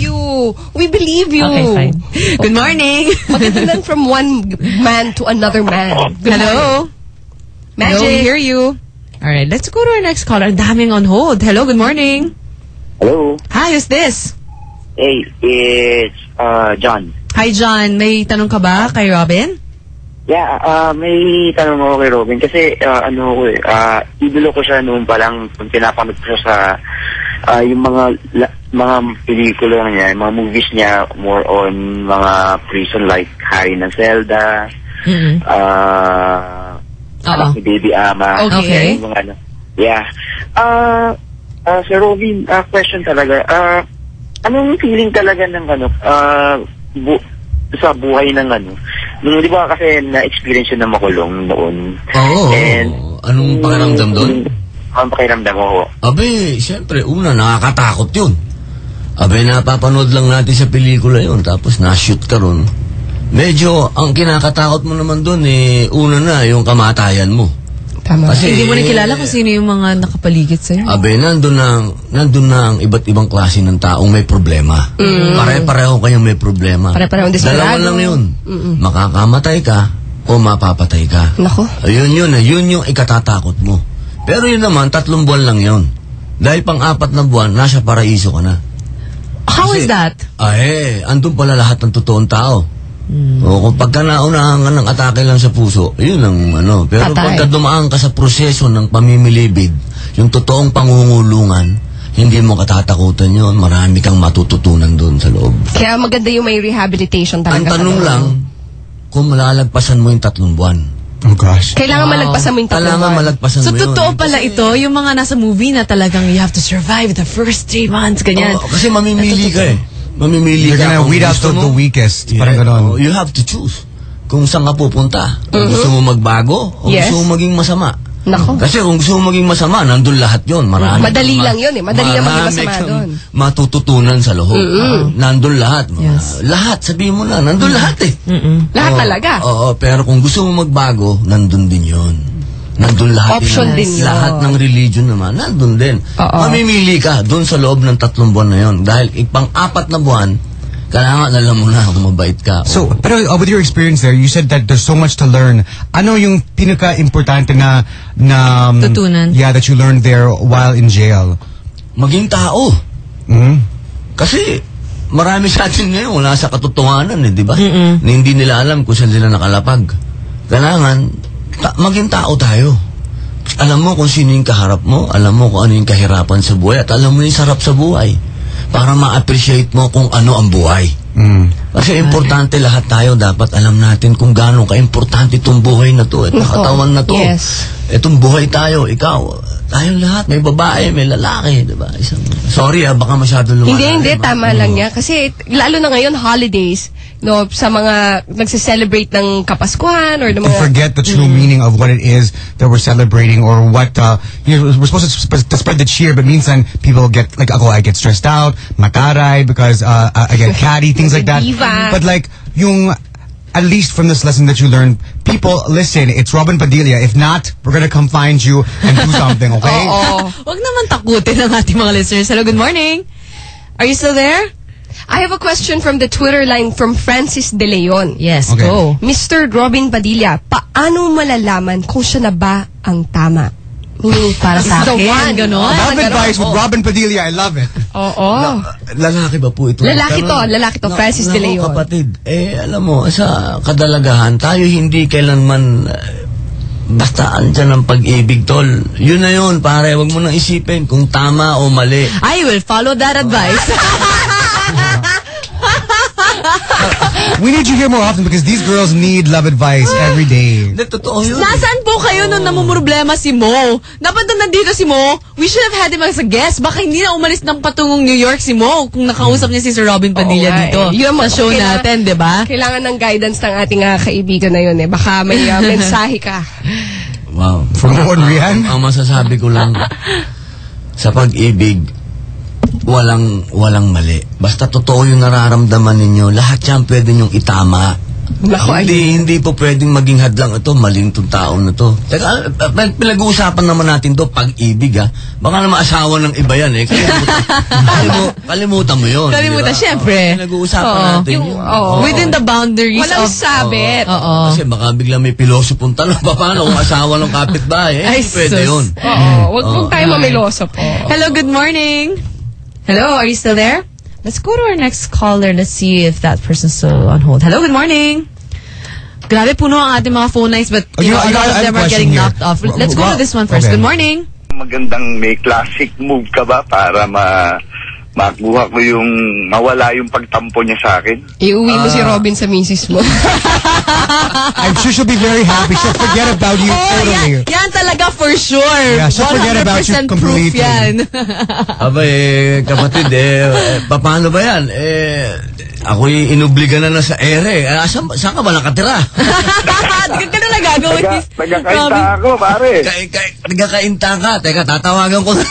We believe you. Okay, fine. Good morning. Maganda from one man to another man. Hello. Magic. Hello, we hear you. Alright, let's go to our next caller. Daming on hold. Hello, good morning. Hello. Hi, who's this? Hey, it's John. Hi, John. May tanong ka ba kay Robin? Yeah, may tanong ako kay Robin kasi idolo ko siya noon pa lang kung pinapanood ko siya sa yung mga pelikula niya, mga movies niya more on mga prison like Harry ng Zelda, Anak ni Baby Ama. Okay. Mga yeah. Sir Robin, question talaga. Anong feeling talaga ng sa buhay ng nung di ba kasi na-experience yun na makulong noon. And anong pakiramdam doon? Ang pakiramdam ko. Abe, siyempre, una, nakakatakot yun. Abe, napapanood lang natin sa pelikula yun, tapos na-shoot ka ron. Medyo, ang kinakatakot mo naman doon, una na, yung kamatayan mo. Tama. Kasi hindi mo na kilala kung sino yung mga nakapaligid sa'yo. Abe, nandun na ang iba't ibang klase ng taong may problema. Pare-pareho kayong may problema. Pare-pareho desperado. Dalawa lang yun. Makakamatay ka o mapapatay ka. Nako. Yun yung ikatatakot mo. Pero yun naman, 3 buwan lang yun. Dahil pang-4 na buwan, nasa paraiso ka na. How is that? Andun pala lahat ng totoong tao. O kung pagka naunahan ng atake lang sa puso, yun ang Pero pagka dumaan ka sa proseso ng pamimilibid, yung totoong pangungulungan, hindi mo katatakutan yun. Marami kang matututunan doon sa loob. Kaya maganda yung may rehabilitation talaga. Ang tanong lang, kung malalagpasan mo yung 3 buwan. Oh gosh. Kailangan malagpasan mo yung 3 buwan. Kailangan malagpasan mo yun. So, totoo pala ito, yung mga nasa movie na talagang you have to survive the first 3 months, ganyan. Kasi mamimili ka Mamimili You're ka. You're gonna weed out the weakest. Parang ganon. You have to choose kung saan ka pupunta. Kung gusto mo magbago o gusto mo maging masama. Nako. Kasi kung gusto mo maging masama, nandun lahat yun. Madali lang yun Madali lang maging masama doon. Matututunan sa loob. Nandun lahat. Lahat, sabihin mo na. Nandun lahat Lahat talaga. Oo, pero kung gusto mo magbago, nandun din yun. Nandun lahat. Option din yun. Lahat ng religion naman, nandun din. Mamimili ka doon sa loob ng 3 buwan na yun. Dahil pang-4 na buwan, kailangan alam mo na kung mabait ka. So, pero with your experience there, you said that there's so much to learn. Ano yung pinaka-importante na tutunan? Yeah, that you learned there while in jail? Maging tao. Kasi marami sa atin ngayon wala sa katotohanan di ba? Na hindi nila alam kung saan sila nakalapag. Kailangan maging tao tayo. Alam mo kung sino yung kaharap mo, alam mo kung ano yung kahirapan sa buhay, at alam mo yung sarap sa buhay. Para ma-appreciate mo kung ano ang buhay. Kasi importante lahat tayo, dapat alam natin kung gaano ka-importante itong buhay na to, itong katawan na to. Itong buhay tayo, ikaw, tayong lahat, may babae, may lalaki, diba? Sorry baka masyado lumalaki. Hindi, tama lang niya. Kasi lalo na ngayon, holidays, sa mga nagse-celebrate ng Kapaskuhan or ng mga... To forget the true meaning of what it is that we're celebrating or what, we're supposed to spread the cheer, but minsan people get, like I get stressed out, makaray, because I get catty, things like that. But like, at least from this lesson that you learned, people, listen, it's Robin Padilla. If not, we're gonna come find you and do something, okay? Wag naman takutin ang ating mga listeners. Hello, good morning. Are you still there? I have a question from the Twitter line from Francis De Leon. Yes, go. Mr. Robin Padilla, paano malalaman kung siya na ba ang tama? Para sa akin, gano'n. Love advice with Robin Padilla, I love it. Lalaki ba po ito? Lalaki to, Francis De Leon. Kapatid, alam mo, sa kadalagahan, tayo hindi kailanman basta andyan ang pag-ibig, tol. Yun na yun, pare. Wag mo nang isipin kung tama o mali. I will follow that advice. We need you here more often because these girls need love advice every day. Totoo yun. Nasaan po kayo nung namumroblema si Mo? Dapat na nandito si Mo, we should have had him as a guest. Baka hindi na umalis ng patungong New York si Mo kung nakausap niya si Sir Robin Padilla dito. Sa show natin, di ba? Kailangan ng guidance ng ating kaibigan na yun Baka may mensahe ka. Wow. From Rian? Ang masasabi ko lang, sa pag-ibig, walang mali. Basta totoo yung nararamdaman ninyo, lahat yan pwede nyong itama. Hindi po pwedeng maging hadlang ito, maling itong taong na to. Teka, pinag-uusapan naman natin to, pag-ibig Baka naman asawa ng iba yan Kalimutan mo yun. Kalimutan, syempre. Pinag-uusapan natin yun. Within the boundaries walang sabit. Kasi baka bigla may pilosopong tanong, paano kung asawa ng kapitbahay? Pwede yun. Huwag tayo mamiloso po. Hello, good morning. Hello, are you still there? Let's go to our next caller. Let's see if that person's still on hold. Hello, good morning. Grabe puno ang ating mga phone lines, but a lot of them are getting knocked off. Let's go to this one first. Good morning. Magandang may classic move ka ba para makuha ko yung mawala yung pagtampo niya sa akin? Iuwi mo si Robin sa misis mo. I'm sure she'll be very happy. She'll forget about you totally. Yan talaga for sure. Yeah, she'll forget about you completely. Yan. Kapatid, paano ba yan? Ako'y inubliga na sa ere. Saan ka ba nakatira? Ganun ka na gagawin. Nagkakainta ako, pare. Nagkakainta ka. Teka, tatawagan ko na.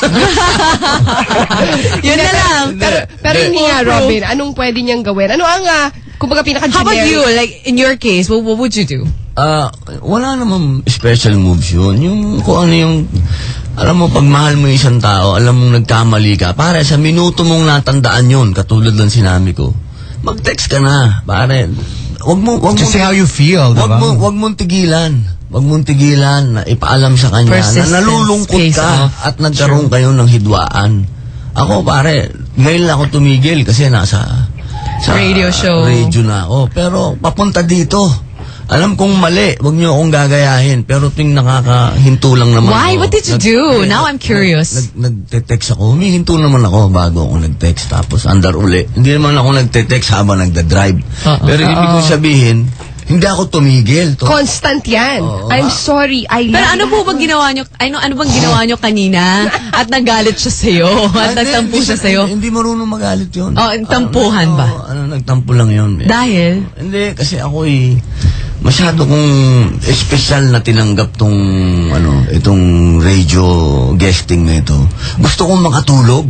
Yun na lang. Pero hindi nga, Robin, anong pwede niyang gawin? Ano ang, kumbaga pinaka-generic? How about you? Like, in your case, what would you do? Wala namang special moves yun. Yung kung ano yung, alam mo, pag mahal mo isang tao, alam mong nagkamali ka, pare, sa minuto mong natandaan yun, katulad ng sinabi ko, mag-text ka na, pare. Just say how you feel, diba? Wag mong tigilan. Wag mong tigilan na ipaalam sa kanya na nalulungkot ka at nagkaroon kayo ng hidwaan. Ako pare, ngayon lang ako tumigil kasi nasa radio show. Radio na ako. Pero papunta dito. Alam kong mali, wag niyo akong gagayahin. Pero ting nakakahinto lang naman. Why? Ako. What did you do? Now I'm curious. Nagte-text ako. Humihinto naman ako bago ako nag-text. Tapos andar uli. Hindi naman ako nagte-text habang nagda-drive. Pero ibig ko sabihin, hindi ako tumigil. Constant yan. I'm sorry. Pero ano po bang ginawa nyo? Ano bang ginawa nyo kanina? At nagalit siya sa'yo? At nagtampo siya sa'yo? Hindi marunong magalit yun. Tampuhan ba? Nagtampo lang yun. Dahil? Hindi, kasi ako masyado kong espesyal na tinanggap itong radio guesting na ito. Gusto kong makatulog.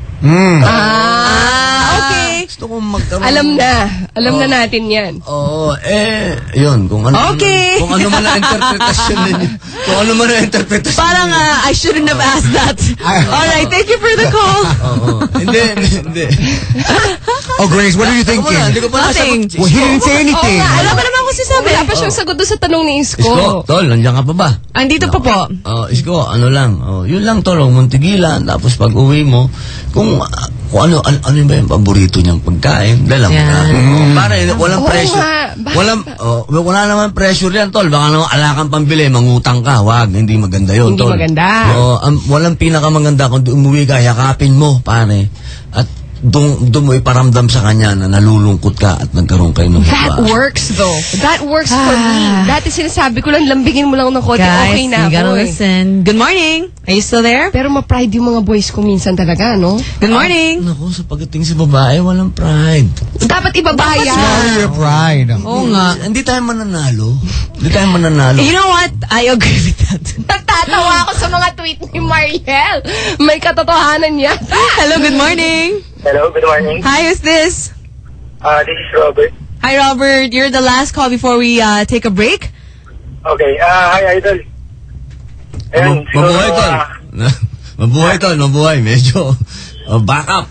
Okay. Gusto kong magkaroon. Alam na natin yan. Yun. Kung ano okay. Kung ano man ang interpretasyon ninyo. Kung ano man ang interpretasyon parang, I shouldn't have asked that. Alright, thank you for the call. Hindi. Oh, Grace, what are you thinking? Hindi ko pa Nothing. Well, he didn't say anything. Wala pa naman ako sinabi. Wala pa siyang sagot doon sa tanong ni Isko. Isko, tol, nandiyan ka pa ba? Andito pa po. Isko, ano lang. Yun lang, tol, huwag mong tigilan. Tapos pag uwi mo, kung ano ba yung paborito niyang pagkain, dala mo na. Para walang pressure. Wala naman pressure yan, tol. Baka naman alakang pambili, mangutang ka. Wag, hindi maganda yun, tol. Hindi maganda. Walang pinakamaganda kung umuwi ka, yakapin mo, pare. At doon mo iparamdam sa kanya na nalulungkot ka at nagkaroon kayo ng That works though. That works for me. Dati sinasabi ko lang, lambingin mo lang ng konti, okay na you gotta ako. listen. Good morning. Are you still there? Pero ma-pride yung mga boys ko minsan talaga, no? Good morning. Naku, sa pagdating sa babae, walang pride. Dapat ibabaya. Your pride. Oo nga. Hindi tayo mananalo. You know what? I agree with that. Nagtatawa ako sa mga tweet ni Mariel. May katotohanan yan. Hello, good morning. Hello, good morning. Hi, who's this? This is Robert. Hi, Robert. You're the last call before we take a break. Okay, hi, Idol. Ayun, mabuhay, tol. Mabuhay. Medyo back up.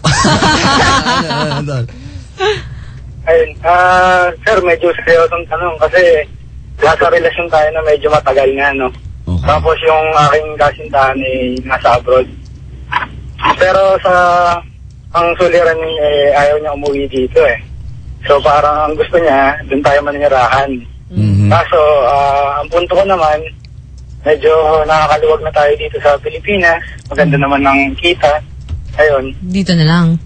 Ayun, sir, medyo seryosong tanong kasi nasa relasyon tayo na medyo matagal nga, no? Okay. Tapos yung aking kasintahan nasa abroad. Pero ang suliran ayaw niya umuwi dito So parang ang gusto niya, doon tayo manirahan. Kaso, ang punto ko naman, medyo nakakaluwag na tayo dito sa Pilipinas. Maganda naman ng kita. Ayun. Dito na lang.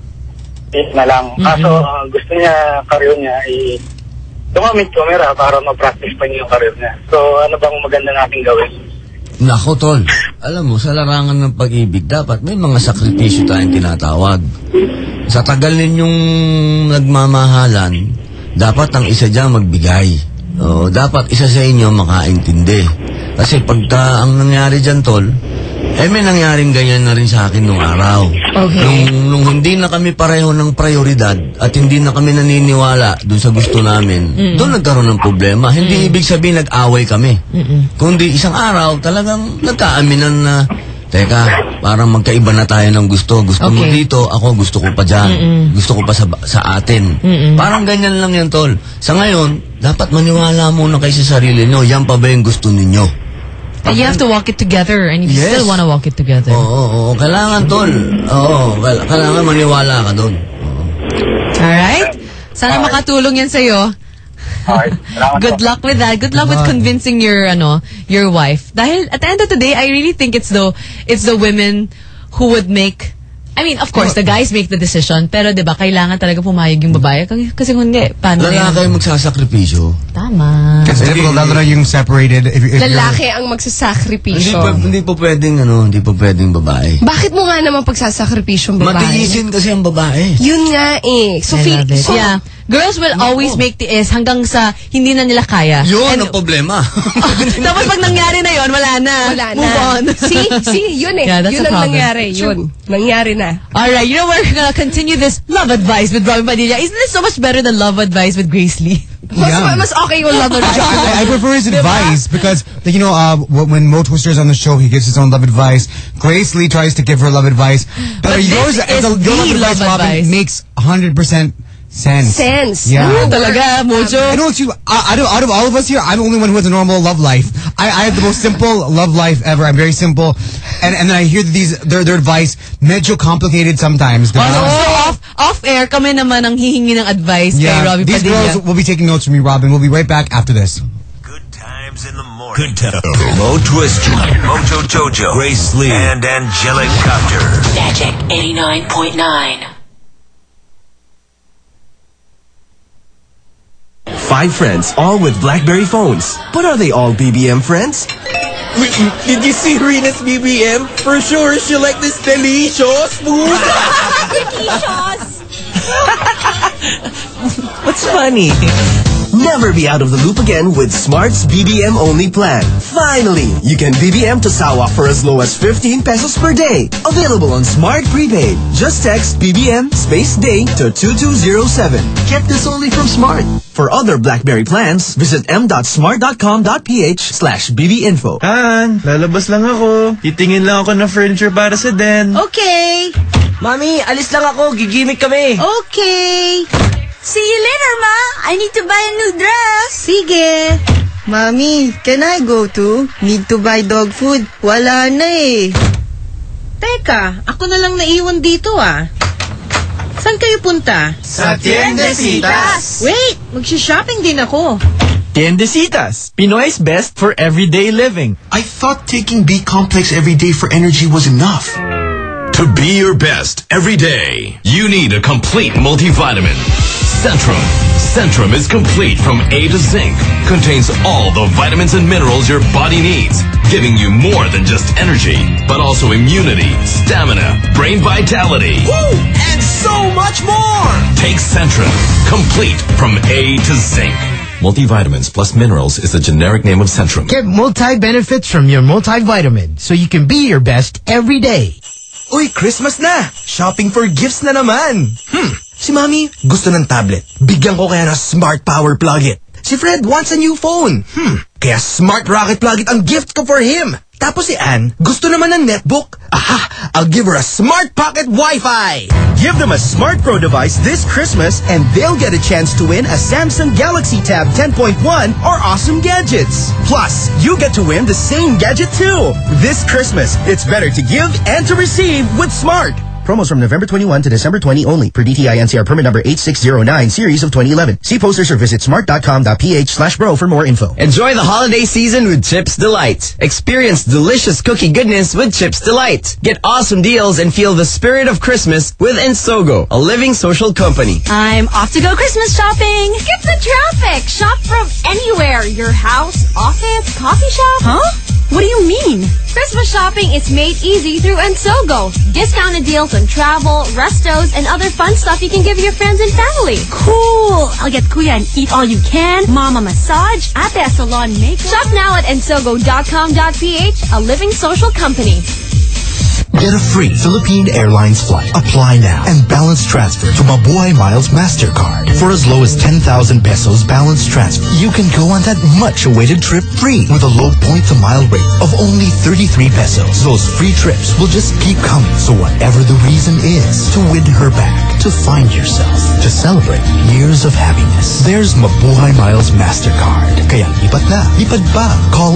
Kaso, gusto niya, career niya, tumamit kamera para ma-practice pa niya yung career niya. So, ano bang maganda nating gawin? Nako, tol. Alam mo, sa larangan ng pag-ibig, dapat may mga sakripisyo tayong tinatawag. Sa tagal ninyong nagmamahalan, dapat ang isa dyan magbigay. Dapat isa sa inyo makaintindi. Kasi pagka ang nangyari dyan, tol, may nangyaring ganyan na rin sa akin nung araw. Okay. Nung hindi na kami pareho ng prioridad at hindi na kami naniniwala dun sa gusto namin, doon nagkaroon ng problema. Hindi ibig sabihin nag-away kami. Kundi isang araw talagang nagkaaminan na, teka, parang magkaiba na tayo ng gusto. Gusto mo dito, ako gusto ko pa dyan. Gusto ko pa sa atin. Parang ganyan lang yan, tol. Sa ngayon, dapat maniwala muna kayo sa sarili nyo. Yan pa ba yung gusto ninyo? You have to walk it together and you still want to walk it together. Oo. Kailangan, tol. Kailangan maniwala ka doon. Alright? Sana makatulong yan sa'yo. Good luck with that. Good luck with convincing your wife. Dahil at the end of the day, I really think it's the women who would make. I mean, of course, the guys make the decision. Pero diba, kailangan talaga pumayag yung babae. Kasi kung hindi, paano yan? Lalaki yung magsasakripisyo. Tama. Kasi difficult, lalo na yung separated. If lalaki ang magsasakripisyo. Hindi po pwedeng babae. Bakit mo nga naman pagsasakripisyo ang babae? Matiisin kasi ang babae. Yun nga So, yeah. Girls will always make tiis hanggang sa hindi na nila kaya. Yun ang problema. Tapos pag nangyari na yun, wala na. Move on. See, yun Yeah, yun ang nangyari. Yun. Nangyari na. Alright, you know, we're gonna continue this love advice with Robin Padilla. Isn't this so much better than love advice with Grace Lee? Mas okay yung love advice. I prefer his advice because, when Mo Twister is on the show, he gives his own love advice. Grace Lee tries to give her love advice. But yours, your love advice, Robin, makes 100% Sense. Yeah. Talaga, Mojo. I know, out of all of us here, I'm the only one who has a normal love life. I have the most simple love life ever. I'm very simple. And then I hear their advice, medyo complicated sometimes. So off air, kami naman ang hihingi ng advice kay Robbie These Padilla. girls will be taking notes from me, Robin. We'll be right back after this. Good times in the morning. Good times. Mo Twister, Mojo Jojo, Grace Lee, and Angelic Copter. Magic 89.9. 5 friends, all with BlackBerry phones. But are they all BBM friends? Did you see Rena's BBM? For sure, she'll like this delicious food. Delicious! What's funny? Never be out of the loop again with Smart's BBM-only plan. Finally, you can BBM to Sawa for as low as 15 pesos per day. Available on Smart Prepaid. Just text BBM space day to 2207. Get this only from Smart. For other BlackBerry plans, visit m.smart.com.ph/bbinfo. Lalabas lang ako. Titingin lang ako ng furniture para sa den. Okay. Mami, alis lang ako. Gigimik kami. Okay. See you later, Ma. I need to buy a new dress. Sige. Mommy, can I go too? Need to buy dog food. Wala na eh. Teka, ako na lang naiwan dito ah. Saan kayo punta? Sa Tiendesitas. Wait, magsha-shopping din ako. Tiendesitas. Pinoy's best for everyday living. I thought taking B-complex every day for energy was enough. To be your best every day, you need a complete multivitamin. Centrum. Centrum is complete from A to zinc. Contains all the vitamins and minerals your body needs, giving you more than just energy, but also immunity, stamina, brain vitality. Woo! And so much more! Take Centrum. Complete from A to zinc. Multivitamins plus minerals is the generic name of Centrum. Get multi-benefits from your multivitamin so you can be your best every day. Uy, Christmas na! Shopping for gifts na naman! Si Mami, gusto ng tablet. Bigyan ko kaya ng Smart Power Plug-It. Si Fred wants a new phone. Kaya Smart Rocket Plug-It ang gift ko for him. Tapos si Anne, gusto naman ng netbook. Aha! I'll give her a Smart Pocket Wi-Fi. Give them a Smart Pro device this Christmas and they'll get a chance to win a Samsung Galaxy Tab 10.1 or awesome gadgets. Plus, you get to win the same gadget too. This Christmas, it's better to give and to receive with Smart. Promos from November 21 to December 20 only per DTI NCR permit number 8609 series of 2011. See posters or visit smart.com.ph/bro for more info. Enjoy the holiday season with Chips Delight. Experience delicious cookie goodness with Chips Delight. Get awesome deals and feel the spirit of Christmas with Ensogo, a living social company. I'm off to go Christmas shopping. Skip the traffic. Shop from anywhere. Your house, office, coffee shop. Huh? What do you mean? Christmas shopping is made easy through Ensogo. Discounted deals on travel, restos, and other fun stuff you can give your friends and family. Cool! I'll get kuya and eat all you can, mama massage, ate a salon makeup. Shop now at ensogo.com.ph, a living social company. Get a free Philippine Airlines flight. Apply now and balance transfer to Mabuhay Miles MasterCard. For as low as 10,000 pesos balance transfer, you can go on that much-awaited trip free with a low point-to-mile rate of only 33 pesos. Those free trips will just keep coming. So whatever the reason is, to win her back, to find yourself, to celebrate years of happiness, there's Mabuhay Miles MasterCard. Kaya lipat na, lipad pa. Call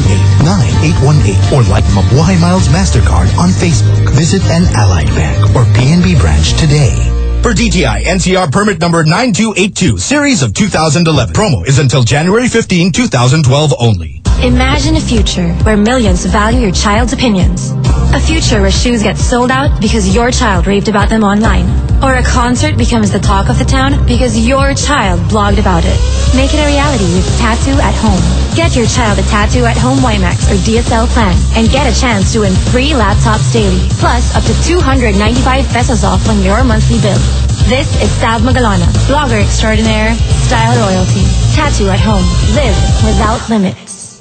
818-9818 or like Mabuhay Miles MasterCard on Facebook. Visit an Allied Bank or PNB branch today. For DTI NCR permit number 9282, series of 2011. Promo is until January 15, 2012 only. Imagine a future where millions value your child's opinions. A future where shoes get sold out because your child raved about them online. Or a concert becomes the talk of the town because your child blogged about it. Make it a reality with Tattoo at Home. Get your child a Tattoo at Home WiMAX or DSL plan and get a chance to win free laptops daily. Plus up to 295 pesos off on your monthly bill. This is Sav Magalona, blogger extraordinaire, style royalty. Tattoo at Home. Live without limits.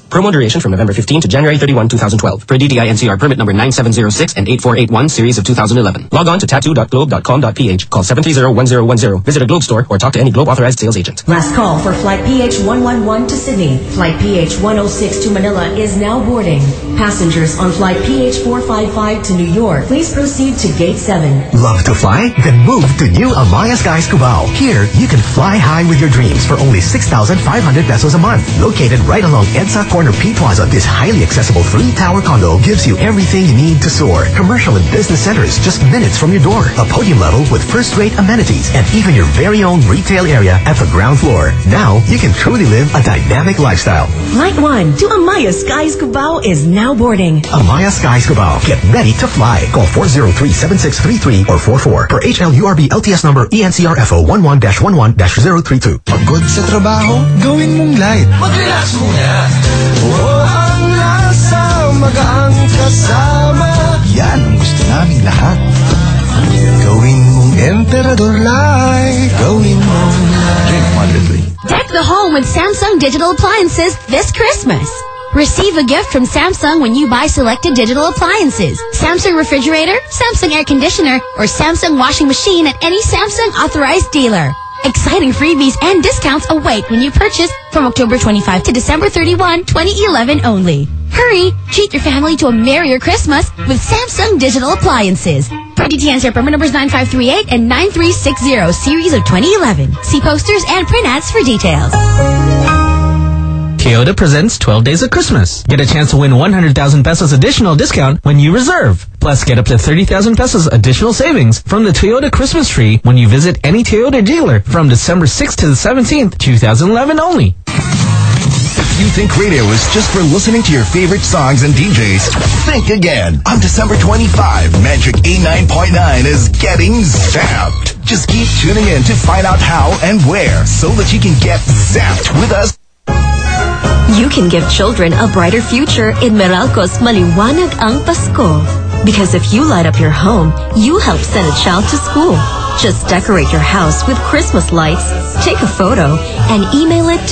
Promo duration from November 15 to January 31, 2012. Per DTI NCR permit number 9706 and 8481 series of 2011. Log on to tattoo.globe.com.ph. Call 730-1010. Visit a Globe store or talk to any Globe authorized sales agent. Last call for Flight PH111 to Sydney. Flight PH106 to Manila is now boarding. Passengers on Flight PH455 to New York, please proceed to Gate 7. Love to fly? Then move to new Amaya Skies Cubao. Here, you can fly high with your dreams for only 6,500 pesos a month. Located right along EDSA Corner P Plaza, this highly accessible 3-tower condo gives you everything you need to soar. Commercial and business centers just minutes from your door. A podium level with first-rate amenities and even your very own retail area at the ground floor. Now, you can truly live a dynamic lifestyle. Flight 1 to Amaya Skies Cubao is now boarding. Amaya Skies Cubao. Get ready to fly. Call 403-7633 or 44 for HLURB LTS number ENCRFO 11-11-032. Pagod sa trabaho, gawin mong light. Mag-relax muna. Ang lasa, magaang kasama. Yan ang gusto naming lahat. Gawin mong Emperador Light. Gawin mong Drink moderately. Deck the home with Samsung digital appliances this Christmas. Receive a gift from Samsung when you buy selected digital appliances. Samsung refrigerator, Samsung air conditioner, or Samsung washing machine at any Samsung authorized dealer. Exciting freebies and discounts await when you purchase from October 25 to December 31, 2011 only. Hurry! Treat your family to a merrier Christmas with Samsung digital appliances. Per DTI permit numbers 9538 and 9360 series of 2011. See posters and print ads for details. Toyota presents 12 Days of Christmas. Get a chance to win 100,000 pesos additional discount when you reserve. Plus, get up to 30,000 pesos additional savings from the Toyota Christmas tree when you visit any Toyota dealer from December 6th to the 17th, 2011 only. If you think radio is just for listening to your favorite songs and DJs, think again. On December 25, Magic 89.9 is getting zapped. Just keep tuning in to find out how and where so that you can get zapped with us. You can give children a brighter future in Meralco's Maliwanag ang Pasko. Because if you light up your home, you help send a child to school. Just decorate your house with Christmas lights, take a photo, and email it to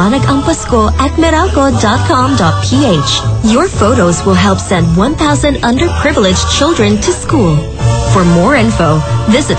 maliwanagampasco@meralco.com.ph. Your photos will help send 1,000 underprivileged children to school. For more info, visit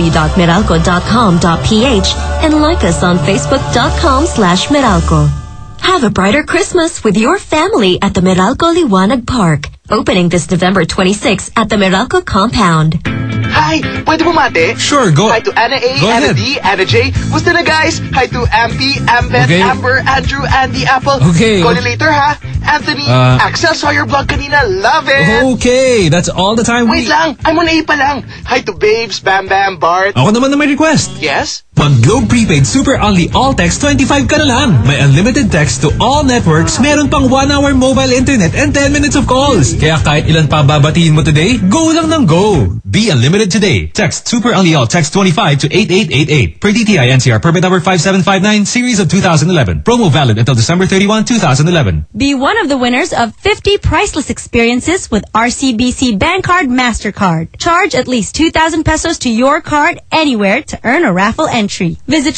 www.meralco.com.ph and like us on facebook.com/Meralco. Have a brighter Christmas with your family at the Meralco Liwanag Park. Opening this November 26 at the Meralco compound. Hi! Pwede bumate? Sure, go. Hi to Anna A, Go Anna ahead. D, Anna J. Musta na guys? Hi to Ampy, Ambet, Okay. Amber, Andrew, Andy, Apple. Okay. Call you later ha? Anthony, Axel, saw your vlog kanina. Love it! Okay, that's all the time Wait lang, I'm on A pa lang. Hi to Babes, Bam Bam, Bart. Ako naman na may request. Yes? Pag Globe Prepaid Super Only All Text 25 ka na lang. May unlimited text to all networks, meron pang 1-hour mobile internet and 10 minutes of calls. Kaya kahit ilan pa babatiin mo today, go lang ng go. Be unlimited today. Text Super Only All Text 25 to 8888. Per DTI NCR permit number 5759 series of 2011. Promo valid until December 31, 2011. Be one of the winners of 50 priceless experiences with RCBC Bancard MasterCard. Charge at least 2,000 pesos to your card anywhere to earn a raffle entry. Visit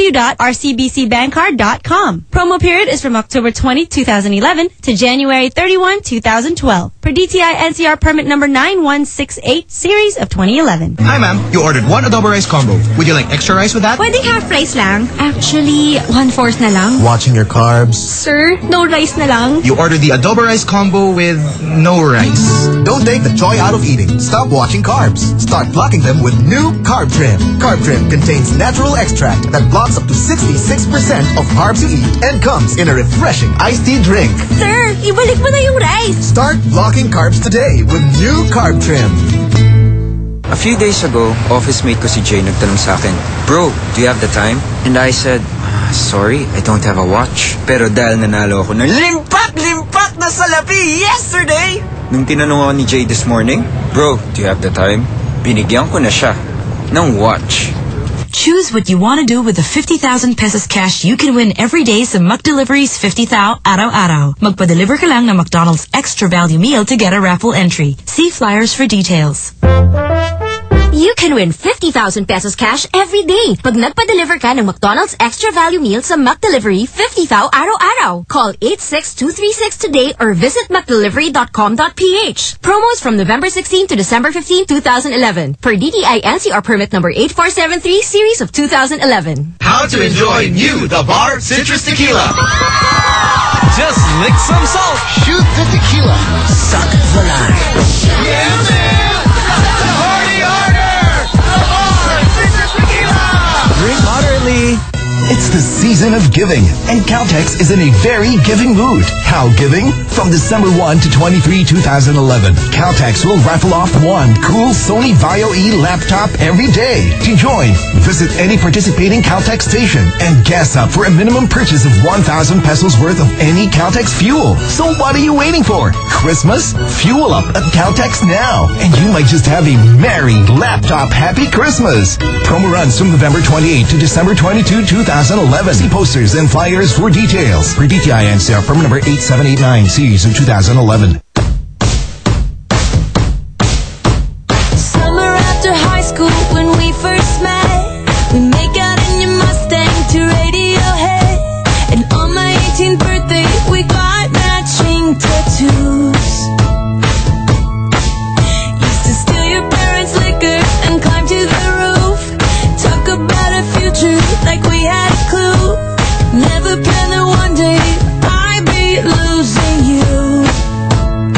www.rcbcbancard.com. Promo period is from October 20, 2011 to January 31, 2012. Per DTI NCR permit number 9168 series of 2011. Hi ma'am, you ordered one adobo rice combo. Would you like extra rice with that? Pwedeng half rice lang. Actually, 1/4 na lang. Watching your carbs. Sir, no rice na lang. You ordered the adobo rice combo with no rice. Don't take the joy out of eating. Stop watching carbs. Start blocking them with new Carb Trim. Carb Trim contains natural extract that blocks up to 66% of carbs you eat and comes in a refreshing iced tea drink. Sir, ibalik mo na yung rice. Start blocking carbs today with new Carb Trim. A few days ago, office mate ko si Jay nagtanong sa akin, "Bro, do you have the time?" And I said, "Sorry, I don't have a watch." Pero dahil nanalo ako ng limpak na salapi yesterday! Nung tinanong ako ni Jay this morning, "Bro, do you have the time?" Binigyan ko na siya ng watch. Choose what you want to do with the 50,000 pesos cash you can win every day sa McDelivery's 50,000 araw-araw. Magpa-deliver ka lang ng McDonald's Extra Value Meal to get a raffle entry. See flyers for details. You can win 50,000 pesos cash every day pag nagpa-deliver ka ng McDonald's Extra Value Meal sa McDelivery 50,000 araw-araw. Call 86236 today or visit McDelivery.com.ph. Promos from November 16 to December 15, 2011. Per DTI NCR permit number 8473 series of 2011. How to enjoy new The Bar Citrus Tequila. Just lick some salt. Shoot the tequila. Suck the lime. Yeah, man! Party harder! The Bar Citrus Tequila! Drink moderately. It's the season of giving, and Caltex is in a very giving mood. How giving? From December 1 to 23, 2011, Caltex will raffle off one cool Sony Vaio E laptop every day. To join, visit any participating Caltex station and gas up for a minimum purchase of 1,000 pesos worth of any Caltex fuel. So what are you waiting for? Christmas? Fuel up at Caltex now, and you might just have a merry laptop happy Christmas. Promo runs from November 28 to December 22, 2011. See posters and flyers for details. For DTI NCR permit number 8789 series of 2011. Summer after high school when we first met, we make out in your Mustang to Radiohead. And on my 18th birthday, we got matching tattoos. Used to steal your parents' liquor and climb to the roof. Talk about a future like we had a clue. Never planned that one day I'd be losing you.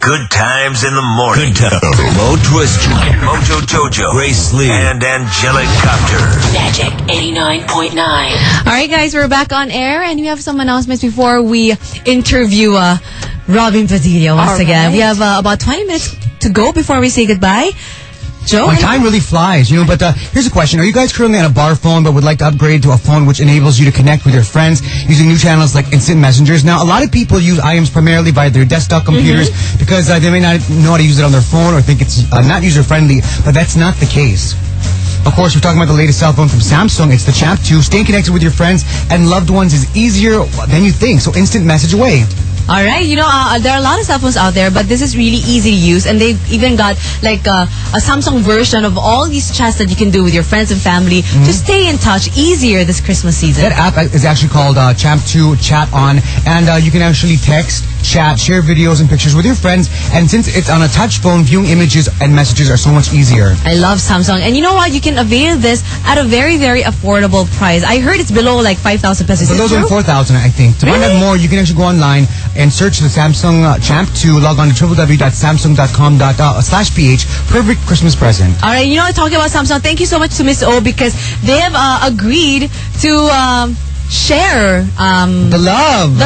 Good times in the morning. Good times. Mo Twister, Mojo Jojo, Grace Lee, and Angelic Copter. Magic 89.9. Alright guys, we're back on air and we have some announcements before we interview Robin Padilla once again. We have about 20 minutes to go before we say goodbye. Joe? Time really flies, but here's a question. Are you guys currently on a bar phone but would like to upgrade to a phone which enables you to connect with your friends using new channels like instant messengers? Now, a lot of people use IMs primarily by their desktop computers because they may not know how to use it on their phone or think it's not user-friendly, but that's not the case. Of course, we're talking about the latest cell phone from Samsung. It's the Champ 2. Staying connected with your friends and loved ones is easier than you think, so instant message away. Alright, there are a lot of cell phones out there, but this is really easy to use, and they've even got like a Samsung version of all these chats that you can do with your friends and family to stay in touch easier this Christmas season. That app is actually called Champ 2 Chat On, and you can actually text, chat, share videos and pictures with your friends, and since it's on a touch phone, viewing images and messages are so much easier. I love Samsung, and you know what? You can avail this at a very, very affordable price. I heard it's below like 5,000 pesos. Below 4,000, I think. To find out more, you can actually go online and search the Samsung Champ 2. Log on to www.samsung.com/ph. Perfect Christmas present. All right, talking about Samsung, thank you so much to Miss O because they have agreed to share the love.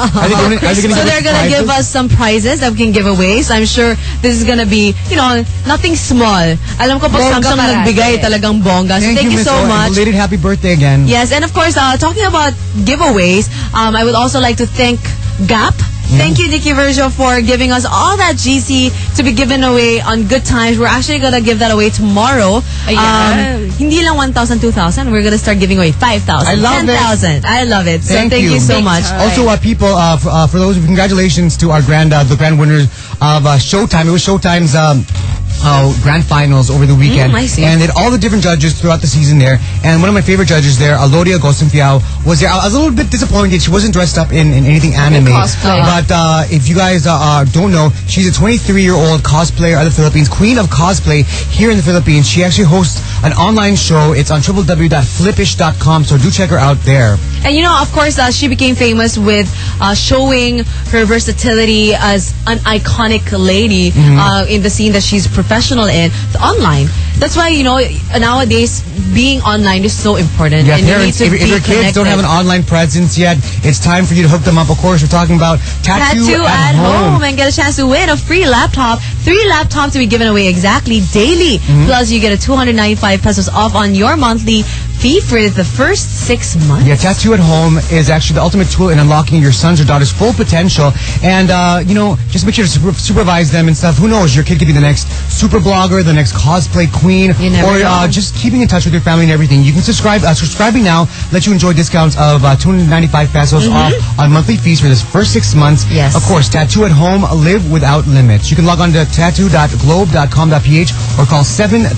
So they're gonna give us some prizes that we can give away. So I'm sure this is gonna be, nothing small. Alam ko pag Samsung nagbigay talagang bongga. So thank you so much. Belated happy birthday again. Yes, and of course, talking about giveaways, I would also like to thank Gap. Thank you, Nikki Virgil, for giving us all that GC to be given away on Good Times. We're actually going to give that away tomorrow. Hindi lang 1,000, 2,000. We're going to start giving away 5,000, 10,000. I love it. So thank you so much. Also, people, for those, congratulations to our the grand winners of Showtime. It was Showtime's grand finals over the weekend. I see. And they had all the different judges throughout the season there. And one of my favorite judges there, Alodia Gosenfiao, was there. I was a little bit disappointed. She wasn't dressed up in anything anime. But if you guys don't know, she's a 23-year-old cosplayer of the Philippines, queen of cosplay here in the Philippines. She actually hosts an online show. It's on www.flipish.com, so do check her out there. And of course, she became famous with showing her versatility as an iconic lady in the scene that she's professional in online. That's why, nowadays, being online is so important. Yeah, and parents, if your kids don't have an online presence yet, it's time for you to hook them up. Of course, we're talking about Tattoo at Home. And get a chance to win a free laptop. 3 laptops to be given away exactly daily. Plus, you get a 295 pesos off on your monthly fee for the first 6 months. Yeah, Tattoo at Home is actually the ultimate tool in unlocking your son's or daughter's full potential. And, just make sure to supervise them and stuff. Who knows? Your kid could be the next super blogger, the next cosplay queen, or just keeping in touch with your family and everything. You can subscribe. Subscribing now lets you enjoy discounts of 295 pesos off on monthly fees for this first 6 months. Yes. Of course, Tattoo at Home, live without limits. You can log on to tattoo.globe.com.ph or call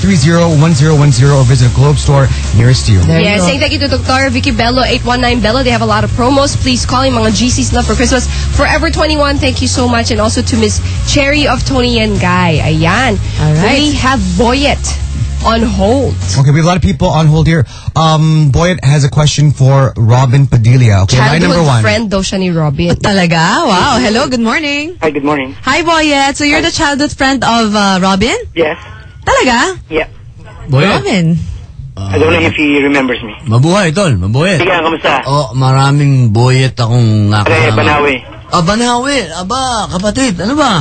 730-1010 or visit a Globe store nearest you. Yes, saying thank you to Dr. Vicky Bello, 819 Bello. They have a lot of promos. Please call yung mga GCs na for Christmas. Forever 21, thank you so much. And also to Miss Cherry of Tony and Guy. Ayan. All right. We have Boyet on hold. Okay, we have a lot of people on hold here. Boyet has a question for Robin Padilla. Okay, line number 1. Friend daw siya ni Robin. Talaga? Wow. Hello, good morning. Hi, good morning. Hi, Boyet. So you're the childhood friend of Robin? Yes. Talaga? Yeah. Boyet. Robin. I don't know if he remembers me. Mabuhay, tol. Mabuhay. Sige, kamusta? Maraming Boyet akong nakakama. Banawi. Banawi. Aba, kapatid. Ano ba?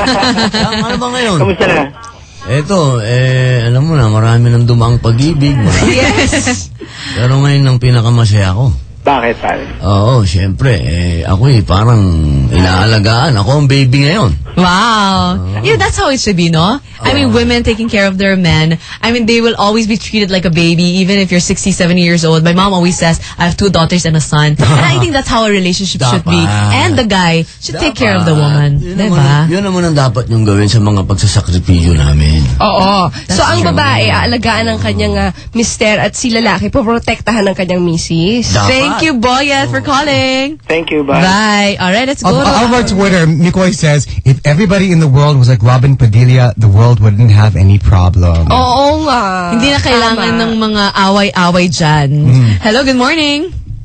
Ano ba ngayon? Kamusta na? Eto, alam mo na, marami nang dumaang pag-ibig. Yes. Pero ngayon ang pinakamasaya ko. Bakit, pare? Oo, syempre. Ako parang inaalagaan. Ako ang baby ngayon. Wow. Yeah, that's how it should be, no? I mean, women taking care of their men. I mean, they will always be treated like a baby, even if you're 60, 70 years old. My mom always says, I have 2 daughters and a son. And I think that's how a relationship should be. And the guy should take care of the woman. Diba? Yun naman ang dapat niyong gawin sa mga pagsasakripisyo namin. Oo. So, ang babae, aalagaan ng kanyang mister at si lalaki, poprotektahan ng kanyang misis. Thank you, Boyet, for calling. Thank you, bye. Bye. All right, let's go. On our Twitter, Mikoy says, if everybody in the world was like Robin Padilla, the world wouldn't have any problem. Oo nga. Hindi na kailangan ng mga away-away dyan. Hello, good morning.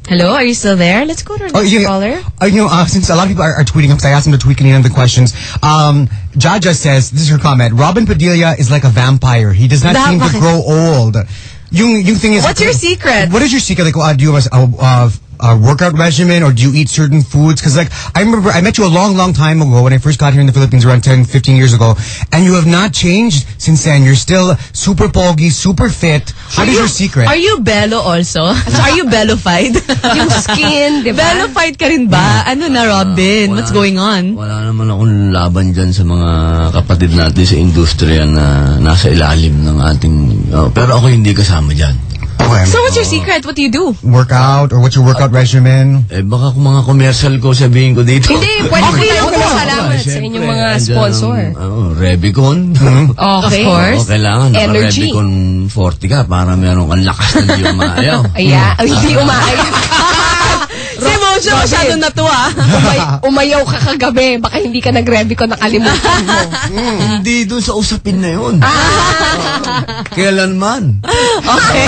Hello, are you still there? Let's go to our next caller. Since a lot of people are tweeting, because I asked them to tweet Kanina the questions, Jaja says, this is her comment, Robin Padilla is like a vampire. He does not seem to grow old. Yung thing is, what's your secret? What is your secret? Like, do you have a workout regimen, or do you eat certain foods? Because, like, I remember I met you a long time ago when I first got here in the Philippines around 10, 15 years ago, and you have not changed since then. You're still super pogi, super fit. What is your secret? Are you bello also? Are you bello-fied? Yung skin, di ba? Bello-fied ka rin ba? Ano na, Robin? What's going on? Wala naman akong laban dyan sa mga kapatid natin sa industriya na nasa ilalim ng ating... pero ako hindi kasama dyan. Okay. So what's your secret? What do you do? Workout, or what's your workout regimen? Baka kung mga commercial ko sabihin ko dito. Hindi, pwede ko na salamat sa inyong mga sponsor. Rebicon. Okay. Of course. Kailangan Energy. Rebicon 40 ka para meron kang lakas na hindi umaayaw. Hindi umaayaw. Si Mojo, masyado na to Umayaw ka kagabi, baka hindi ka nag-Rebicon, nakalimutan mo. Hindi doon sa usapin na yun. Kailanman. Okay.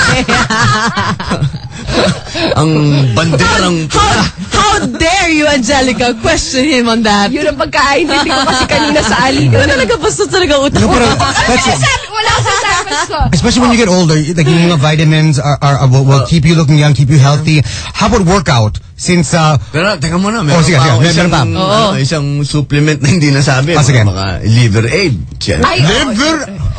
Ang bandera ng... How dare you, Angelica, question him on that? Yun ang pagkaintindi ko kasi kanina sa ali. Yun talaga, basta talaga utak. Wala sa service ko. Especially when you get older, like yung mga vitamins will keep you looking young, keep you healthy. How about workout? Since pero teka muna, meron isang supplement na hindi nasabi. Baka liver aid. Liver?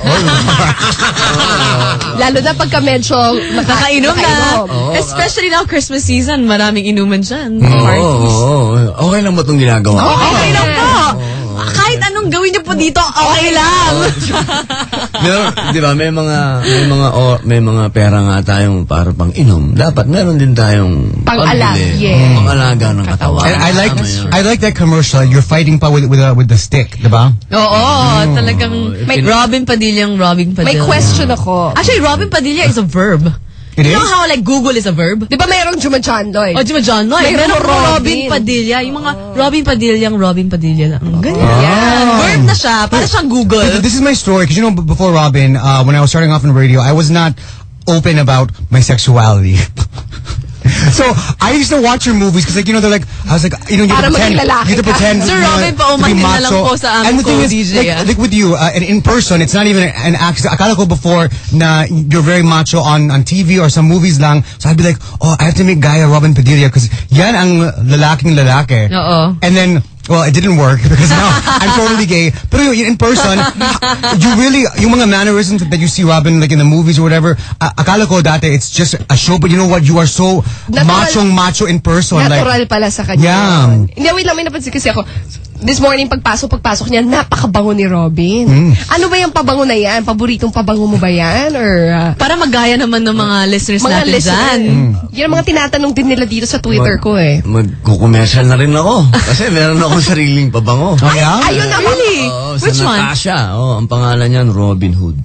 Lalo na pagka medyo nakakainom na. Especially now Christmas season, maraming inuman dyan. Okay lang ba itong ginagawa? Okay lang po. Kahit anong gawin niyo po dito, okay lang. Di ba, may mga pera nga tayong para pang inom. Dapat meron din tayong pang-alaga ng katawan. I like that commercial. You're fighting pa with the stick, di ba? Oo, talagang Robin Padilla. May question ako. Actually, Robin Padilla is a verb. You know how like Google is a verb? Di ba mayroong Juma John Lloyd? Juma John Lloyd. Mayroong Robin Padilla. Yung mga Robin Padilla lang. Ganyan. Verb na siya. Para siyang Google. This is my story. Because before Robin, when I was starting off in radio, I was not open about my sexuality. So I used to watch your movies because, they're like, I was like, you have to pretend Sir Robin, paumanhin na lang po sa amin ko, DJ. Like with you, and in person, it's not even an act. Akala ko before na you're very macho on TV or some movies lang. So I'd be like, I have to make Gaya Robin Padilla because yan ang lalaking lalaki. And then, well, it didn't work because now I'm totally gay. But in person, you really, yung mga mannerisms that you see Robin like in the movies or whatever, akala ko dati it's just a show, but you know what? You are so macho in person. Natural pala sa kanya. Yeah. Hindi, wait lang, may napansin kasi ako. This morning, pagpasok niya, napakabango ni Robin. Ano ba yung pabango na yan? Paboritong pabango mo ba yan? Or, para magaya naman ng mga listeners natin dyan. Yan ang mga tinatanong din nila dito sa Twitter ko Magkukommercial na rin ako. Kasi meron akong sariling pabango. Ayun na, really? Which one? Sa Natasha. Ang pangalan niyan, Robin Hood.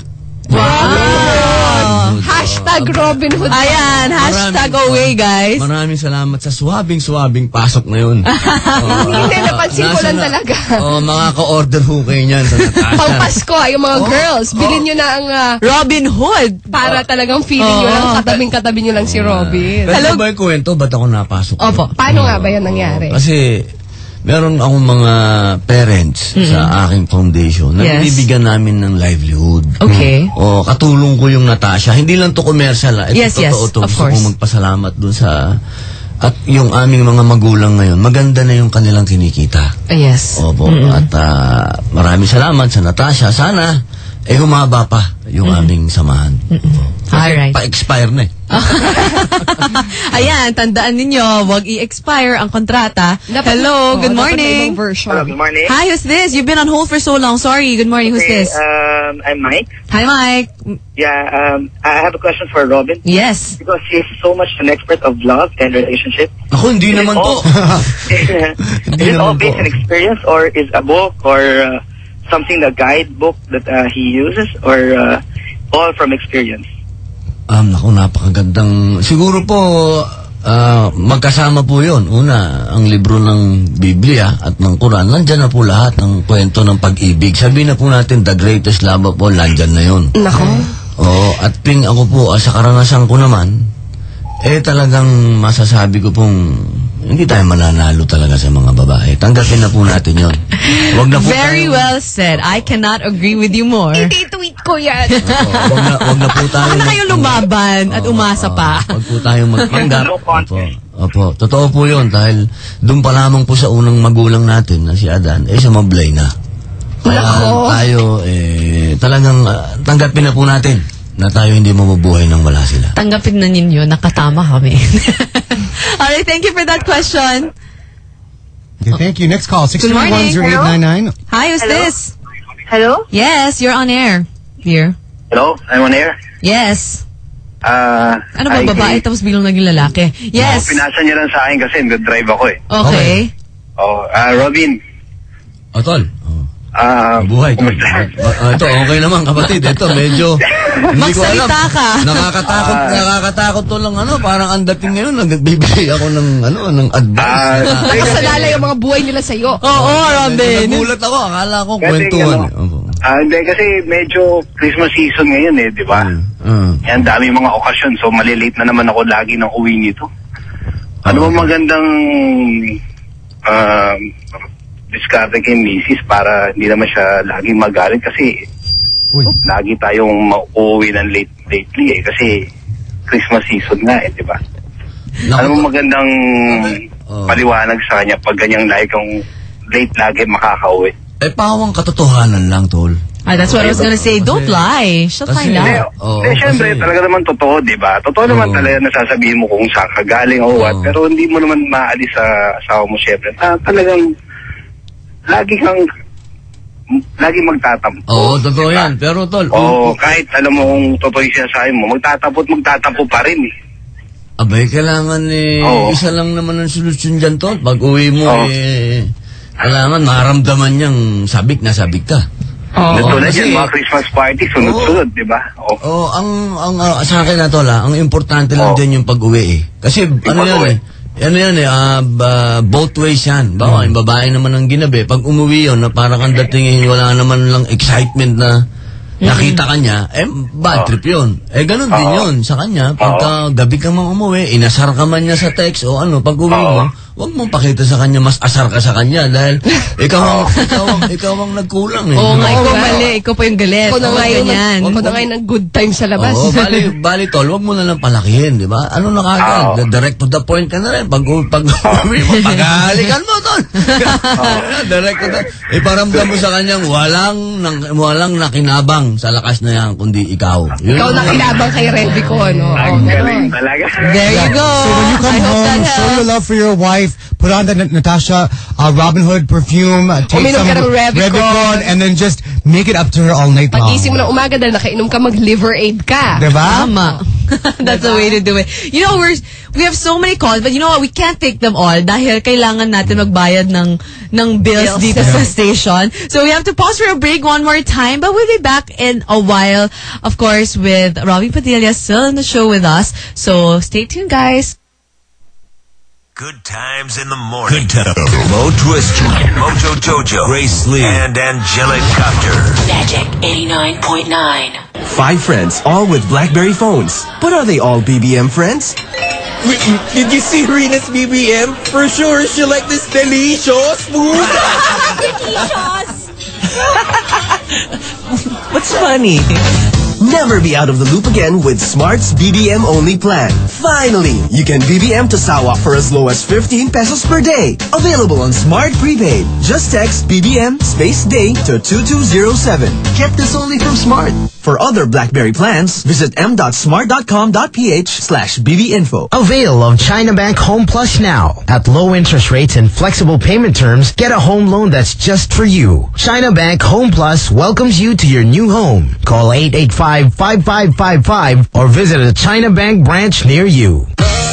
Wow! Hashtag Robin Hood. Ayan, hashtag away, guys. Maraming salamat sa suwabing pasok na yun. Hindi, napansin ko lang talaga. Makaka-order ho kayo niyan sa Natasha. Pang-Pasko, yung mga girls, bilhin nyo na ang Robin Hood. Para talagang feeling nyo lang, katabing-katabi nyo lang si Robin. Pero ba yung kwento? Ba't ako napasok? Opo. Paano nga ba yan nangyari? Kasi meron akong mga parents sa aking foundation na bibigyan namin ng livelihood. Okay. Katulong ko yung Natasha. Hindi lang to commercial. Totoo to. Gusto kong magpasalamat dun sa... At yung aming mga magulang ngayon, maganda na yung kanilang kinikita. Yes. Opo. At maraming salamat sa Natasha. Sana, humaba pa yung aming samahan. Alright. Pa-expire na Ayan, tandaan ninyo, wag i-expire ang kontrata. Hello, good morning. Hello, good morning. Hi, who's this? You've been on hold for so long. Sorry, good morning. Who's this? I'm Mike. Hi, Mike. Yeah, I have a question for Robin. Yes. Because she's so much an expert of love and relationship. Ako, hindi naman po. Is it all based on experience, or is a book or something, a guidebook that he uses, or all from experience? Naku, napakagandang... Siguro po, magkasama po yun. Una, ang libro ng Biblia at ng Quran, nandyan na po lahat ng kwento ng pag-ibig. Sabihin na po natin, the greatest love of all, nandyan na yun. Nako. At ako po, sa karanasan ko naman, talagang masasabi ko pong hindi tayo mananalo talaga sa mga babae. Tanggapin na po natin yun. Wag na po Very well said. I cannot agree with you more. Iti-tweet ko yan. Wag na po tayo. Huwag na kayong lumaban at umasa pa. Wag po tayong magpanggap. Opo. Totoo po yun dahil doon pa lamang po sa unang magulang natin na si Adan, sumablay na. Kaya tayo, talagang tanggapin na po natin na tayo hindi mabubuhay nang wala sila. Tanggapin na ninyo, nakatama kami. Alright, thank you for that question. Okay, thank you. Next call, 631-0899. Hi, who's this? Hello? Yes, you're on air. Here. Hello? I'm on air? Yes. Ano ba, babae tapos biglang naging lalaki? Yes. Pinasa niya lang sa akin kasi nag-drive ako eh. Okay. Robin. Tol. Buhay. Ito, okay naman kapatid. Ito, medyo hindi ko alam. Magsalita ka. Nakakatakot to lang parang ang dating ngayon, nagbibigay ako ng advice. Nakasalala yung mga buhay nila sa'yo. Oo, Robin. Nagulat ako, akala ko kwentuhan. Hindi, kasi medyo Christmas season ngayon di ba? Yan, dami mga okasyon, so malilate na naman ako lagi ng uwi nito. Ano ba magandang diskarte kay Mrs. para hindi naman siya laging magalit kasi lagi tayong mauwi ng lately kasi Christmas season nga di ba? Ano mo magandang paliwanag sa kanya pag ganyang late lagi makakauwi? Pawang katotohanan lang, Tol. That's what I was gonna say. Don't lie. She'll find out. Siyempre, talaga naman totoo, di ba? Totoo naman talaga nasasabihin mo kung saan ka galing o what, pero hindi mo naman maalis sa asawa mo, siyempre. Talagang lagi magtatampo. Oo, totoo yan. Pero, Tol. Kahit alam mo kung totoo yung sinasabi mo, magtatampo pa rin eh. Abay, kailangan isa lang naman ang solusyon dyan, Tol. Pag uwi mo, kailangan maramdaman niyang sabik na sabik ka. Tulad yan, mga Christmas party, sunod-sunod, di ba? Sa akin na, Tol, ang importante lang dyan yung pag-uwi Kasi, both ways yan. Bawa, yung babae naman ang ginabi. Pag umuwi yun, na parang ang dating wala naman lang excitement na nakita kanya, bad trip yun. Ganun din yun sa kanya. Pagka gabi ka mang umuwi, inasar ka man niya sa text o pag uwi mo, huwag mong pakita sa kanya mas asar ka sa kanya dahil ikaw ang nagkulang Oo nga, ikaw mali. Ikaw pa yung galit. Ako na ngayon ng good time sa labas. Bali, Tol, huwag mo na lang palakihin, di ba? Ano na kagad? Direct to the point ka na rin. Pag uwi mo, paghahalikan mo, Tol. Direct to the... Iparamdam mo sa kanyang walang nakinabang sa lakas na yan, kundi ikaw. Ikaw nakinabang kay Revy ko, no? Ang galing talaga. There you go. So when you come home, show your love for your wife, put on the Natasha Robin Hood perfume, take some Revicon, and then just make it up to her all night long. Pag-ising mo na umaga dahil nakainom ka, mag-liver aid ka. Diba? Tama. That's the way to do it. You know, we have so many calls, but you know what? We can't take them all dahil kailangan natin magbayad ng bills dito sa station. So we have to pause for a break one more time, but we'll be back in a while, of course, with Robin Padilla still in the show with us. So stay tuned, guys. Good times in the morning. Good times. Mo Twister, Mojo Jojo, Grace Lee, and Angelic Copter. Magic 89.9. 5 friends, all with BlackBerry phones. But are they all BBM friends? Did you see Rena's BBM? For sure, she like this delicious food. Delicious. What's funny? Never be out of the loop again with Smart's BBM only plan. Finally, you can BBM to Sawa for as low as 15 pesos per day. Available on Smart Prepaid. Just text BBM space day to 2207. Get this only from Smart. For other BlackBerry plans, visit m.smart.com.ph/bbinfo. Avail of China Bank Home Plus now. At low interest rates and flexible payment terms, get a home loan that's just for you. China Bank Home Plus welcomes you to your new home. Call 885-5555 or visit a China Bank branch near you.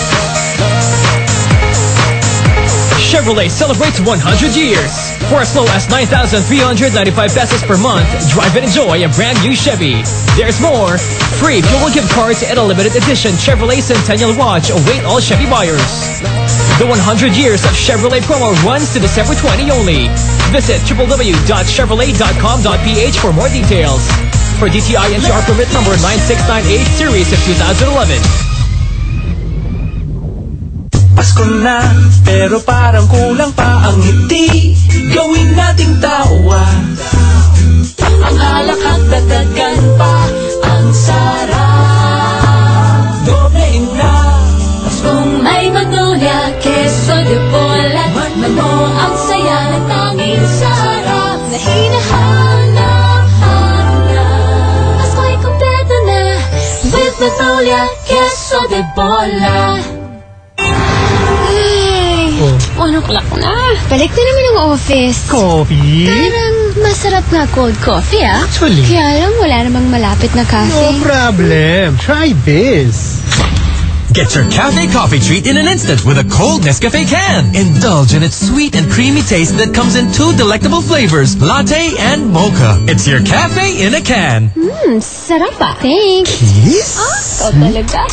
Chevrolet celebrates 100 years. For as low as 9,395 pesos per month, drive and enjoy a brand new Chevy. There's more. Free fuel gift cards and a limited edition Chevrolet Centennial Watch await all Chevy buyers. The 100 years of Chevrolet promo runs to December 20 only. Visit www.chevrolet.com.ph for more details. For DTI NCR permit number 9698 series of 2011. ko na, pero parang kulang pa ang ngiti. Gawin nating tawa. Ang alak at dagdagan pa ang sarap. Doblein na. Kung may Magnolia, Queso de Bola, man mo ang saya ng tanging sarap na hinahanap. Pasko'y kompleto na with Magnolia, Queso de Bola. Ay, 1 o'clock na. Balik na naman ang office. Coffee? Parang masarap nga cold coffee, ah. Actually. Kaya lang wala namang malapit na cafe. No problem. Try this. Get your cafe coffee treat in an instant with a cold Nescafe can. Indulge in its sweet and creamy taste that comes in 2 delectable flavors, latte and mocha. It's your cafe in a can. Sarap ah. Thanks. Kiss? Ikaw talaga.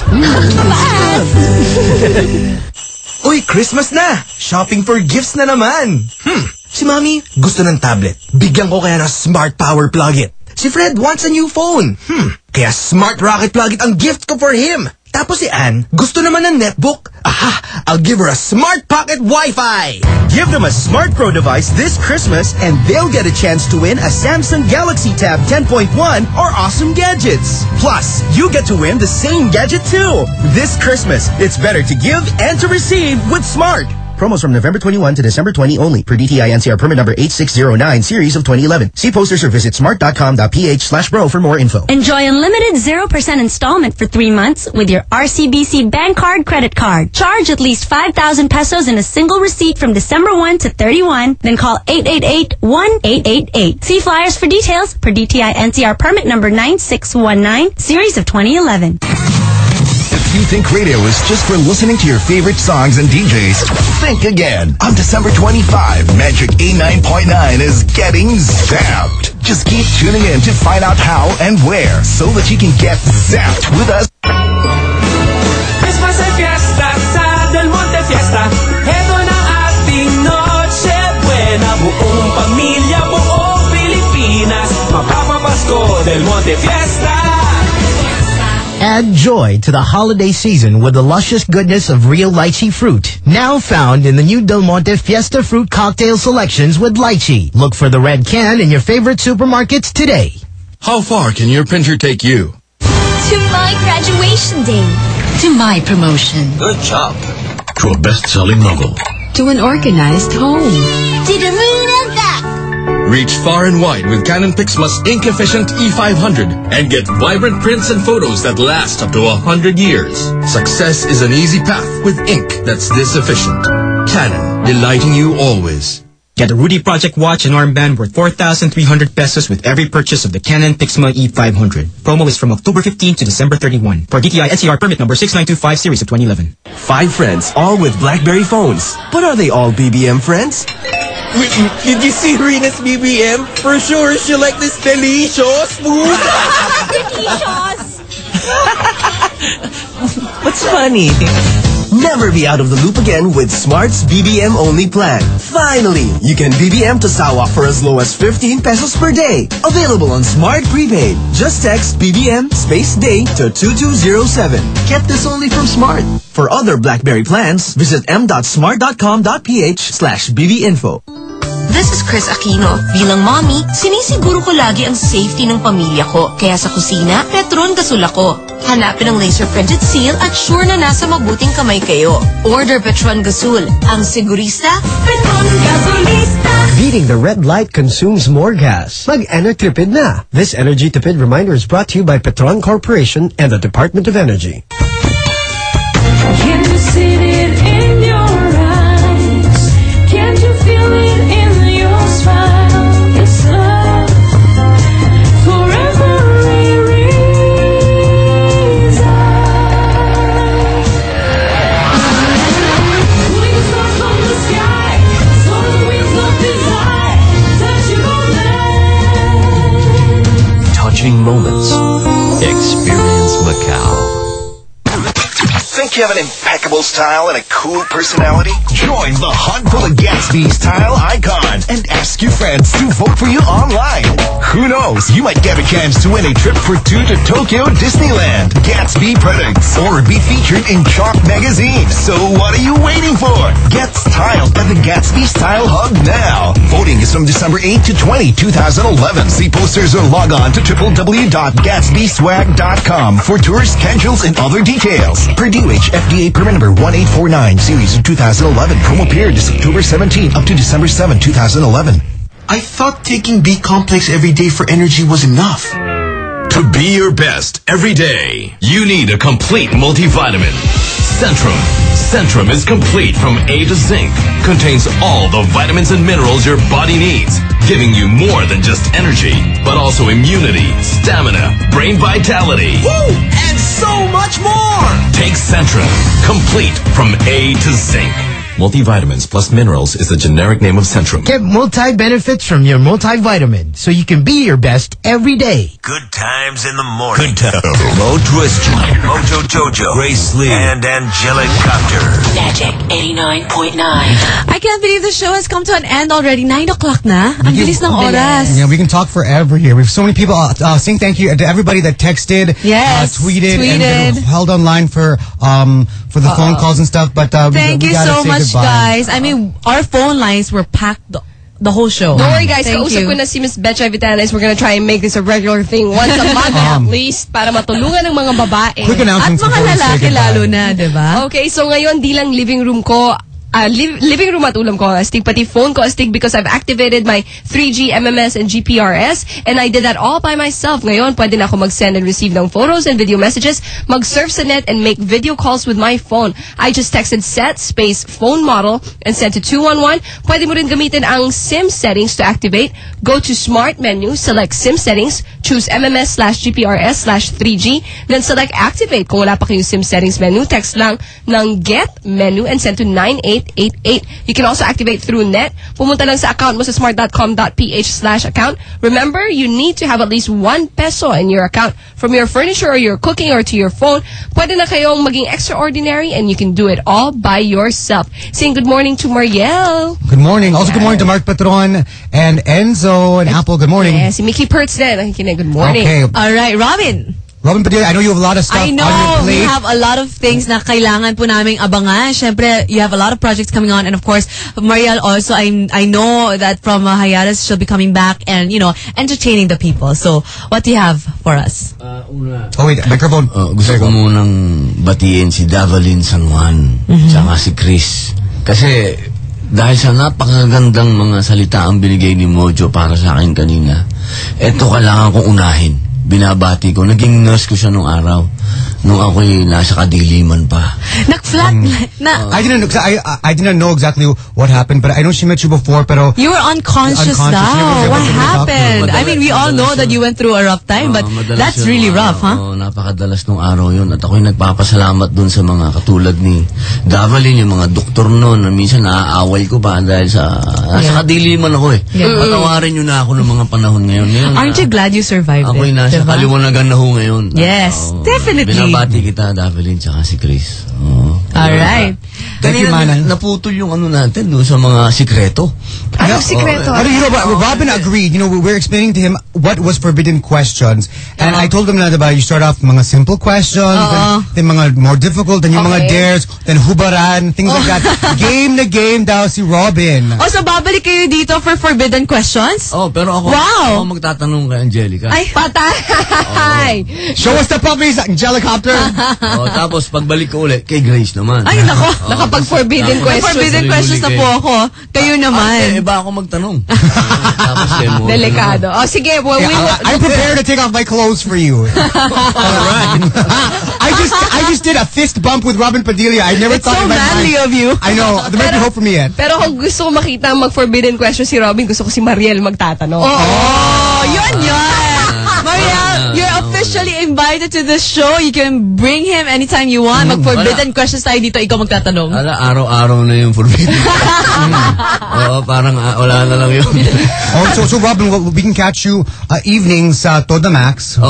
Uy, Christmas na! Shopping for gifts na naman! Si Mami, gusto ng tablet. Bigyan ko kaya ng Smart Power Plug-It. Si Fred wants a new phone. Kaya Smart Rocket Plug-It ang gift ko for him. Tapos si Ann, gusto naman ng netbook. Aha! I'll give her a Smart Pocket Wi-Fi! Give them a Smart Pro device this Christmas and they'll get a chance to win a Samsung Galaxy Tab 10.1 or awesome gadgets. Plus, you get to win the same gadget too. This Christmas, it's better to give and to receive with Smart. Promos from November 21 to December 20 only per DTI NCR permit number 8609 series of 2011. See posters or visit smart.com.ph/bro for more info. Enjoy unlimited 0% installment for 3 months with your RCBC Bank Card credit card. Charge at least 5,000 pesos in a single receipt from December 1 to 31. Then call 888-1888. See flyers for details per DTI NCR permit number 9619 series of 2011. If you think radio is just for listening to your favorite songs and DJs, think again. On December 25, Magic 89.9 is getting zapped. Just keep tuning in to find out how and where so that you can get zapped with us. Christmas ay fiesta sa Del Monte Fiesta. Heto na ating Noche Buena. Buong pamilya, buong Pilipinas. Mapapapasko Del Monte Fiesta. Add joy to the holiday season with the luscious goodness of real lychee fruit. Now found in the new Del Monte Fiesta Fruit Cocktail Selections with lychee. Look for the red can in your favorite supermarkets today. How far can your printer take you? To my graduation day. To my promotion. Good job. To a best-selling novel. To an organized home. To the moon and back. Reach far and wide with Canon Pixma's ink-efficient E500 and get vibrant prints and photos that last up to 100 years. Success is an easy path with ink that's this efficient. Canon, delighting you always. Get a Rudy Project watch and armband worth 4,300 pesos with every purchase of the Canon Pixma E500. Promo is from October 15 to December 31. For DTI NCR permit number 6925 series of 2011. 5 friends, all with BlackBerry phones. But are they all BBM friends? Wait, did you see Rena's BBM? For sure, she'll like this delicious food. Delicious! What's funny? Never be out of the loop again with Smart's BBM only plan. Finally, you can BBM to Sawa for as low as 15 pesos per day. Available on Smart Prepaid. Just text BBM space day to 2207. Kept this only from Smart. For other BlackBerry plans, visit m.smart.com.ph/bbinfo. This is Chris Aquino. Bilang mommy, sinisiguro ko lagi ang safety ng pamilya ko. Kaya sa kusina, Petron Gasol ako. Hanapin ang laser-printed seal at sure na nasa mabuting kamay kayo. Order Petron Gasol. Ang sigurista, Petron Gasolista. Beating the red light consumes more gas. Mag-Enertipid na. This Energy Tipid reminder is brought to you by Petron Corporation and the Department of Energy. Can you see it in your eyes? Can't you feel it in your smile? It's love forever resides. Pulling a star from the sky, so the wings of desire touch your land. Touching moments. Experience Macau. Think you have an impeccable style and a cool personality? Join the Hunt for the Gatsby Style Icon and ask your friends to vote for you online. Who who knows? You might get a chance to win a trip for 2 to Tokyo Disneyland. Gatsby products or be featured in Chalk magazine. So what are you waiting for? Get styled at the Gatsby Style Hub now. Voting is from December 8 to 20, 2011. See posters or log on to www.gatsbyswag.com for tour schedules and other details. Per DOH FDA permit number 1849 series of 2011. Promo period is October 17 up to December 7, 2011. I thought taking B-Complex every day for energy was enough. To be your best every day, you need a complete multivitamin. Centrum. Centrum is complete from A to zinc. Contains all the vitamins and minerals your body needs, giving you more than just energy, but also immunity, stamina, brain vitality. Woo! And so much more! Take Centrum. Complete from A to zinc. Multivitamins plus minerals is the generic name of Centrum. Get multi-benefits from your multivitamin so you can be your best every day. Good times in the morning. Good times. Mo Twister, Mojo Jojo, Grace Lee, and Angelic Copter. Magic 89.9. I can't believe the show has come to an end already. 9 o'clock na. Ang bilis ng oras. Yeah, we can talk forever here. We have so many people saying thank you to everybody that texted, tweeted, and held online for the phone calls and stuff. But thank you so much, guys. I mean, our phone lines were packed the whole show. Don't worry, guys. Kausap ko na si Miss Betcha Vitanes. We're gonna try and make this a regular thing once a month at least para matulungan ng mga babae. Quick announcements at mga lalaki lalo na, diba? Okay, so ngayon di lang living room ko. Living room at ulam ko astig, pati phone ko astig because I've activated my 3G, MMS, and GPRS, and I did that all by myself. Ngayon, pwede na ako mag-send and receive ng photos and video messages, mag-surf sa net, and make video calls with my phone. I just texted set space phone model and sent to 211. Pwede mo rin gamitin ang SIM settings to activate. Go to Smart Menu, select SIM settings, choose MMS/GPRS/3G, then select activate. Kung wala pa kayong SIM settings menu, text lang ng get menu and send to 9888. You can also activate through net. Pumunta lang sa account mo sa smart.com.ph/account. Remember, you need to have at least 1 peso in your account. From your furniture or your cooking or to your phone, pwede na kayong maging extraordinary and you can do it all by yourself. Saying good morning to Marielle. Good morning. Also, good morning to Mark Patron and Enzo and Apple. Good morning. Yeah, si Mickey Pertz din. Good morning. Okay. All right, Robin Padilla, I know you have a lot of stuff on your plate. We have a lot of things na kailangan po naming abangan. Siyempre, you have a lot of projects coming on. And of course, Marielle also, I know that from hiatus, she'll be coming back and, entertaining the people. So, what do you have for us? Wait, microphone. Gusto ko munang batiin si Davalin San Juan, tsaka si Chris. Kasi, dahil sa napakagandang mga salita ang binigay ni Mojo para sa akin kanina, eto kailangan kong unahin. Binabati ko. Naging nurse ko siya nung araw. Nung ako'y nasa kadiliman pa. Nag-flat na. I didn't know exactly what happened, but I know she met you before, pero you were unconscious daw. What happened? I mean, we all know that you went through a rough time, but that's really rough, huh? Napakadalas nung araw yun. At ako'y nagpapasalamat dun sa mga katulad ni Davalin, yung mga doktor noon. Minsan naaaway ko pa dahil sa kadiliman ako eh. Patawarin nyo na ako ng mga panahon ngayon. Aren't you glad you survived ako'y nasa kaliwanagan na ho ngayon. Yes, definitely. Binabati kita, Davalin, tsaka si Chris. Alright. Kanina naputol yung natin doon sa mga sikreto. Anong sikreto? Robin agreed. We're explaining to him what was forbidden questions. And I told him na, diba, you start off mga simple questions, then mga more difficult, then yung mga dares, then hubaran, things like that. Game na game daw si Robin. So babalik kayo dito for forbidden questions? Pero ako magtatanong kay Angelica. Ay, patay! Show us the puppies, Angelicopter! Tapos pagbalik ko ulit, kay Grace naman. Ay, nako. Nakapag-forbidden questions. Forbidden questions na po ako. Kayo naman. Iba ako magtanong. Delikado. Sige, I'm prepared to take off my clothes for you. Alright. I just did a fist bump with Robin Padilla. I never thought in my mind. It's so manly of you. I know. There might be hope for me yet. Pero kung gusto ko makita mag-forbidden question si Robin, gusto ko si Marielle magtatanong. Yun. you're officially invited to the show. You can bring him anytime you want. Mag-forbidden questions tayo dito. Ikaw magtatanong. Araw-araw na yung forbidden. Oo, parang wala na lang yun. So Robin, we can catch you evenings sa Toda Max.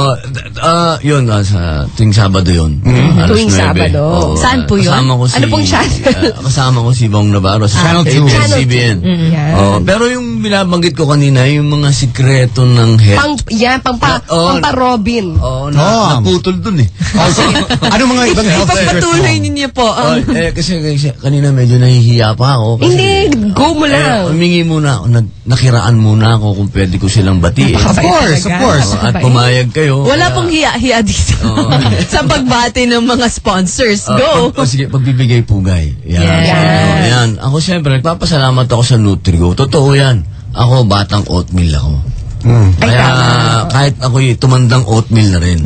Yun, sa tuwing Sabado yun. Tuwing Sabado. Saan po yun? Ano pong channel? Kasama ko si Bong Navarro sa Channel 2. ABS-CBN. Pero yung binabanggit ko kanina, yung mga sikreto ng health. Pampa-Robin. Naputol dun eh. Ano mga ibang health secrets mo? Ipagpatuloy ninyo po. Kasi kanina medyo nahihiya pa ako. Hindi, go mo lang. Humingi muna ako, nakiraan muna ako kung pwede ko silang batiin. Of course. At pumayag kayo. Wala pong hiya dito. Sa pagbati ng mga sponsors. Go! Sige, pagbibigay pugay. Yan. Ako siyempre, nagpapasalamat ako sa Nutrigo. Totoo yan. Ako, batang oatmeal ako. Kaya kahit ako'y tumandang oatmeal na rin.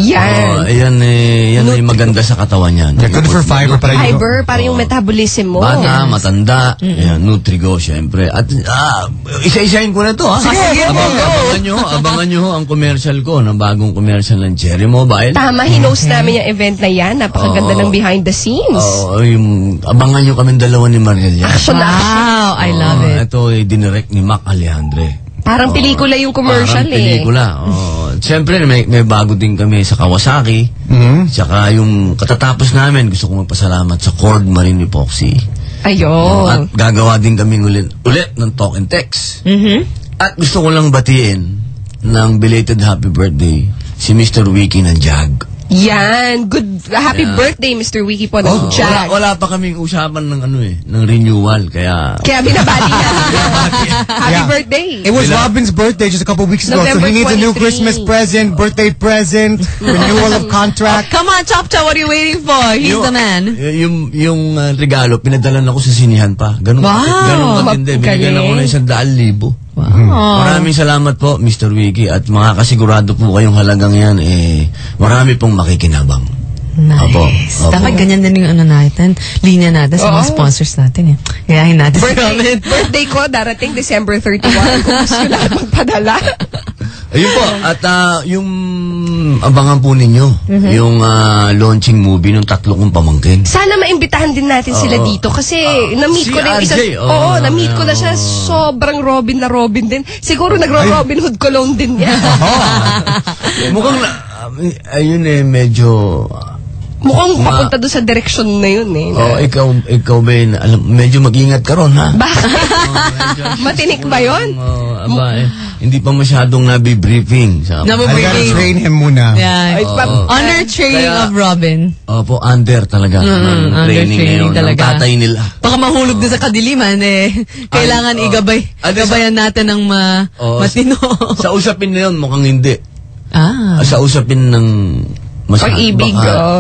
Yan ay maganda sa katawan yan. Good for fiber. Fiber, para yung metabolism mo. Bata, matanda. Yan, Nutrigo, syempre. At isa-isahin ko na to, ha? Sige, abangan nyo ang commercial ko, ng bagong commercial ng Cherry Mobile. Tama, hinost namin yung event na yan. Napakaganda ng behind the scenes. Abangan nyo kami dalawa ni Mariel yan. Wow, I love it. Ito ay dinirect ni Mac Alejandre. Parang pelikula yung commercial pelikula. Siyempre, may bago din kami sa Kawasaki. Tsaka yung katatapos namin, gusto kong magpasalamat sa Cord Marine Epoxy. Ayun. At gagawa din kami ulit ng talk and text. At gusto ko lang batiin ng belated happy birthday si Mr. Wiki ng Jag. Yan. Happy birthday, Mr. Wiki po ng Jag. Wala pa kaming usapan ng renewal. Kaya binabati na. Happy birthday. It was Robin's birthday just a couple weeks ago. November So he needs a new 23. Christmas present, birthday present, renewal of contract. Come on, Chop Chop, what are you waiting for? He's the man. Yung regalo, pinadalan ako sa sinihan pa. Ganun katindi. Binigyan ako ng 100,000. Maraming salamat po, Mr. Wiki, at makasigurado po kayong halagang yan, marami pong makikinabang. Nice. Opo. Dapat ganyan din yung natin, linya natin sa mga sponsors natin. Gayahin natin. Birthday ko, darating December 31. Kung gusto lahat magpadala. Ayun po, at yung abangan po ninyo, yung launching movie ng 3 kong pamangkin. Sana maimbitahan din natin sila dito kasi na-meet ko na yung isa. Na-meet ko na siya. Sobrang Robin na Robin din. Siguro nagro-Robin Hood Cologne din yan. Mukhang ayun medyo mukhang papunta doon sa direksyon na yun ikaw ba medyo mag-ingat ka ron, ha? Bakit? Matinik ba yun? Hindi pa masyadong nabibriefing. I gotta train him muna. Under training of Robin. Opo, under talaga. Training ngayon. Talaga. Tatay nila. Baka mahulog din sa kadiliman kailangan igabayan natin ng matino. Sa usapin na yun, mukhang hindi. Sa usapin ng pag-ibig.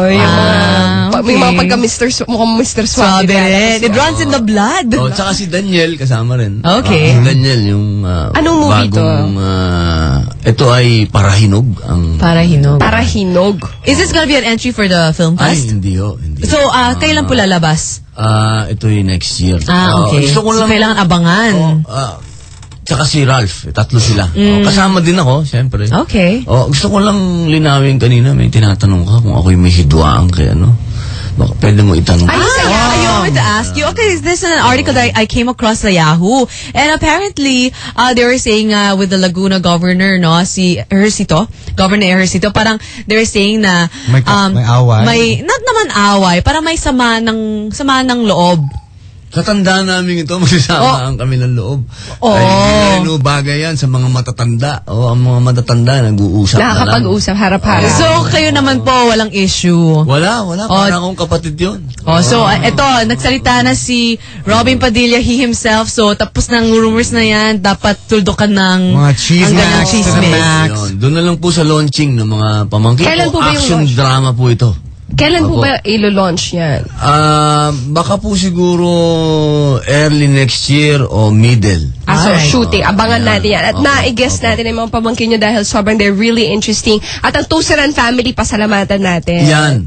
May mga pagka-Mr. Suave. It runs in the blood. Tsaka si Daniel, kasama rin. Okay. Si Daniel, yung anong movie bagong, ito ay Parahinog. Parahinog. Is this gonna be an entry for the film fest? Ay, hindi. So, kailan po lalabas? Ito ay next year. Okay. Gusto ko lang, kailangan abangan. Tsaka si Ralph, 3 sila. Kasama din ako, siyempre. Okay. Gusto ko lang linawin kanina, may tinatanong ka kung ako'y may hidwaan kaya baka pwede mo itanong. I wanted to ask you, okay, this is an article that I came across sa Yahoo. And apparently, they were saying with the Laguna governor, si Governor Ejercito, parang they were saying na may away. Not naman away, parang may sama ng loob. Sa tanda namin ito, magsasama ang kami ng loob. Ay, bagay yan sa mga matatanda. Ang mga matatanda, nag-uusap na lang. Nakakapag-usap, harap-harap. So, kayo naman po, walang issue. Wala. Parang akong kapatid yun. So, ito, nagsalita na si Robin Padilla, he himself. So, tapos ng rumors na yan, dapat tuldukan ng mga chismis. Doon na lang po sa launching ng mga pamangkin. Kailan po ba yung action drama po ito. Kailan po ba ilo-launch yan? Baka po siguro early next year o middle. So shooting. Abangan natin yan. At na-i-guess natin yung mga pamangkin nyo dahil sobrang they're really interesting. At ang Tusaran family, pasalamatan natin. Yan.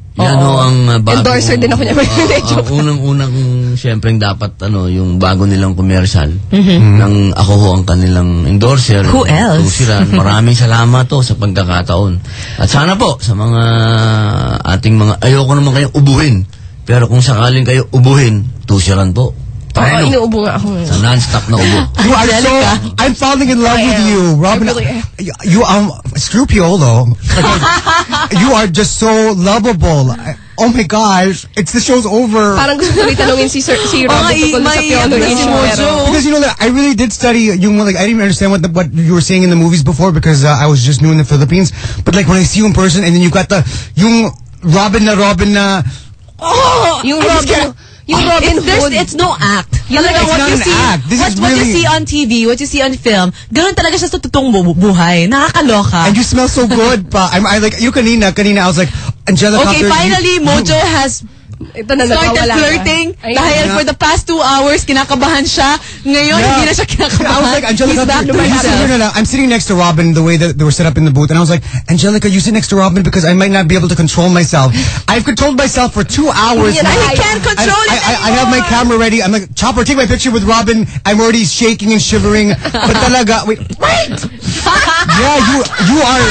Yan ho ang bago. Endorser din ako niya. Unang-unang, siyempre, dapat, yung bago nilang commercial. Nang ako ho ang kanilang endorser. Who else? Tusiran. Maraming salamat ho sa pagkakataon. At sana po, sa mga ating mga, ayoko naman kayong ubuhin. Pero kung sakaling kayo ubuhin, tusiran po. Inuubo nga ako. Sa non-stop na ubo. I'm falling in love with you, Robin. You screw Piolo. You are just so lovable. Oh my gosh, the show's over. Parang gusto ko itanungin si Robin tungkol sa Piolo issue. Because I really did study I didn't even understand what you were saying in the movies before because I was just new in the Philippines. But like when I see you in person and then you got yung Robin na yung Robin. It's no act. It's not an act. What you see on TV, what you see on film, ganun talaga siya sa totoong buhay. Nakakaloka. And you smell so good pa. I like you kanina I was like, Angelica. Okay, finally, Mojo has started flirting dahil for the past 2 hours kinakabahan siya. Ngayon hindi na siya kinakabahan. I was like, Angelica, I'm sitting next to Robin the way that they were set up in the booth, and I was like, Angelica, you sit next to Robin because I might not be able to control myself. I've controlled myself for 2 hours. And I can't control it anymore. I have my camera ready. I'm like, Chopper, take my picture with Robin. I'm already shaking and shivering. But talaga, wait. Yeah, you are.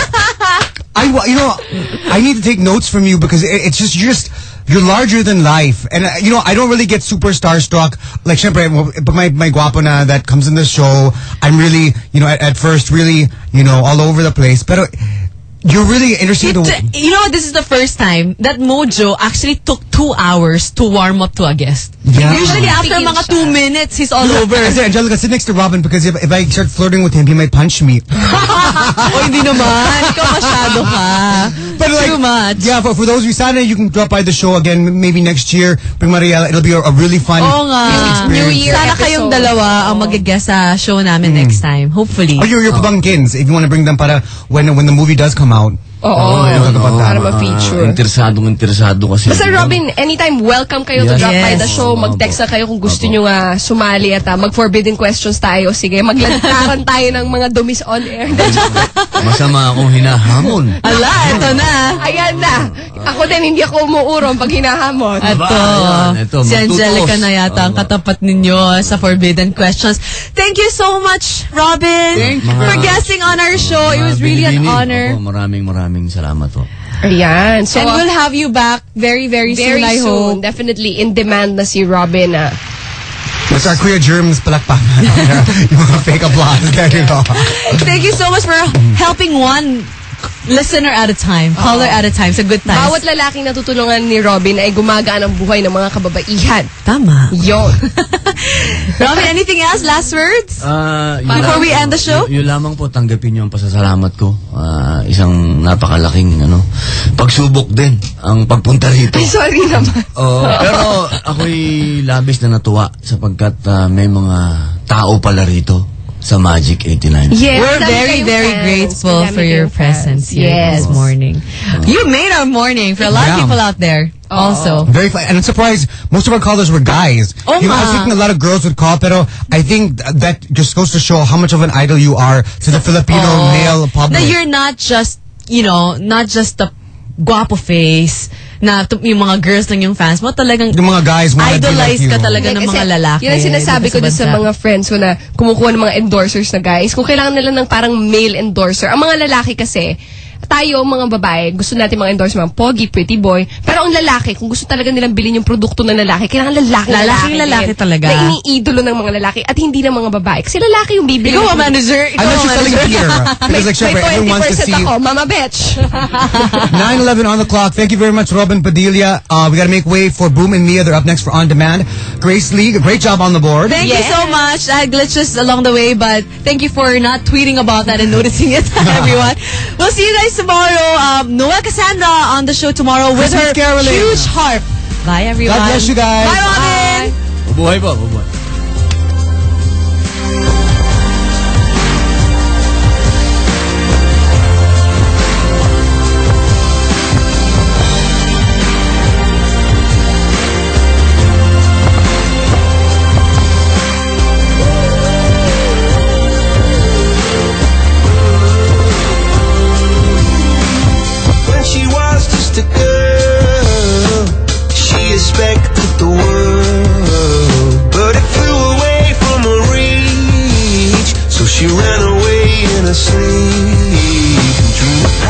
I need to take notes from you because it's just you're larger than life. And, I don't really get super starstruck. Like, syempre, but my guapo na that comes in the show, I'm really, at first really, all over the place. Pero, you're really interesting this is the first time that Mojo actually took 2 hours to warm up to a guest. Yeah. Usually after mga 2 minutes, he's all over. I said, Angelica, sit next to Robin because if I start flirting with him, he might punch me. Hindi naman. Ikaw masyado ka. But too much. Yeah, for those of you, sana you can drop by the show again, maybe next year. Bring Mariela. It'll be a really fun experience. New Year sana kayong dalawa ang mag-guest sa show namin next time. Hopefully. Or your pabangkins, if you want to bring them para when the movie does come out. Para ma-feature. Interesado kasi. Basta Robin, anytime welcome kayo to drop by the show. Mag-text na kayo kung gusto nyo sumali at mag-forbidden questions tayo. Sige, maglantaran tayo ng mga dumis on air. Masama akong hinahamon. Ala, eto na. Ayan na. Ako din, hindi ako umuurong pag hinahamon. Ito. Si Angelica na yata ang katapat ninyo sa forbidden questions. Thank you so much, Robin, for guesting on our show. It was really an honor. Maraming salamat po. Ayan. So, and we'll have you back very, very soon, I hope. Definitely in demand na si Robin. Let's our queer germs palakpakan. Yung mga fake applause. Thank you so much for helping one listener at a time, caller at a time. So good times. Bawat lalaking natutulungan ni Robin ay gumagaan ang buhay ng mga kababaihan. Tama. Yon. Robin, anything else? Last words? Before we end the show? Yun lamang po, tanggapin niyo ang pasasalamat ko. Isang napakalaking pagsubok din ang pagpunta rito. Ay, sorry naman. Pero ako'y labis na natuwa sapagkat may mga tao pala rito sa Magic 89. Yes, we're very, very grateful for your presence here this morning. You made our morning for a lot of people out there. Also. Very fun. And I'm surprised most of our callers were guys. I was thinking a lot of girls would call, pero I think that just goes to show how much of an idol you are to the Filipino male public. That you're not just, not just the guapo face, na yung mga girls lang yung fans mo, talagang yung mga guys idolize ka talaga ng mga lalaki. Yun ang sinasabi ko din sa mga friends ko na kumukuha ng mga endorsers na guys. Kung kailangan nila ng parang male endorser, ang mga lalaki kasi, tayo, mga babae, gusto natin mga endorser, mga pogi, pretty boy. Pero ang lalaki, kung gusto talaga nilang bilhin yung produkto ng lalaki, kailangan lalaki talaga. Na iniidolo ng mga lalaki at hindi ng mga babae. Kasi lalaki yung bibili. Ikaw, manager. I'm not just selling beer. Because like, syempre, everyone wants to see. Ako, mama bitch. 9:11 on the clock. Thank you very much, Robin Padilla. We gotta make way for Boom and Mia. They're up next for On Demand. Grace Lee, great job on the board. Thank you so much. I had glitches along the way, but thank you for not tweeting about that and noticing it, everyone. We'll see you guys tomorrow. Noel Cassandra on the show tomorrow with her huge harp. Bye, everyone. God bless you guys. Bye, Robin. Mabuhay po. Mabuhay. When she was just a girl, ran away in her sleep and dreamed of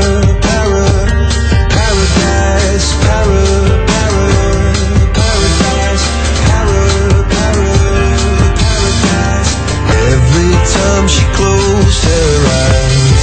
paradise, paradise. Every time she closed her eyes.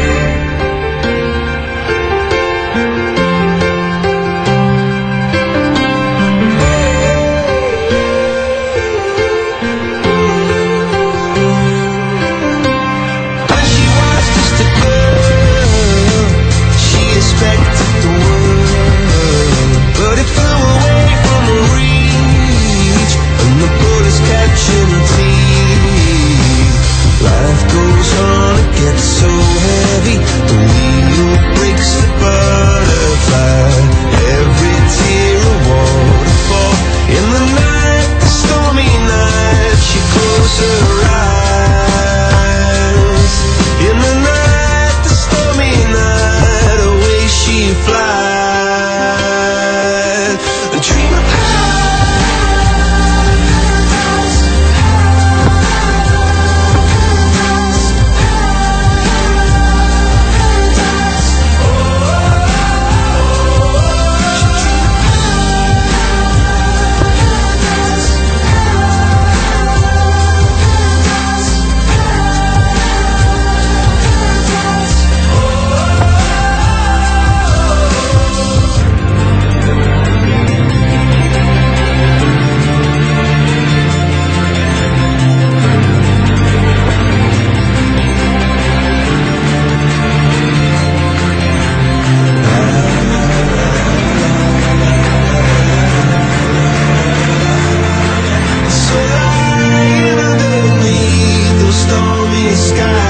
When she was just a girl, she expected the world, but it flew away from her reach, and the bullets catching her teeth. Life goes on, it gets so heavy, the wheel breaks the butterfly. Every tear a waterfall. In the night, the stormy night, she closed her eyes. In the night, the stormy night, away she flies. A dream of stormy sky.